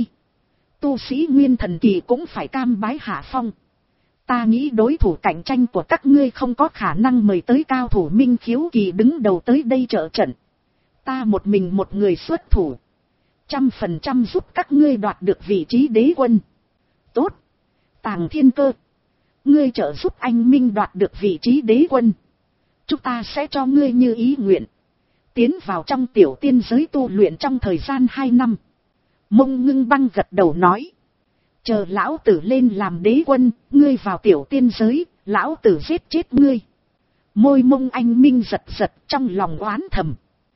Tu sĩ nguyên thần kỳ cũng phải cam bái hạ phong. Ta nghĩ đối thủ cạnh tranh của các ngươi không có khả năng mời tới cao thủ minh khiếu kỳ đứng đầu tới đây trợ trận. Ta một mình một người xuất thủ. Trăm phần trăm giúp các ngươi đoạt được vị trí đế quân. Tốt. Tàng Thiên Cơ. Ngươi trợ giúp anh Minh đoạt được vị trí đế quân. Chúng ta sẽ cho ngươi như ý nguyện. Tiến vào trong tiểu tiên giới tu luyện trong thời gian hai năm. Mông Ngưng Băng gật đầu nói. Chờ lão tử lên làm đế quân, ngươi vào tiểu tiên giới, lão tử giết chết ngươi. Môi Mông Anh Minh giật giật trong lòng oán thầm.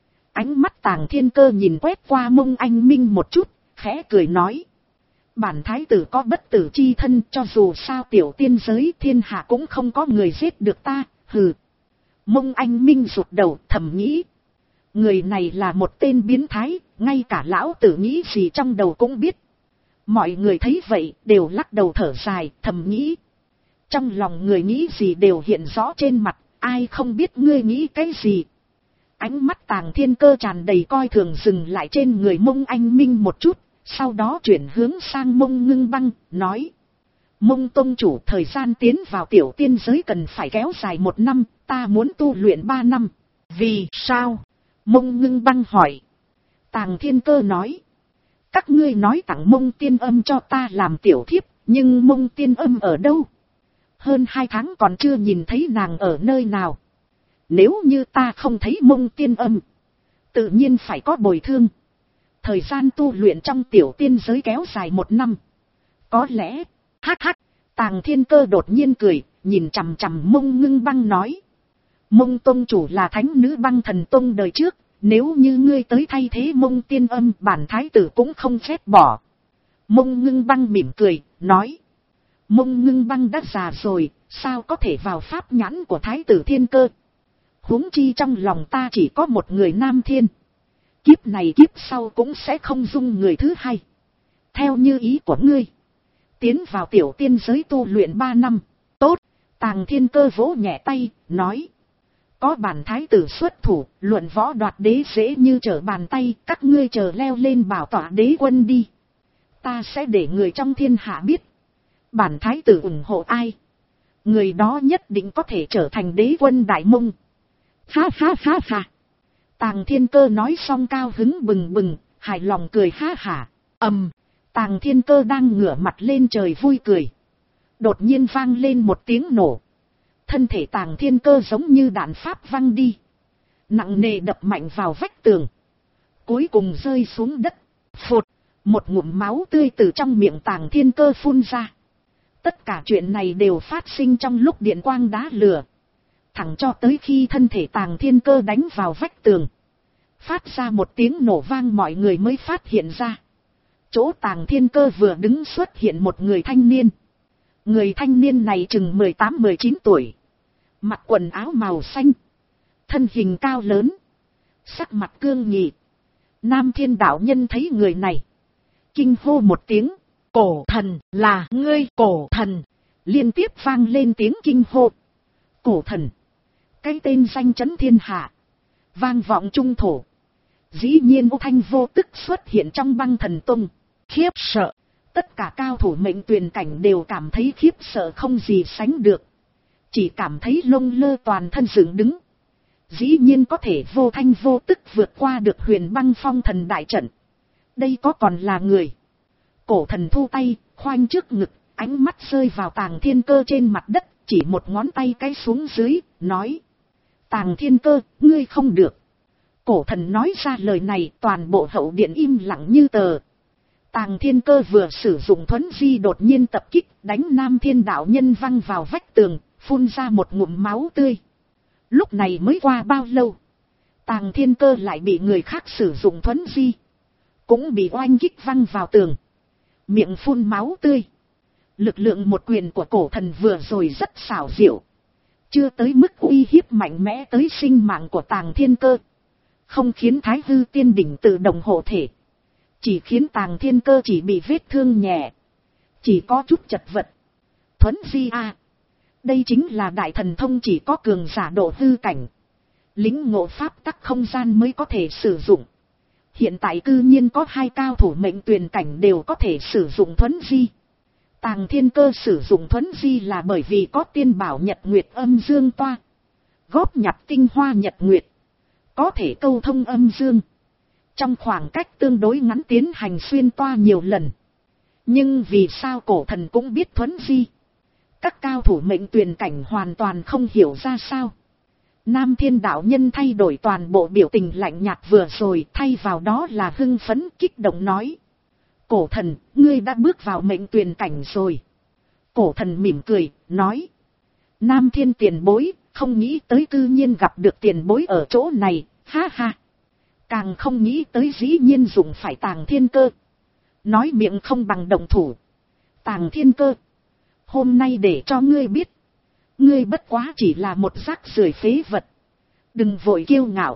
Ánh mắt Tàng Thiên Cơ nhìn quét qua Mông Anh Minh một chút, khẽ cười nói. Bản thái tử có bất tử chi thân, cho dù sao tiểu tiên giới thiên hạ cũng không có người giết được ta, hừ. Mông Anh Minh rụt đầu thầm nghĩ. Người này là một tên biến thái, ngay cả lão tử nghĩ gì trong đầu cũng biết. Mọi người thấy vậy đều lắc đầu thở dài, thầm nghĩ. Trong lòng người nghĩ gì đều hiện rõ trên mặt, ai không biết ngươi nghĩ cái gì. Ánh mắt Tàng Thiên Cơ tràn đầy coi thường dừng lại trên người Mông Anh Minh một chút, sau đó chuyển hướng sang Mông Ngưng Băng, nói. Mông tông chủ, thời gian tiến vào tiểu tiên giới cần phải kéo dài một năm, ta muốn tu luyện ba năm. Vì sao? Mông Ngưng Băng hỏi. Tàng Thiên Cơ nói. Các ngươi nói tặng Mông Tiên Âm cho ta làm tiểu thiếp, nhưng Mông Tiên Âm ở đâu? Hơn hai tháng còn chưa nhìn thấy nàng ở nơi nào. Nếu như ta không thấy Mông Tiên Âm, tự nhiên phải có bồi thương. Thời gian tu luyện trong tiểu tiên giới kéo dài một năm. Có lẽ, hắc hắc, Tàng Thiên Cơ đột nhiên cười, nhìn chằm chằm Mông Ngưng Băng nói. Mông tông chủ là thánh nữ Băng Thần Tông đời trước, nếu như ngươi tới thay thế Mông Tiên Âm, bản thái tử cũng không phép bỏ. Mông Ngưng Băng mỉm cười, nói. Mông Ngưng Băng đã già rồi, sao có thể vào pháp nhãn của thái tử Thiên Cơ? Huống chi trong lòng ta chỉ có một người nam thiên. Kiếp này kiếp sau cũng sẽ không dung người thứ hai. Theo như ý của ngươi, tiến vào tiểu tiên giới tu luyện ba năm. Tốt. Tàng Thiên Cơ vỗ nhẹ tay, nói. Có bản thái tử xuất thủ, luận võ đoạt đế dễ như trở bàn tay, các ngươi chờ leo lên bảo tọa đế quân đi. Ta sẽ để người trong thiên hạ biết. Bản thái tử ủng hộ ai, người đó nhất định có thể trở thành đế quân Đại Mông. Ha ha ha ha. Tàng Thiên Cơ nói xong cao hứng bừng bừng, hài lòng cười ha hả. Ầm, Tàng Thiên Cơ đang ngửa mặt lên trời vui cười. Đột nhiên vang lên một tiếng nổ. Thân thể Tàng Thiên Cơ giống như đạn pháp văng đi. Nặng nề đập mạnh vào vách tường. Cuối cùng rơi xuống đất. Phụt, một ngụm máu tươi từ trong miệng Tàng Thiên Cơ phun ra. Tất cả chuyện này đều phát sinh trong lúc điện quang đá lửa. Thẳng cho tới khi thân thể Tàng Thiên Cơ đánh vào vách tường. Phát ra một tiếng nổ vang mọi người mới phát hiện ra. Chỗ Tàng Thiên Cơ vừa đứng xuất hiện một người thanh niên. Người thanh niên này chừng mười tám mười chín tuổi. Mặc quần áo màu xanh. Thân hình cao lớn. Sắc mặt cương nghị. Nam Thiên đạo nhân thấy người này. Kinh hô một tiếng, cổ thần, là ngươi, cổ thần. Liên tiếp vang lên tiếng kinh hô. Cổ thần, cái tên danh chấn thiên hạ, vang vọng trung thổ. Dĩ nhiên vô thanh vô tức xuất hiện trong Băng Thần Tông. Khiếp sợ, tất cả cao thủ mệnh tuyền cảnh đều cảm thấy khiếp sợ không gì sánh được. Chỉ cảm thấy lông lơ toàn thân dựng đứng. Dĩ nhiên có thể vô thanh vô tức vượt qua được Huyền Băng Phong Thần đại trận. Đây có còn là người. Cổ thần thu tay, khoanh trước ngực, ánh mắt rơi vào Tàng Thiên Cơ trên mặt đất, chỉ một ngón tay cái xuống dưới, nói. Tàng Thiên Cơ, ngươi không được. Cổ thần nói ra lời này, toàn bộ hậu điện im lặng như tờ. Tàng Thiên Cơ vừa sử dụng thuấn di đột nhiên tập kích, đánh Nam Thiên đạo nhân văng vào vách tường, phun ra một ngụm máu tươi. Lúc này mới qua bao lâu, Tàng Thiên Cơ lại bị người khác sử dụng thuấn di, cũng bị oanh kích văng vào tường, miệng phun máu tươi. Lực lượng một quyền của cổ thần vừa rồi rất xảo diệu, chưa tới mức uy hiếp mạnh mẽ tới sinh mạng của Tàng Thiên Cơ, không khiến Thái Hư Tiên Đỉnh tự động hộ thể, chỉ khiến Tàng Thiên Cơ chỉ bị vết thương nhẹ, chỉ có chút chật vật. Thuấn di a, đây chính là đại thần thông chỉ có cường giả độ hư cảnh, lĩnh ngộ pháp tắc không gian mới có thể sử dụng. Hiện tại cư nhiên có hai cao thủ mệnh tuyền cảnh đều có thể sử dụng thuấn di. Tàng Thiên Cơ sử dụng thuấn di là bởi vì có tiên bảo Nhật Nguyệt âm dương toa, góp nhặt tinh hoa Nhật Nguyệt, có thể câu thông âm dương, trong khoảng cách tương đối ngắn tiến hành xuyên toa nhiều lần. Nhưng vì sao cổ thần cũng biết thuấn di? Các cao thủ mệnh tuyền cảnh hoàn toàn không hiểu ra sao. Nam Thiên đạo nhân thay đổi toàn bộ biểu tình lạnh nhạt vừa rồi, thay vào đó là hưng phấn kích động nói. Cổ thần, ngươi đã bước vào mệnh tuyền cảnh rồi. Cổ thần mỉm cười, nói. Nam Thiên tiền bối, không nghĩ tới cư nhiên gặp được tiền bối ở chỗ này, ha ha. Càng không nghĩ tới dĩ nhiên dùng phải Tàng Thiên Cơ. Nói miệng không bằng động thủ. Tàng Thiên Cơ, hôm nay để cho ngươi biết, ngươi bất quá chỉ là một rác rưởi phế vật. Đừng vội kiêu ngạo.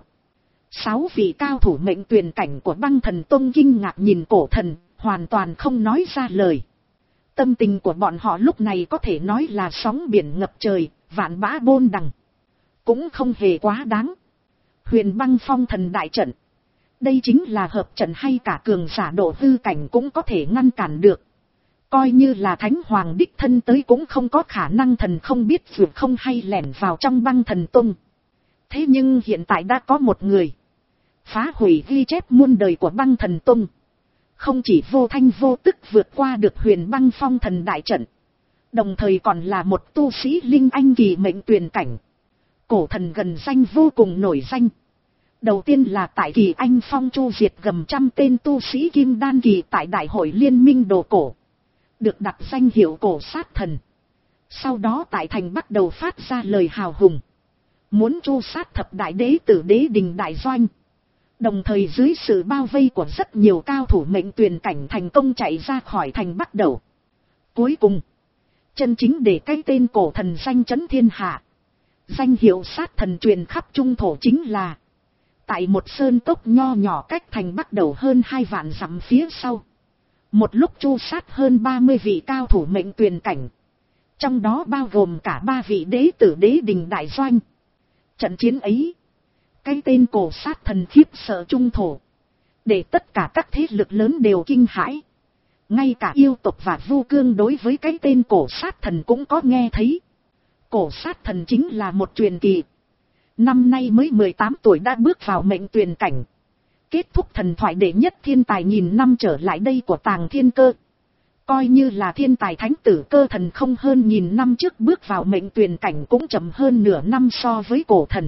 Sáu vị cao thủ mệnh tuyền cảnh của Băng Thần Tông kinh ngạc nhìn cổ thần, hoàn toàn không nói ra lời. Tâm tình của bọn họ lúc này có thể nói là sóng biển ngập trời, vạn bã bôn đằng. Cũng không hề quá đáng. Huyền Băng Phong Thần đại trận, đây chính là hợp trận hay cả cường giả độ hư cảnh cũng có thể ngăn cản được. Coi như là Thánh Hoàng đích thân tới cũng không có khả năng thần không biết vượt không hay lẻn vào trong Băng Thần Tông. Thế nhưng hiện tại đã có một người phá hủy ghi chép muôn đời của Băng Thần Tông, không chỉ vô thanh vô tức vượt qua được Huyền Băng Phong Thần đại trận, đồng thời còn là một tu sĩ linh anh kỳ mệnh tuyền cảnh. Cổ thần gần danh vô cùng nổi danh. Đầu tiên là tại kỳ anh phong chu diệt gầm trăm tên tu sĩ kim đan kỳ tại đại hội liên minh đồ cổ, được đặt danh hiệu cổ sát thần. Sau đó tại thành bắt đầu phát ra lời hào hùng, muốn chu sát thập đại đế tử đế đình đại doanh. Đồng thời dưới sự bao vây của rất nhiều cao thủ mệnh tuyền cảnh thành công chạy ra khỏi thành bắt đầu. Cuối cùng, chân chính để cái tên cổ thần danh chấn thiên hạ, danh hiệu sát thần truyền khắp trung thổ chính là tại một sơn cốc nho nhỏ cách thành bắt đầu hơn hai vạn dặm phía sau. Một lúc chu sát hơn ba mươi vị cao thủ mệnh tuyền cảnh, trong đó bao gồm cả ba vị đế tử đế đình đại doanh. Trận chiến ấy, cái tên cổ sát thần khiếp sợ trung thổ, để tất cả các thế lực lớn đều kinh hãi. Ngay cả yêu tộc và vu cương đối với cái tên cổ sát thần cũng có nghe thấy. Cổ sát thần chính là một truyền kỳ. Năm nay mới mười tám tuổi đã bước vào mệnh tuyền cảnh. Kết thúc thần thoại đệ nhất thiên tài nghìn năm trở lại đây của Tàng Thiên Cơ. Coi như là thiên tài thánh tử cơ thần không hơn nghìn năm trước bước vào mệnh tuyền cảnh cũng chậm hơn nửa năm so với cổ thần.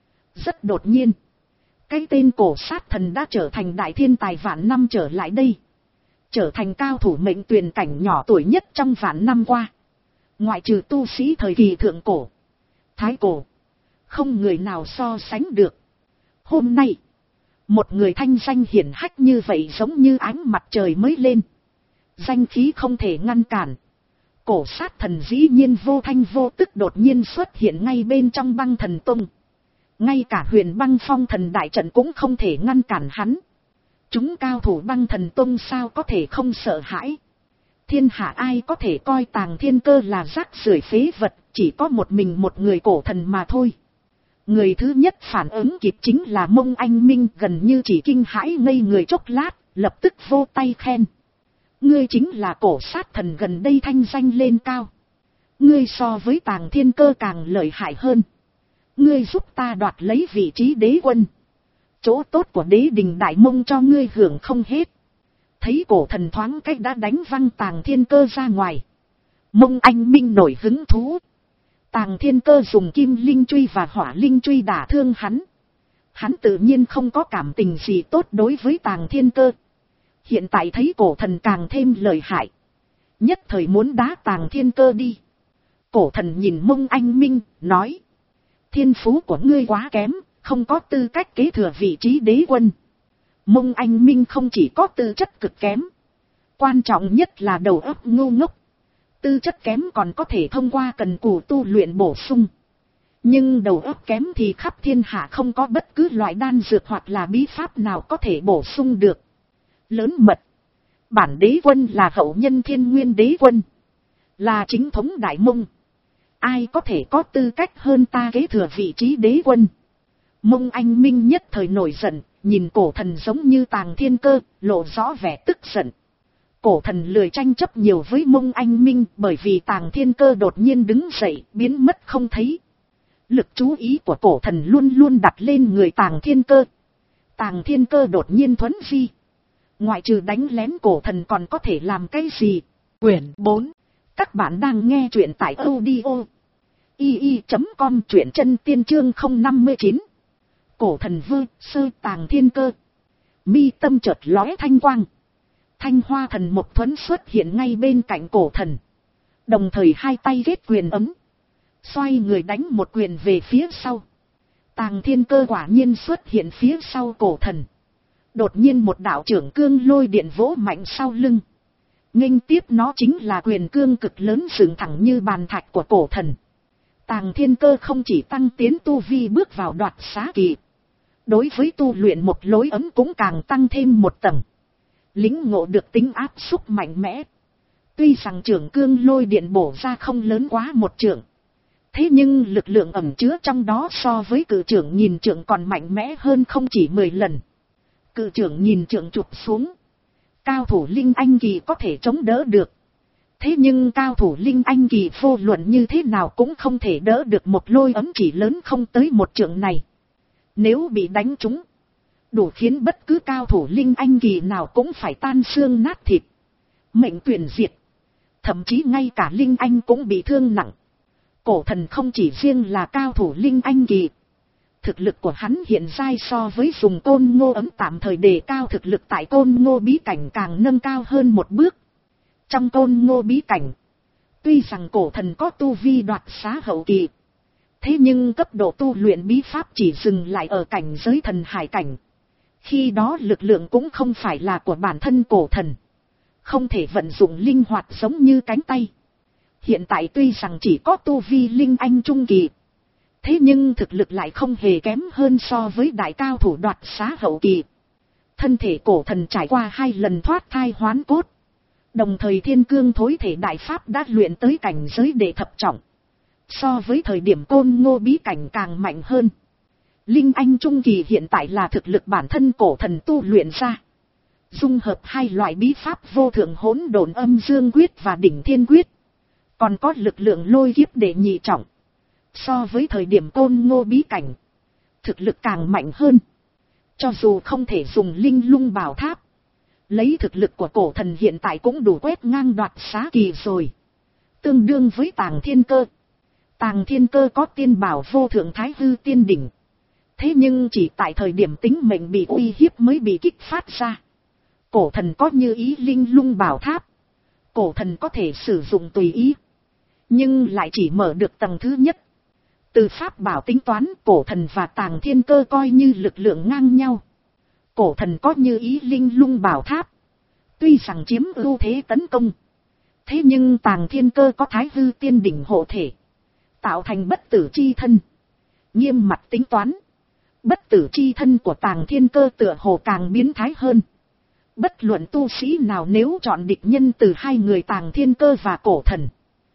Rất đột nhiên, cái tên cổ sát thần đã trở thành đại thiên tài vạn năm trở lại đây. Trở thành cao thủ mệnh tuyền cảnh nhỏ tuổi nhất trong vạn năm qua. Ngoại trừ tu sĩ thời kỳ thượng cổ, thái cổ, không người nào so sánh được. Hôm nay, một người thanh danh hiển hách như vậy giống như ánh mặt trời mới lên. Danh khí không thể ngăn cản. Cổ sát thần dĩ nhiên vô thanh vô tức đột nhiên xuất hiện ngay bên trong Băng Thần Tông. Ngay cả Huyền Băng Phong Thần đại trận cũng không thể ngăn cản hắn. Chúng cao thủ Băng Thần Tông sao có thể không sợ hãi. Thiên hạ ai có thể coi Tàng Thiên Cơ là rác rưởi phế vật, chỉ có một mình một người cổ thần mà thôi. Người thứ nhất phản ứng kịp chính là Mông Anh Minh, gần như chỉ kinh hãi ngây người chốc lát, lập tức vô tay khen. Ngươi chính là cổ sát thần gần đây thanh danh lên cao. Ngươi so với Tàng Thiên Cơ càng lợi hại hơn. Ngươi giúp ta đoạt lấy vị trí đế quân. Chỗ tốt của đế đình Đại Mông cho ngươi hưởng không hết. Thấy cổ thần thoáng cách đã đánh văng Tàng Thiên Cơ ra ngoài. Mông Anh Minh nổi hứng thú. Tàng Thiên Cơ dùng kim linh truy và hỏa linh truy đả thương hắn. Hắn tự nhiên không có cảm tình gì tốt đối với Tàng Thiên Cơ. Hiện tại thấy cổ thần càng thêm lợi hại. Nhất thời muốn đá Tàng Thiên Cơ đi. Cổ thần nhìn Mông Anh Minh, nói. Thiên phú của ngươi quá kém, không có tư cách kế thừa vị trí đế quân. Mông Anh Minh không chỉ có tư chất cực kém. Quan trọng nhất là đầu óc ngu ngốc. Tư chất kém còn có thể thông qua cần cù tu luyện bổ sung. Nhưng đầu óc kém thì khắp thiên hạ không có bất cứ loại đan dược hoặc là bí pháp nào có thể bổ sung được. Lớn mật. Bản đế quân là hậu nhân Thiên Nguyên đế quân. Là chính thống Đại Mông. Ai có thể có tư cách hơn ta kế thừa vị trí đế quân. Mông Anh Minh nhất thời nổi giận, nhìn cổ thần giống như Tàng Thiên Cơ, lộ rõ vẻ tức giận. Cổ thần lười tranh chấp nhiều với Mông Anh Minh, bởi vì Tàng Thiên Cơ đột nhiên đứng dậy, biến mất không thấy. Lực chú ý của cổ thần luôn luôn đặt lên người Tàng Thiên Cơ. Tàng Thiên Cơ đột nhiên thuấn di. Ngoại trừ đánh lén cổ thần còn có thể làm cái gì? Quyển bốn. Các bạn đang nghe truyện tại audio i i chấm com, truyện chân tiên chương không năm chín. Cổ thần vơ sơ Tàng Thiên Cơ. Mi tâm chợt lóe thanh quang. Thanh hoa thần một thuẫn xuất hiện ngay bên cạnh cổ thần. Đồng thời hai tay ghét quyền ấm. Xoay người đánh một quyền về phía sau. Tàng Thiên Cơ quả nhiên xuất hiện phía sau cổ thần. Đột nhiên một đạo trưởng cương lôi điện vỗ mạnh sau lưng. Nghênh tiếp nó chính là quyền cương cực lớn dựng thẳng như bàn thạch của cổ thần. Tàng Thiên Cơ không chỉ tăng tiến tu vi bước vào đoạt xá kỳ. Đối với tu luyện một lối ấm cũng càng tăng thêm một tầng. Lính ngộ được tính áp xúc mạnh mẽ. Tuy rằng trưởng cương lôi điện bổ ra không lớn quá một trưởng. Thế nhưng lực lượng ẩn chứa trong đó so với cự trưởng nhìn trưởng còn mạnh mẽ hơn không chỉ mười lần. Cự trưởng nhìn trưởng chụp xuống. Cao thủ Linh Anh Kỳ có thể chống đỡ được. Thế nhưng cao thủ Linh Anh Kỳ vô luận như thế nào cũng không thể đỡ được một lôi ấm chỉ lớn không tới một trượng này. Nếu bị đánh trúng, đủ khiến bất cứ cao thủ Linh Anh Kỳ nào cũng phải tan xương nát thịt. Mệnh tuyển diệt. Thậm chí ngay cả Linh Anh cũng bị thương nặng. Cổ thần không chỉ riêng là cao thủ Linh Anh Kỳ. Thực lực của hắn hiện giai so với dùng Côn Ngô ấm tạm thời đề cao thực lực tại Côn Ngô bí cảnh càng nâng cao hơn một bước. Trong Côn Ngô bí cảnh, tuy rằng cổ thần có tu vi đoạt xá hậu kỳ, thế nhưng cấp độ tu luyện bí pháp chỉ dừng lại ở cảnh giới thần hải cảnh. Khi đó lực lượng cũng không phải là của bản thân cổ thần, không thể vận dụng linh hoạt giống như cánh tay. Hiện tại tuy rằng chỉ có tu vi Linh Anh trung kỳ, thế nhưng thực lực lại không hề kém hơn so với đại cao thủ đoạt xá hậu kỳ. Thân thể cổ thần trải qua hai lần thoát thai hoán cốt. Đồng thời thiên cương thối thể đại pháp đã luyện tới cảnh giới đệ thập trọng. So với thời điểm Côn Ngô bí cảnh càng mạnh hơn. Linh Anh trung kỳ hiện tại là thực lực bản thân cổ thần tu luyện ra. Dung hợp hai loại bí pháp vô thượng hỗn độn âm dương quyết và đỉnh thiên quyết. Còn có lực lượng lôi kiếp đệ nhị trọng. So với thời điểm Côn Ngô bí cảnh, thực lực càng mạnh hơn. Cho dù không thể dùng linh lung bảo tháp, lấy thực lực của cổ thần hiện tại cũng đủ quét ngang đoạt xá kỳ rồi. Tương đương với Tàng Thiên Cơ. Tàng Thiên Cơ có tiên bảo vô thượng thái hư tiên đỉnh. Thế nhưng chỉ tại thời điểm tính mệnh bị uy hiếp mới bị kích phát ra. Cổ thần có như ý linh lung bảo tháp. Cổ thần có thể sử dụng tùy ý. Nhưng lại chỉ mở được tầng thứ nhất. Từ pháp bảo tính toán, cổ thần và Tàng Thiên Cơ coi như lực lượng ngang nhau. Cổ thần có như ý linh lung bảo tháp. Tuy rằng chiếm ưu thế tấn công. Thế nhưng Tàng Thiên Cơ có thái hư tiên đỉnh hộ thể. Tạo thành bất tử chi thân. Nghiêm mặt tính toán. Bất tử chi thân của Tàng Thiên Cơ tựa hồ càng biến thái hơn. Bất luận tu sĩ nào nếu chọn địch nhân từ hai người Tàng Thiên Cơ và Cổ Thần,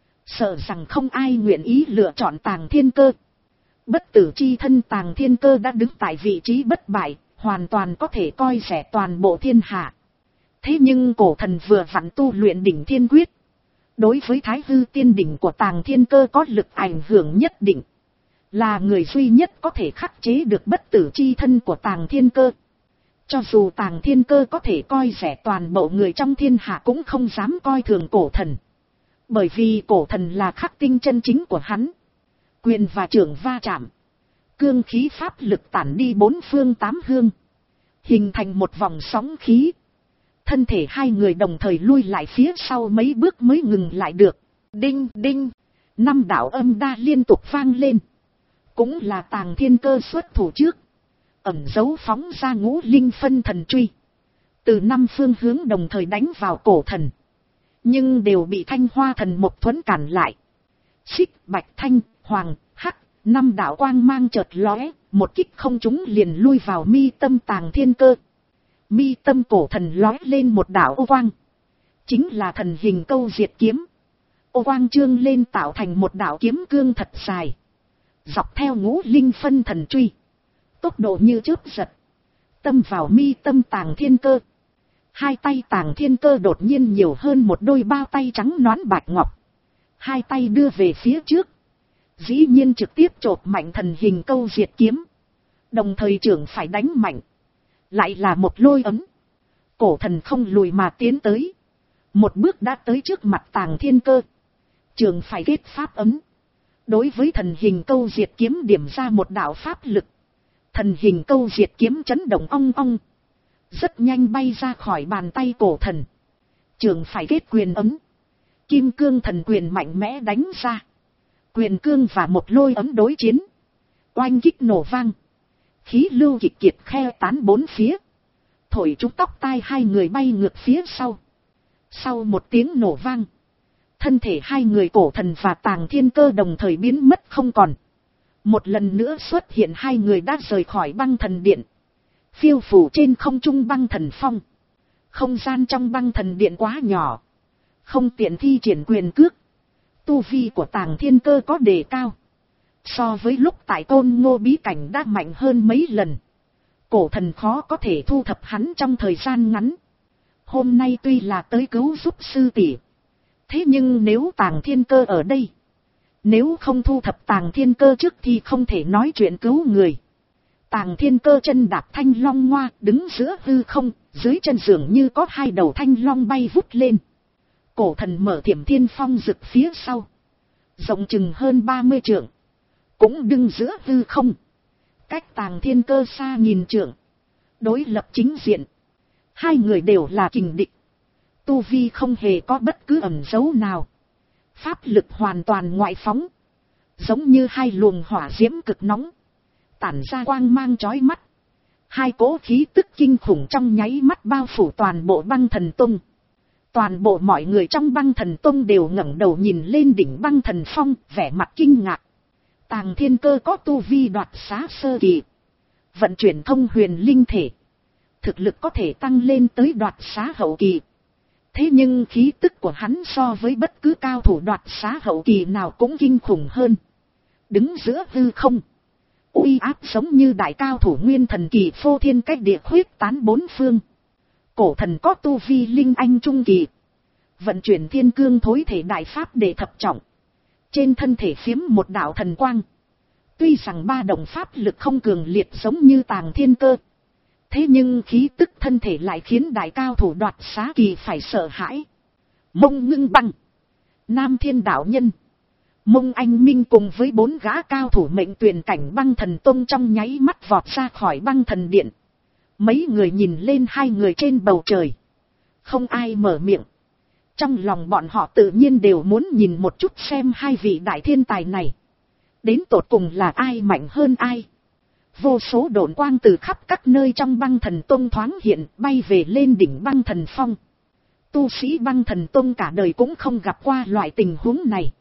sợ rằng không ai nguyện ý lựa chọn Tàng Thiên Cơ. Bất tử chi thân Tàng Thiên Cơ đã đứng tại vị trí bất bại, hoàn toàn có thể coi rẻ toàn bộ thiên hạ. Thế nhưng Cổ Thần vừa vặn tu luyện đỉnh thiên quyết, đối với Thái Hư tiên đỉnh của Tàng Thiên Cơ có lực ảnh hưởng nhất định, là người duy nhất có thể khắc chế được bất tử chi thân của Tàng Thiên Cơ. Cho dù Tàng Thiên Cơ có thể coi rẻ toàn bộ người trong thiên hạ cũng không dám coi thường Cổ Thần. Bởi vì Cổ Thần là khắc tinh chân chính của hắn. Quyền và trưởng va chạm, cương khí pháp lực tản đi bốn phương tám hướng, hình thành một vòng sóng khí. Thân thể hai người đồng thời lui lại phía sau mấy bước mới ngừng lại được. Đinh đinh, năm đạo âm đa liên tục vang lên. Cũng là Tàng Thiên Cơ xuất thủ trước, ẩn dấu phóng ra ngũ linh phân thần truy, từ năm phương hướng đồng thời đánh vào Cổ Thần, nhưng đều bị Thanh Hoa Thần Mộc Thuẫn cản lại. Xích, bạch, thanh, hoàng, hắc, năm đạo quang mang chợt lóe, một kích không trúng liền lui vào mi tâm Tàng Thiên Cơ. Mi tâm Cổ Thần lóe lên một đạo ô quang, chính là thần hình câu diệt kiếm. Ô quang trương lên tạo thành một đạo kiếm cương thật dài, dọc theo ngũ linh phân thần truy, tốc độ như chớp giật, tâm vào mi tâm Tàng Thiên Cơ. Hai tay Tàng Thiên Cơ đột nhiên nhiều hơn một đôi bao tay trắng nõn bạch ngọc, hai tay đưa về phía trước, dĩ nhiên trực tiếp chộp mạnh thần hình câu diệt kiếm, đồng thời trưởng phải đánh mạnh, lại là một lôi ấm. Cổ Thần không lùi mà tiến tới, một bước đã tới trước mặt Tàng Thiên Cơ, trưởng phải kết pháp ấm, đối với thần hình câu diệt kiếm điểm ra một đạo pháp lực. Thần hình câu diệt kiếm chấn động ong ong, rất nhanh bay ra khỏi bàn tay Cổ Thần. Trường phải kết quyền ấm, kim cương thần quyền mạnh mẽ đánh ra, quyền cương và một lôi ấm đối chiến, oanh kích nổ vang, khí lưu kịch kiệt khe tán bốn phía, thổi trúng tóc tai hai người bay ngược phía sau. Sau một tiếng nổ vang, thân thể hai người Cổ Thần và Tàng Thiên Cơ đồng thời biến mất không còn. Một lần nữa xuất hiện hai người đã rời khỏi băng thần điện, phiêu phủ trên không trung băng thần phong. Không gian trong băng thần điện quá nhỏ, không tiện thi triển quyền cước. Tu vi của Tàng Thiên Cơ có đề cao, so với lúc tại Côn Ngô bí cảnh đã mạnh hơn mấy lần. Cổ Thần khó có thể thu thập hắn trong thời gian ngắn. Hôm nay tuy là tới cứu giúp sư tỷ, thế nhưng nếu Tàng Thiên Cơ ở đây, nếu không thu thập Tàng Thiên Cơ trước thì không thể nói chuyện cứu người. Tàng Thiên Cơ chân đạp thanh long ngoa, đứng giữa hư không, dưới chân dường như có hai đầu thanh long bay vút lên. Cổ Thần mở Thiểm Thiên Phong rực phía sau, rộng chừng hơn ba mươi trượng, cũng đứng giữa hư không, cách Tàng Thiên Cơ xa nghìn trượng, đối lập chính diện. Hai người đều là kình địch, tu vi không hề có bất cứ ẩn dấu nào, pháp lực hoàn toàn ngoại phóng, giống như hai luồng hỏa diễm cực nóng, tản ra quang mang chói mắt. Hai cỗ khí tức kinh khủng trong nháy mắt bao phủ toàn bộ băng thần tông. Toàn bộ mọi người trong băng thần tông đều ngẩng đầu nhìn lên đỉnh băng thần phong, vẻ mặt kinh ngạc. Tàng Thiên Cơ có tu vi đoạt xá sơ kỳ, vận chuyển thông huyền linh thể, thực lực có thể tăng lên tới đoạt xá hậu kỳ. Thế nhưng khí tức của hắn so với bất cứ cao thủ đoạt xá hậu kỳ nào cũng kinh khủng hơn. Đứng giữa hư không, uy áp giống như đại cao thủ nguyên thần kỳ phô thiên cách địa khuyết tán bốn phương. Cổ Thần có tu vi linh anh trung kỳ, vận chuyển thiên cương thối thể đại pháp để thập trọng, trên thân thể phiếm một đạo thần quang. Tuy rằng ba đồng pháp lực không cường liệt giống như Tàng Thiên Cơ, thế nhưng khí tức thân thể lại khiến đại cao thủ đoạt xá kỳ phải sợ hãi. Mông Ngưng Băng, Nam Thiên đạo nhân, Mông Anh Minh cùng với bốn gã cao thủ mệnh tuyển cảnh băng thần tông trong nháy mắt vọt ra khỏi băng thần điện. Mấy người nhìn lên hai người trên bầu trời, không ai mở miệng. Trong lòng bọn họ tự nhiên đều muốn nhìn một chút xem hai vị đại thiên tài này đến tột cùng là ai mạnh hơn ai. Vô số độn quang từ khắp các nơi trong băng thần tông thoáng hiện, bay về lên đỉnh băng thần phong. Tu sĩ băng thần tông cả đời cũng không gặp qua loại tình huống này.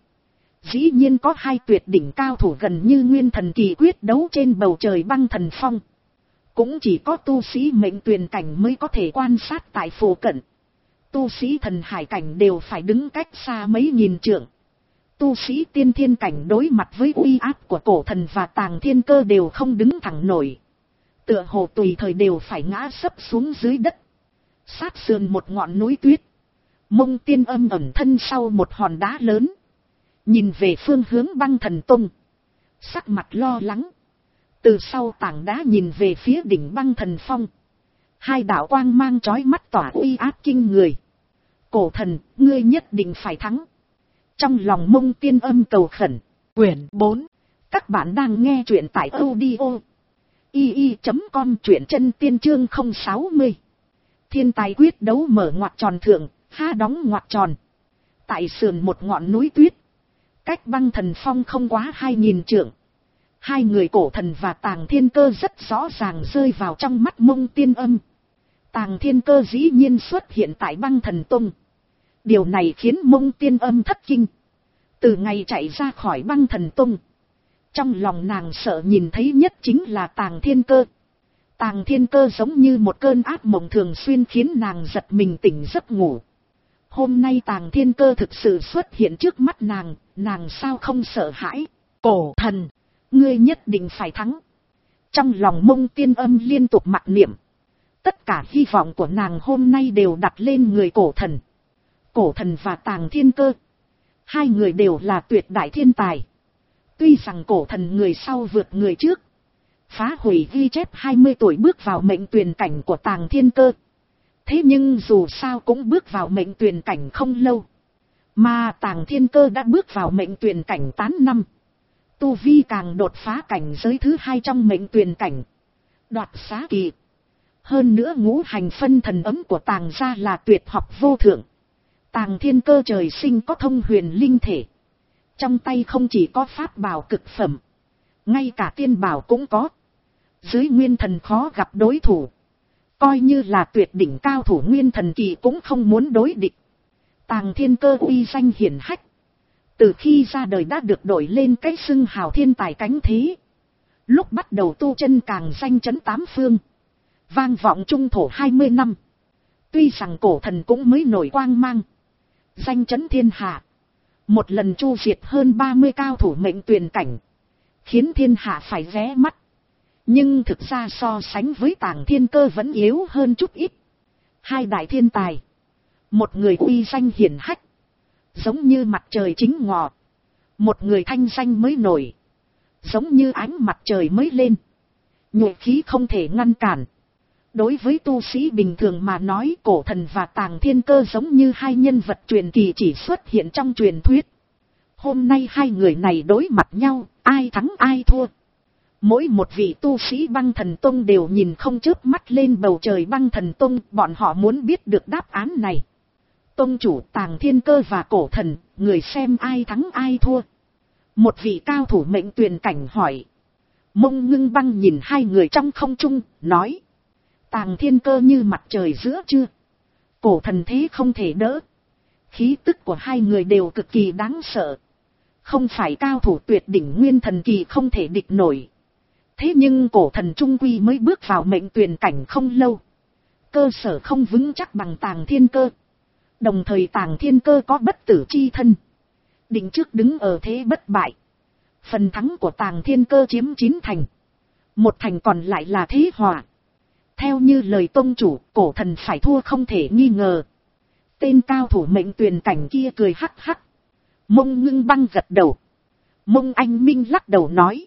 Dĩ nhiên có hai tuyệt đỉnh cao thủ gần như nguyên thần kỳ quyết đấu trên bầu trời băng thần phong. cũng chỉ có tu sĩ mệnh tuyền cảnh mới có thể quan sát tại phổ cận. Tu sĩ thần hải cảnh đều phải đứng cách xa mấy nghìn trượng. Tu sĩ tiên thiên cảnh đối mặt với uy áp của cổ thần và tàng thiên cơ đều không đứng thẳng nổi. Tựa hồ tùy thời đều phải ngã sấp xuống dưới đất. Sát sườn một ngọn núi tuyết. Mông Tiên Âm ẩn thân sau một hòn đá lớn. Nhìn về phương hướng Băng Thần Tông. Sắc mặt lo lắng. Từ sau tảng đá nhìn về phía đỉnh Băng Thần Phong. Hai đạo quang mang chói mắt tỏa uy áp kinh người. Cổ thần, ngươi nhất định phải thắng. Trong lòng Mông Tiên Âm cầu khẩn. Quyển bốn. Các bạn đang nghe truyện tại audio i i chấm com, truyện chân tiên chương không sáu mươi. Thiên tài quyết đấu mở ngoặc tròn thượng, ha đóng ngoặc tròn. Tại sườn một ngọn núi tuyết. Cách Băng Thần Phong không quá hai nghìn trượng. Hai người cổ thần và tàng thiên cơ rất rõ ràng rơi vào trong mắt Mông Tiên Âm. Tàng thiên cơ dĩ nhiên xuất hiện tại Băng Thần Tông. Điều này khiến Mông Tiên Âm thất kinh. Từ ngày chạy ra khỏi Băng Thần Tông, trong lòng nàng sợ nhìn thấy nhất chính là tàng thiên cơ. Tàng thiên cơ giống như một cơn ác mộng thường xuyên khiến nàng giật mình tỉnh giấc ngủ. Hôm nay tàng thiên cơ thực sự xuất hiện trước mắt nàng, nàng sao không sợ hãi. Cổ thần, ngươi nhất định phải thắng. Trong lòng Mông Tiên Âm liên tục mặc niệm. Tất cả hy vọng của nàng hôm nay đều đặt lên người cổ thần. Cổ thần và tàng thiên cơ, hai người đều là tuyệt đại thiên tài. Tuy rằng cổ thần người sau vượt người trước, phá hủy ghi chép hai mươi tuổi bước vào mệnh tuyền cảnh của tàng thiên cơ. Thế nhưng dù sao cũng bước vào mệnh tuyền cảnh không lâu. Mà tàng thiên cơ đã bước vào mệnh tuyền cảnh tám năm. Tu vi càng đột phá cảnh giới thứ hai trong mệnh tuyền cảnh. Đoạt xá kỳ. Hơn nữa ngũ hành phân thần ấm của tàng gia là tuyệt học vô thượng. Tàng thiên cơ trời sinh có thông huyền linh thể. Trong tay không chỉ có pháp bảo cực phẩm, ngay cả tiên bảo cũng có. Dưới nguyên thần khó gặp đối thủ. Coi như là tuyệt đỉnh cao thủ nguyên thần kỳ cũng không muốn đối địch. Tàng thiên cơ uy danh hiển hách. Từ khi ra đời đã được đổi lên cái xưng hào thiên tài cánh thế. Lúc bắt đầu tu chân càng danh chấn tám phương. Vang vọng trung thổ hai mươi năm. Tuy rằng cổ thần cũng mới nổi quang mang. Danh chấn thiên hạ. Một lần chu diệt hơn ba mươi cao thủ mệnh tuyền cảnh. Khiến thiên hạ phải ghé mắt. Nhưng thực ra so sánh với tàng thiên cơ vẫn yếu hơn chút ít. Hai đại thiên tài. Một người uy danh hiển hách. Giống như mặt trời chính ngọ. Một người thanh danh mới nổi. Giống như ánh mặt trời mới lên. Nhuệ khí không thể ngăn cản. Đối với tu sĩ bình thường mà nói, cổ thần và tàng thiên cơ giống như hai nhân vật truyền kỳ chỉ xuất hiện trong truyền thuyết. Hôm nay hai người này đối mặt nhau, ai thắng ai thua. Mỗi một vị tu sĩ Băng Thần Tông đều nhìn không chớp mắt lên bầu trời Băng Thần Tông, bọn họ muốn biết được đáp án này. Tông chủ tàng thiên cơ và cổ thần, người xem ai thắng ai thua. Một vị cao thủ mệnh tuyền cảnh hỏi. Mông Ngưng Băng nhìn hai người trong không trung, nói. Tàng thiên cơ như mặt trời giữa trưa. Cổ thần thế không thể đỡ. Khí tức của hai người đều cực kỳ đáng sợ. Không phải cao thủ tuyệt đỉnh nguyên thần kỳ không thể địch nổi. Thế nhưng cổ thần trung quy mới bước vào mệnh tuyền cảnh không lâu. Cơ sở không vững chắc bằng tàng thiên cơ. Đồng thời tàng thiên cơ có bất tử chi thân. Định trước đứng ở thế bất bại. Phần thắng của tàng thiên cơ chiếm chín thành. Một thành còn lại là thế hòa. Theo như lời tông chủ, cổ thần phải thua không thể nghi ngờ. Tên cao thủ mệnh tuyền cảnh kia cười hắc hắc. Mông Ngưng Băng gật đầu. Mông Anh Minh lắc đầu nói.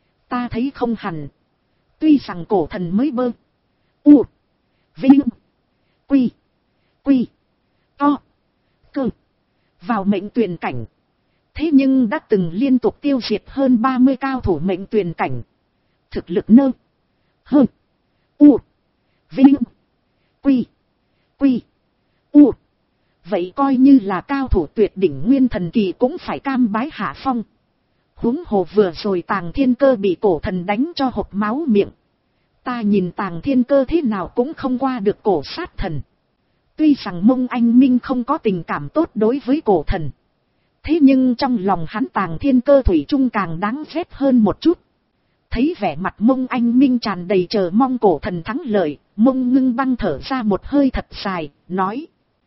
Ta thấy không hẳn. Tuy rằng cổ thần mới bơ. U. Vinh. Quy. Quy. To. Cơ. Vào mệnh tuyền cảnh. Thế nhưng đã từng liên tục tiêu diệt hơn ba mươi cao thủ mệnh tuyền cảnh. Thực lực nơ. Hơn. U. Vinh. Quy. Quy. U. Vậy coi như là cao thủ tuyệt đỉnh nguyên thần kỳ cũng phải cam bái hạ phong. Huống hồ vừa rồi tàng thiên cơ bị cổ thần đánh cho hộc máu miệng. Ta nhìn tàng thiên cơ thế nào cũng không qua được cổ sát thần. Tuy rằng Mông Anh Minh không có tình cảm tốt đối với cổ thần. Thế nhưng trong lòng hắn tàng thiên cơ thủy chung càng đáng ghét hơn một chút. Thấy vẻ mặt Mông Anh Minh tràn đầy chờ mong cổ thần thắng lợi, Mông Ngưng Băng thở ra một hơi thật dài, nói.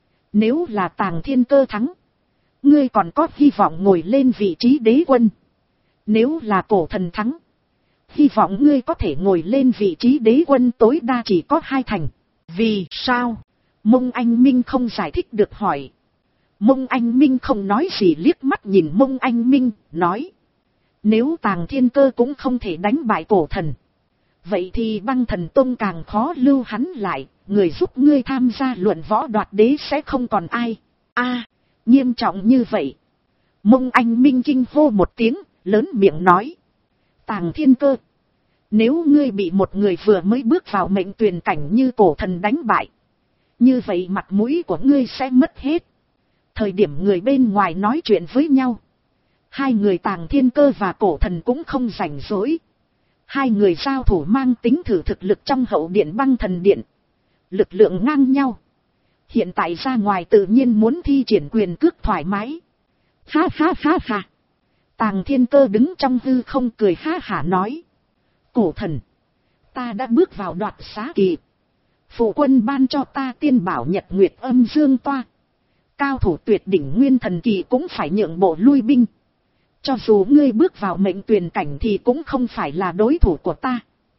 Nếu là Tàng Thiên Cơ thắng, ngươi còn có hy vọng ngồi lên vị trí đế quân. Nếu là cổ thần thắng, hy vọng ngươi có thể ngồi lên vị trí đế quân tối đa chỉ có hai thành. Vì sao? Mông Anh Minh không giải thích được hỏi. Mông Anh Minh không nói gì, liếc mắt nhìn Mông Anh Minh, nói. Nếu Tàng Thiên Cơ cũng không thể đánh bại cổ thần, vậy thì Băng Thần Tông càng khó lưu hắn lại, người giúp ngươi tham gia luận võ đoạt đế sẽ không còn ai. A, nghiêm trọng như vậy. Mông Anh Minh kinh hô một tiếng, lớn miệng nói. Tàng Thiên Cơ, nếu ngươi bị một người vừa mới bước vào mệnh tuyền cảnh như cổ thần đánh bại, như vậy mặt mũi của ngươi sẽ mất hết. Thời điểm người bên ngoài nói chuyện với nhau, hai người Tàng Thiên Cơ và cổ thần cũng không rảnh rỗi. Hai người giao thủ mang tính thử thực lực trong hậu điện Băng Thần Điện. Lực lượng ngang nhau. Hiện tại ra ngoài tự nhiên muốn thi triển quyền cước thoải mái. Ha ha ha ha. Tàng Thiên Cơ đứng trong hư không cười ha hả nói. Cổ thần, ta đã bước vào đoạt xá kỳ. Phụ quân ban cho ta tiên bảo Nhật Nguyệt Âm Dương Toa. Cao thủ tuyệt đỉnh Nguyên Thần Kỳ cũng phải nhượng bộ lui binh. Cho dù ngươi bước vào mệnh tuyền cảnh thì cũng không phải là đối thủ của ta.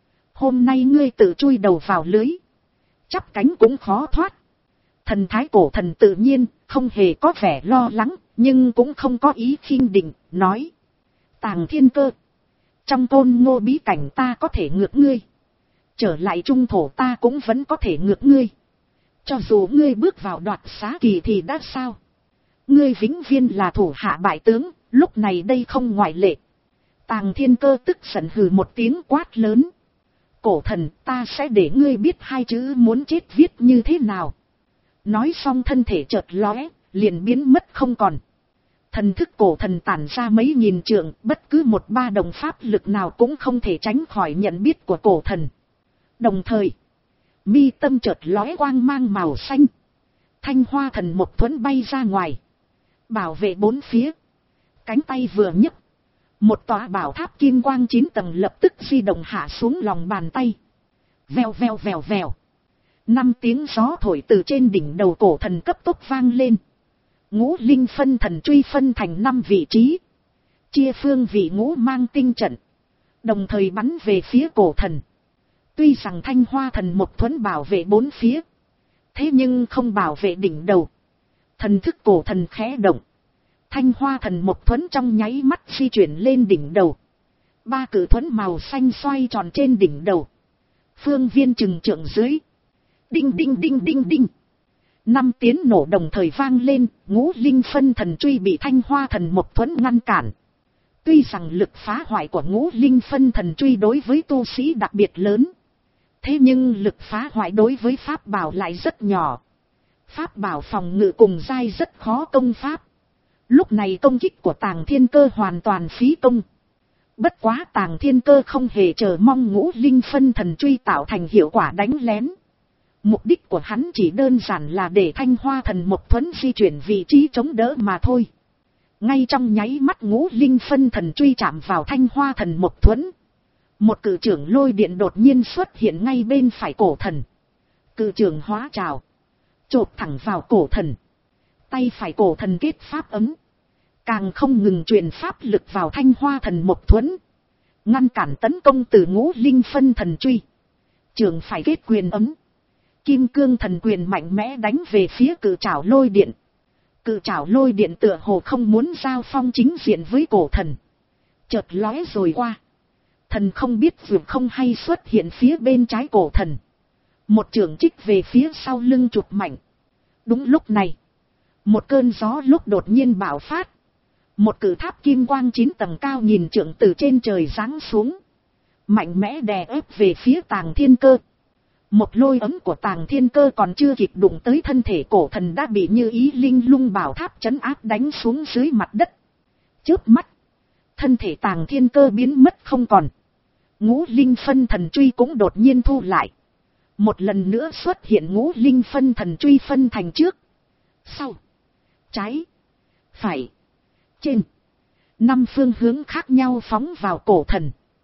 Hôm nay ngươi tự chui đầu vào lưới, chắp cánh cũng khó thoát. Thần thái cổ thần tự nhiên, không hề có vẻ lo lắng, nhưng cũng không có ý khinh định, nói. Tàng Thiên Cơ, trong Côn Ngô bí cảnh ta có thể ngược ngươi. Trở lại trung thổ ta cũng vẫn có thể ngược ngươi. Cho dù ngươi bước vào đoạt xá kỳ thì đã sao? Ngươi vĩnh viên là thủ hạ bại tướng, lúc này đây không ngoại lệ. Tàng Thiên Cơ tức giận hừ một tiếng quát lớn. Cổ thần, ta sẽ để ngươi biết hai chữ muốn chết viết như thế nào. Nói xong thân thể chợt lóe, liền biến mất không còn. Thần thức cổ thần tản ra mấy nghìn trượng, bất cứ một ba đồng pháp lực nào cũng không thể tránh khỏi nhận biết của cổ thần. Đồng thời, mi tâm chợt lóe quang mang màu xanh. Thanh hoa thần một thuẫn bay ra ngoài, bảo vệ bốn phía. Cánh tay vừa nhấc, một tòa bảo tháp kim quang chín tầng lập tức di động hạ xuống lòng bàn tay. Vèo vèo vèo vèo. Năm tiếng gió thổi từ trên đỉnh đầu cổ thần cấp tốc vang lên. Ngũ linh phân thần truy phân thành năm vị trí, chia phương vị ngũ mang tinh trận, đồng thời bắn về phía cổ thần. Tuy rằng thanh hoa thần một thuẫn bảo vệ bốn phía, thế nhưng không bảo vệ đỉnh đầu. Thần thức cổ thần khẽ động, thanh hoa thần một thuẫn trong nháy mắt di chuyển lên đỉnh đầu. Ba cử thuẫn màu xanh xoay tròn trên đỉnh đầu, phương viên chừng trượng dưới. Đinh đinh đinh đinh đinh. Năm tiếng nổ đồng thời vang lên, ngũ linh phân thần truy bị thanh hoa thần một thuẫn ngăn cản. Tuy rằng lực phá hoại của ngũ linh phân thần truy đối với tu sĩ đặc biệt lớn, thế nhưng lực phá hoại đối với pháp bảo lại rất nhỏ. Pháp bảo phòng ngự cùng giai rất khó công pháp. Lúc này công kích của Tàng Thiên Cơ hoàn toàn phí công. Bất quá Tàng Thiên Cơ không hề chờ mong ngũ linh phân thần truy tạo thành hiệu quả đánh lén. Mục đích của hắn chỉ đơn giản là để thanh hoa thần một thuẫn di chuyển vị trí chống đỡ mà thôi. Ngay trong nháy mắt ngũ linh phân thần truy chạm vào thanh hoa thần một thuẫn. Một cự trưởng lôi điện đột nhiên xuất hiện ngay bên phải cổ thần. Cự trưởng hóa trào, chộp thẳng vào cổ thần. Tay phải cổ thần kết pháp ấm, càng không ngừng truyền pháp lực vào thanh hoa thần một thuẫn, ngăn cản tấn công từ ngũ linh phân thần truy. Trưởng phải kết quyền ấm, kim cương thần quyền mạnh mẽ đánh về phía cự trảo lôi điện. Cự trảo lôi điện tựa hồ không muốn giao phong chính diện với cổ thần, chợt lóe rồi qua. Thần không biết vượt không hay xuất hiện phía bên trái cổ thần, một trường trích về phía sau lưng chụp mạnh. Đúng lúc này, một cơn gió lúc đột nhiên bạo phát. Một cự tháp kim quang chín tầng cao nhìn trượng từ trên trời giáng xuống, mạnh mẽ đè ép về phía Tàng Thiên Cơ. Một lôi ấm của Tàng Thiên Cơ còn chưa kịp đụng tới thân thể cổ thần đã bị như ý linh lung bảo tháp trấn áp đánh xuống dưới mặt đất. Chớp mắt, thân thể Tàng Thiên Cơ biến mất không còn. Ngũ linh phân thần truy cũng đột nhiên thu lại. Một lần nữa xuất hiện ngũ linh phân thần truy phân thành trước, sau, trái, phải, trên. Năm phương hướng khác nhau phóng vào cổ thần.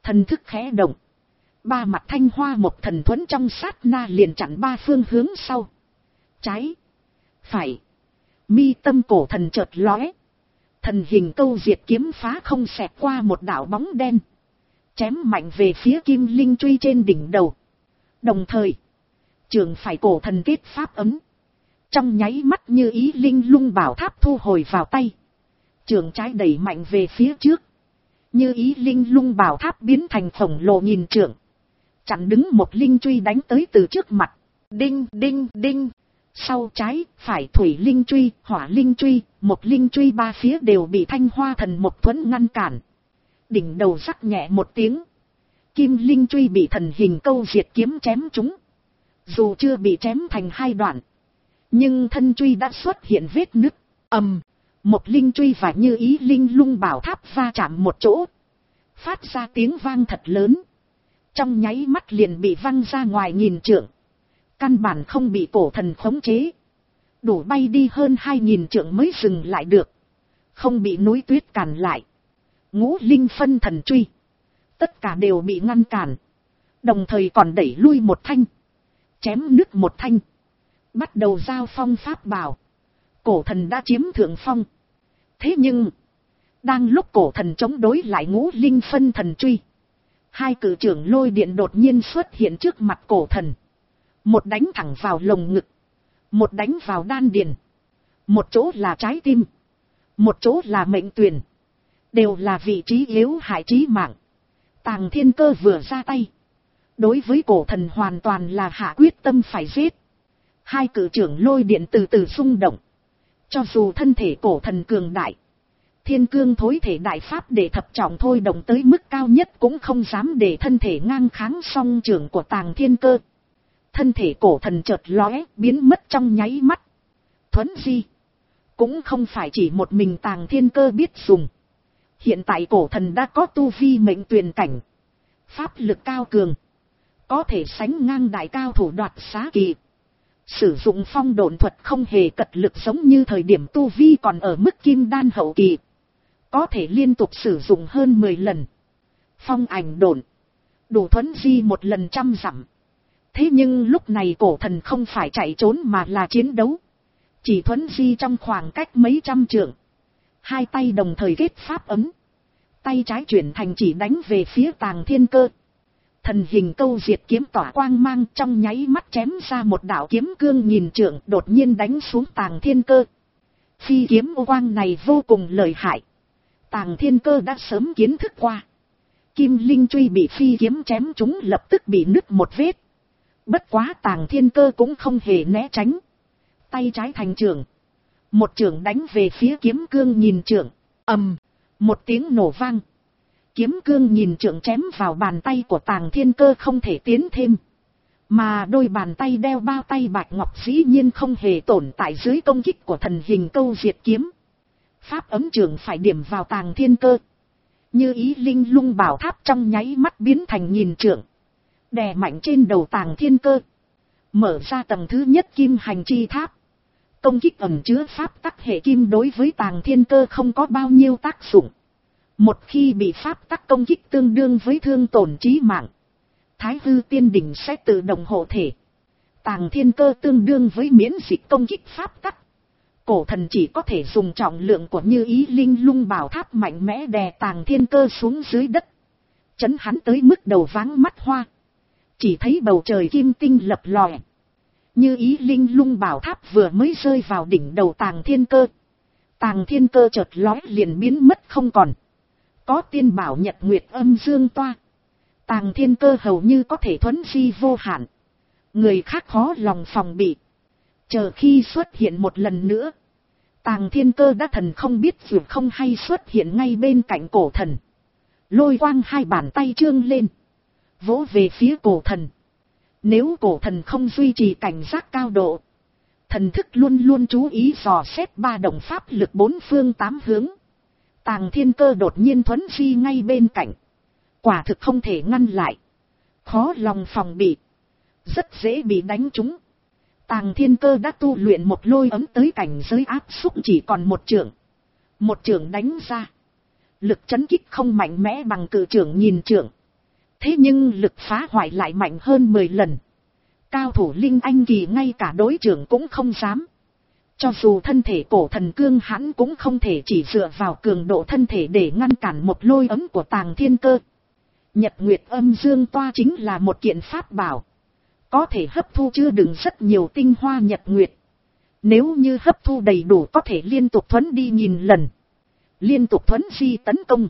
Thần thức khẽ động. Ba mặt thanh hoa một thần thuẫn trong sát na liền chặn ba phương hướng sau. Trái. Phải. Mi tâm cổ thần chợt lóe. Thần hình câu diệt kiếm phá không xẹt qua một đạo bóng đen. Chém mạnh về phía kim linh truy trên đỉnh đầu. Đồng thời. Trường phải cổ thần kết pháp ấm. Trong nháy mắt như ý linh lung bảo tháp thu hồi vào tay. Trường trái đẩy mạnh về phía trước. Như ý linh lung bảo tháp biến thành khổng lồ nghìn trượng. Chặn đứng một linh truy đánh tới từ trước mặt. Đinh đinh đinh. Sau trái, phải thủy linh truy, hỏa linh truy, một linh truy ba phía đều bị thanh hoa thần một thuẫn ngăn cản. Đỉnh đầu rắc nhẹ một tiếng. Kim linh truy bị thần hình câu diệt kiếm chém trúng. Dù chưa bị chém thành hai đoạn. Nhưng thân truy đã xuất hiện vết nứt. Ầm. Một linh truy và như ý linh lung bảo tháp va chạm một chỗ. Phát ra tiếng vang thật lớn. Trong nháy mắt liền bị văng ra ngoài nghìn trượng. Căn bản không bị cổ thần khống chế. Đủ bay đi hơn hai nghìn trượng mới dừng lại được. Không bị núi tuyết cản lại. Ngũ linh phân thần truy. Tất cả đều bị ngăn cản. Đồng thời còn đẩy lui một thanh. Chém nứt một thanh. Bắt đầu giao phong pháp bảo. Cổ thần đã chiếm thượng phong. Thế nhưng. Đang lúc cổ thần chống đối lại ngũ linh phân thần truy. Hai cử trưởng lôi điện đột nhiên xuất hiện trước mặt cổ thần. Một đánh thẳng vào lồng ngực. Một đánh vào đan điền. Một chỗ là trái tim. Một chỗ là mệnh tuyền. Đều là vị trí yếu hại chí mạng. Tàng Thiên Cơ vừa ra tay. Đối với cổ thần hoàn toàn là hạ quyết tâm phải giết. Hai cử trưởng lôi điện từ từ xung động. Cho dù thân thể cổ thần cường đại. Thiên cương thối thể đại pháp để thập trọng thôi động tới mức cao nhất cũng không dám để thân thể ngang kháng song trưởng của Tàng Thiên Cơ. Thân thể cổ thần chợt lóe, biến mất trong nháy mắt. Thuấn di. Cũng không phải chỉ một mình Tàng Thiên Cơ biết dùng. Hiện tại cổ thần đã có tu vi mệnh tuyền cảnh. Pháp lực cao cường. Có thể sánh ngang đại cao thủ Đoạt Xá Kỳ. Sử dụng phong độn thuật không hề cật lực giống như thời điểm tu vi còn ở mức kim đan hậu kỳ. Có thể liên tục sử dụng hơn mười lần. Phong ảnh độn. Đủ thuấn di một lần trăm dặm. Thế nhưng lúc này cổ thần không phải chạy trốn mà là chiến đấu. Chỉ thuấn di trong khoảng cách mấy trăm trượng. Hai tay đồng thời kết pháp ấm. Tay trái chuyển thành chỉ đánh về phía Tàng Thiên Cơ. Thần hình câu diệt kiếm tỏa quang mang trong nháy mắt chém ra một đạo kiếm cương nghìn trượng đột nhiên đánh xuống Tàng Thiên Cơ. Phi kiếm ô quang này vô cùng lợi hại. Tàng Thiên Cơ đã sớm kiến thức qua. Kim linh truy bị phi kiếm chém chúng lập tức bị nứt một vết. Bất quá Tàng Thiên Cơ cũng không hề né tránh. Tay trái thành trường. Một trường đánh về phía kiếm cương nghìn trượng. Ầm. Một tiếng nổ vang. Kiếm cương nhìn trượng chém vào bàn tay của Tàng Thiên Cơ không thể tiến thêm. Mà đôi bàn tay đeo bao tay bạch ngọc dĩ nhiên không hề tổn tại dưới công kích của thần hình câu diệt kiếm. Pháp ấm trường phải điểm vào Tàng Thiên Cơ. Như ý linh lung bảo tháp trong nháy mắt biến thành nghìn trượng. Đè mạnh trên đầu Tàng Thiên Cơ. Mở ra tầng thứ nhất kim hành chi tháp. Công kích ẩn chứa pháp tắc hệ kim đối với Tàng Thiên Cơ không có bao nhiêu tác dụng. Một khi bị pháp tắc công kích tương đương với thương tổn chí mạng. Thái hư tiên đỉnh sẽ tự động hộ thể. Tàng Thiên Cơ tương đương với miễn dịch công kích pháp tắc. Cổ thần chỉ có thể dùng trọng lượng của như ý linh lung bảo tháp mạnh mẽ đè Tàng Thiên Cơ xuống dưới đất. Chấn hắn tới mức đầu váng mắt hoa. Chỉ thấy bầu trời kim tinh lập lòe. Như ý linh lung bảo tháp vừa mới rơi vào đỉnh đầu Tàng Thiên Cơ. Tàng Thiên Cơ chợt lóe liền biến mất không còn. Có tiên bảo nhật nguyệt âm dương toa. Tàng Thiên Cơ hầu như có thể thuấn di vô hạn. Người khác khó lòng phòng bị. Chờ khi xuất hiện một lần nữa. Tàng Thiên Cơ đã thần không biết dù không hay xuất hiện ngay bên cạnh cổ thần. Lôi quang hai bàn tay trương lên. Vỗ về phía cổ thần. Nếu cổ thần không duy trì cảnh giác cao độ. Thần thức luôn luôn chú ý dò xét ba động pháp lực bốn phương tám hướng. Tàng Thiên Cơ đột nhiên thuấn di ngay bên cạnh. Quả thực không thể ngăn lại. Khó lòng phòng bị. Rất dễ bị đánh trúng. Tàng Thiên Cơ đã tu luyện một lôi ấm tới cảnh giới áp xúc chỉ còn một trường. Một trường đánh ra. Lực chấn kích không mạnh mẽ bằng cự trường nhìn trường. Thế nhưng lực phá hoại lại mạnh hơn mười lần. Cao thủ linh anh kỳ ngay cả đối trưởng cũng không dám. Cho dù thân thể cổ thần cương hãn cũng không thể chỉ dựa vào cường độ thân thể để ngăn cản một lôi ấm của Tàng Thiên Cơ. Nhật Nguyệt Âm Dương Toa chính là một kiện pháp bảo. Có thể hấp thu chứa đựng rất nhiều tinh hoa nhật nguyệt. Nếu như hấp thu đầy đủ có thể liên tục thuấn đi nghìn lần. Liên tục thuấn di tấn công.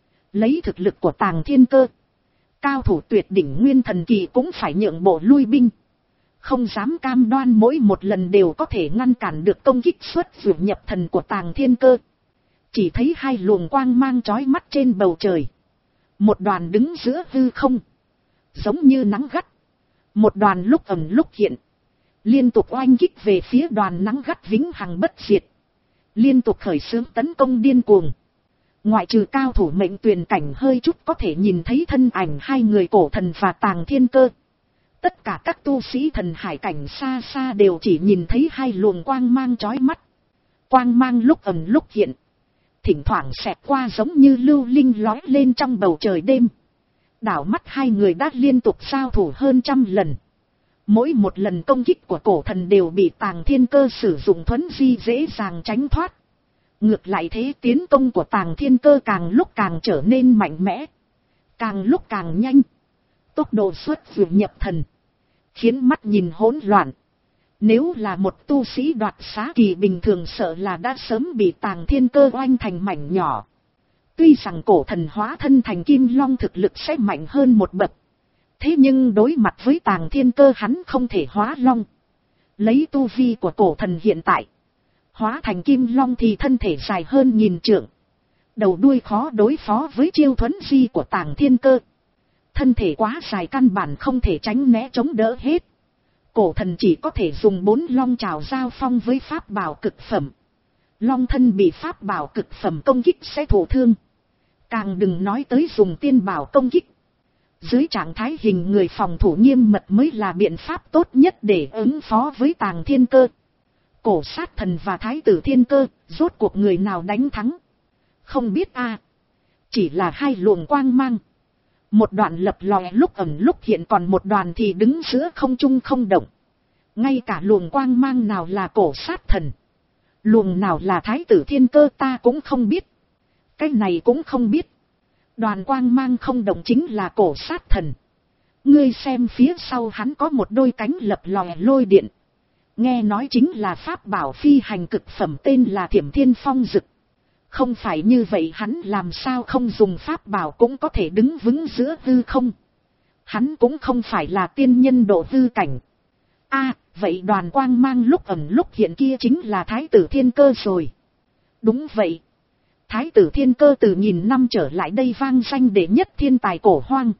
Lấy thực lực của Tàng Thiên Cơ, cao thủ tuyệt đỉnh nguyên thần kỳ cũng phải nhượng bộ lui binh. Không dám cam đoan mỗi một lần đều có thể ngăn cản được công kích xuất vượt nhập thần của Tàng Thiên Cơ. Chỉ thấy hai luồng quang mang chói mắt trên bầu trời. Một đoàn đứng giữa hư không, giống như nắng gắt. Một đoàn lúc ẩn lúc hiện, liên tục oanh kích về phía đoàn nắng gắt vĩnh hằng bất diệt. Liên tục khởi xướng tấn công điên cuồng. Ngoại trừ cao thủ mệnh tuyền cảnh hơi chút có thể nhìn thấy thân ảnh hai người cổ thần và Tàng Thiên Cơ. Tất cả các tu sĩ thần hải cảnh xa xa đều chỉ nhìn thấy hai luồng quang mang chói mắt. Quang mang lúc ẩn lúc hiện, thỉnh thoảng xẹt qua giống như lưu linh lói lên trong bầu trời đêm. Đảo mắt hai người đã liên tục giao thủ hơn trăm lần. Mỗi một lần công kích của cổ thần đều bị Tàng Thiên Cơ sử dụng thuấn di dễ dàng tránh thoát. Ngược lại thế tiến công của Tàng Thiên Cơ càng lúc càng trở nên mạnh mẽ. Càng lúc càng nhanh. Tốc độ xuất vượt nhập thần. Khiến mắt nhìn hỗn loạn. Nếu là một tu sĩ đoạt xá kỳ bình thường sợ là đã sớm bị Tàng Thiên Cơ oanh thành mảnh nhỏ. Tuy rằng cổ thần hóa thân thành kim long thực lực sẽ mạnh hơn một bậc. Thế nhưng đối mặt với Tàng Thiên Cơ hắn không thể hóa long. Lấy tu vi của cổ thần hiện tại, hóa thành kim long thì thân thể dài hơn nghìn trượng. Đầu đuôi khó đối phó với chiêu thuấn di của Tàng Thiên Cơ. Thân thể quá dài căn bản không thể tránh né chống đỡ hết. Cổ thần chỉ có thể dùng bốn long trào giao phong với pháp bảo cực phẩm. Long thân bị pháp bảo cực phẩm công kích sẽ thụ thương. Càng đừng nói tới dùng tiên bảo công kích. Dưới trạng thái hình người phòng thủ nghiêm mật mới là biện pháp tốt nhất để ứng phó với Tàng Thiên Cơ. Cổ sát thần và thái tử Thiên Cơ, rốt cuộc người nào đánh thắng? Không biết a. Chỉ là hai luồng quang mang. Một đoạn lập lòe lúc ẩn lúc hiện, còn một đoàn thì đứng giữa không trung không động. Ngay cả luồng quang mang nào là cổ sát thần, luồng nào là thái tử Thiên Cơ ta cũng không biết. Cái này cũng không biết. Đoàn quang mang không động chính là cổ sát thần. Ngươi xem phía sau hắn có một đôi cánh lập lòe lôi điện. Nghe nói chính là pháp bảo phi hành cực phẩm tên là Thiểm Thiên Phong Dực. Không phải như vậy hắn làm sao không dùng pháp bảo cũng có thể đứng vững giữa hư không. Hắn cũng không phải là tiên nhân độ hư cảnh. A, vậy đoàn quang mang lúc ẩn lúc hiện kia chính là thái tử Thiên Cơ rồi. Đúng vậy. Thái tử Thiên Cơ từ nghìn năm trở lại đây vang danh đệ nhất thiên tài cổ hoang.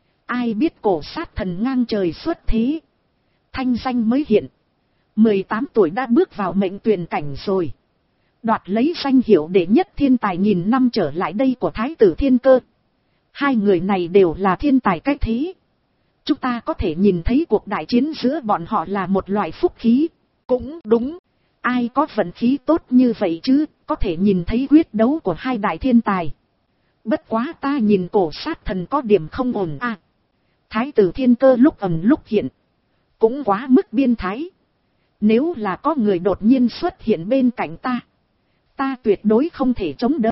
Ai biết cổ sát thần ngang trời xuất thế. Thanh danh mới hiện. mười tám tuổi đã bước vào mệnh tuyền cảnh rồi. Đoạt lấy danh hiệu đệ nhất thiên tài nghìn năm trở lại đây của thái tử Thiên Cơ. Hai người này đều là thiên tài cách thế. Chúng ta có thể nhìn thấy cuộc đại chiến giữa bọn họ là một loại phúc khí. Cũng đúng. Ai có vận khí tốt như vậy chứ, có thể nhìn thấy quyết đấu của hai đại thiên tài. Bất quá ta nhìn cổ sát thần có điểm không ổn à. Thái tử Thiên Cơ lúc ẩn lúc hiện. Cũng quá mức biên thái. Nếu là có người đột nhiên xuất hiện bên cạnh ta, ta tuyệt đối không thể chống đỡ.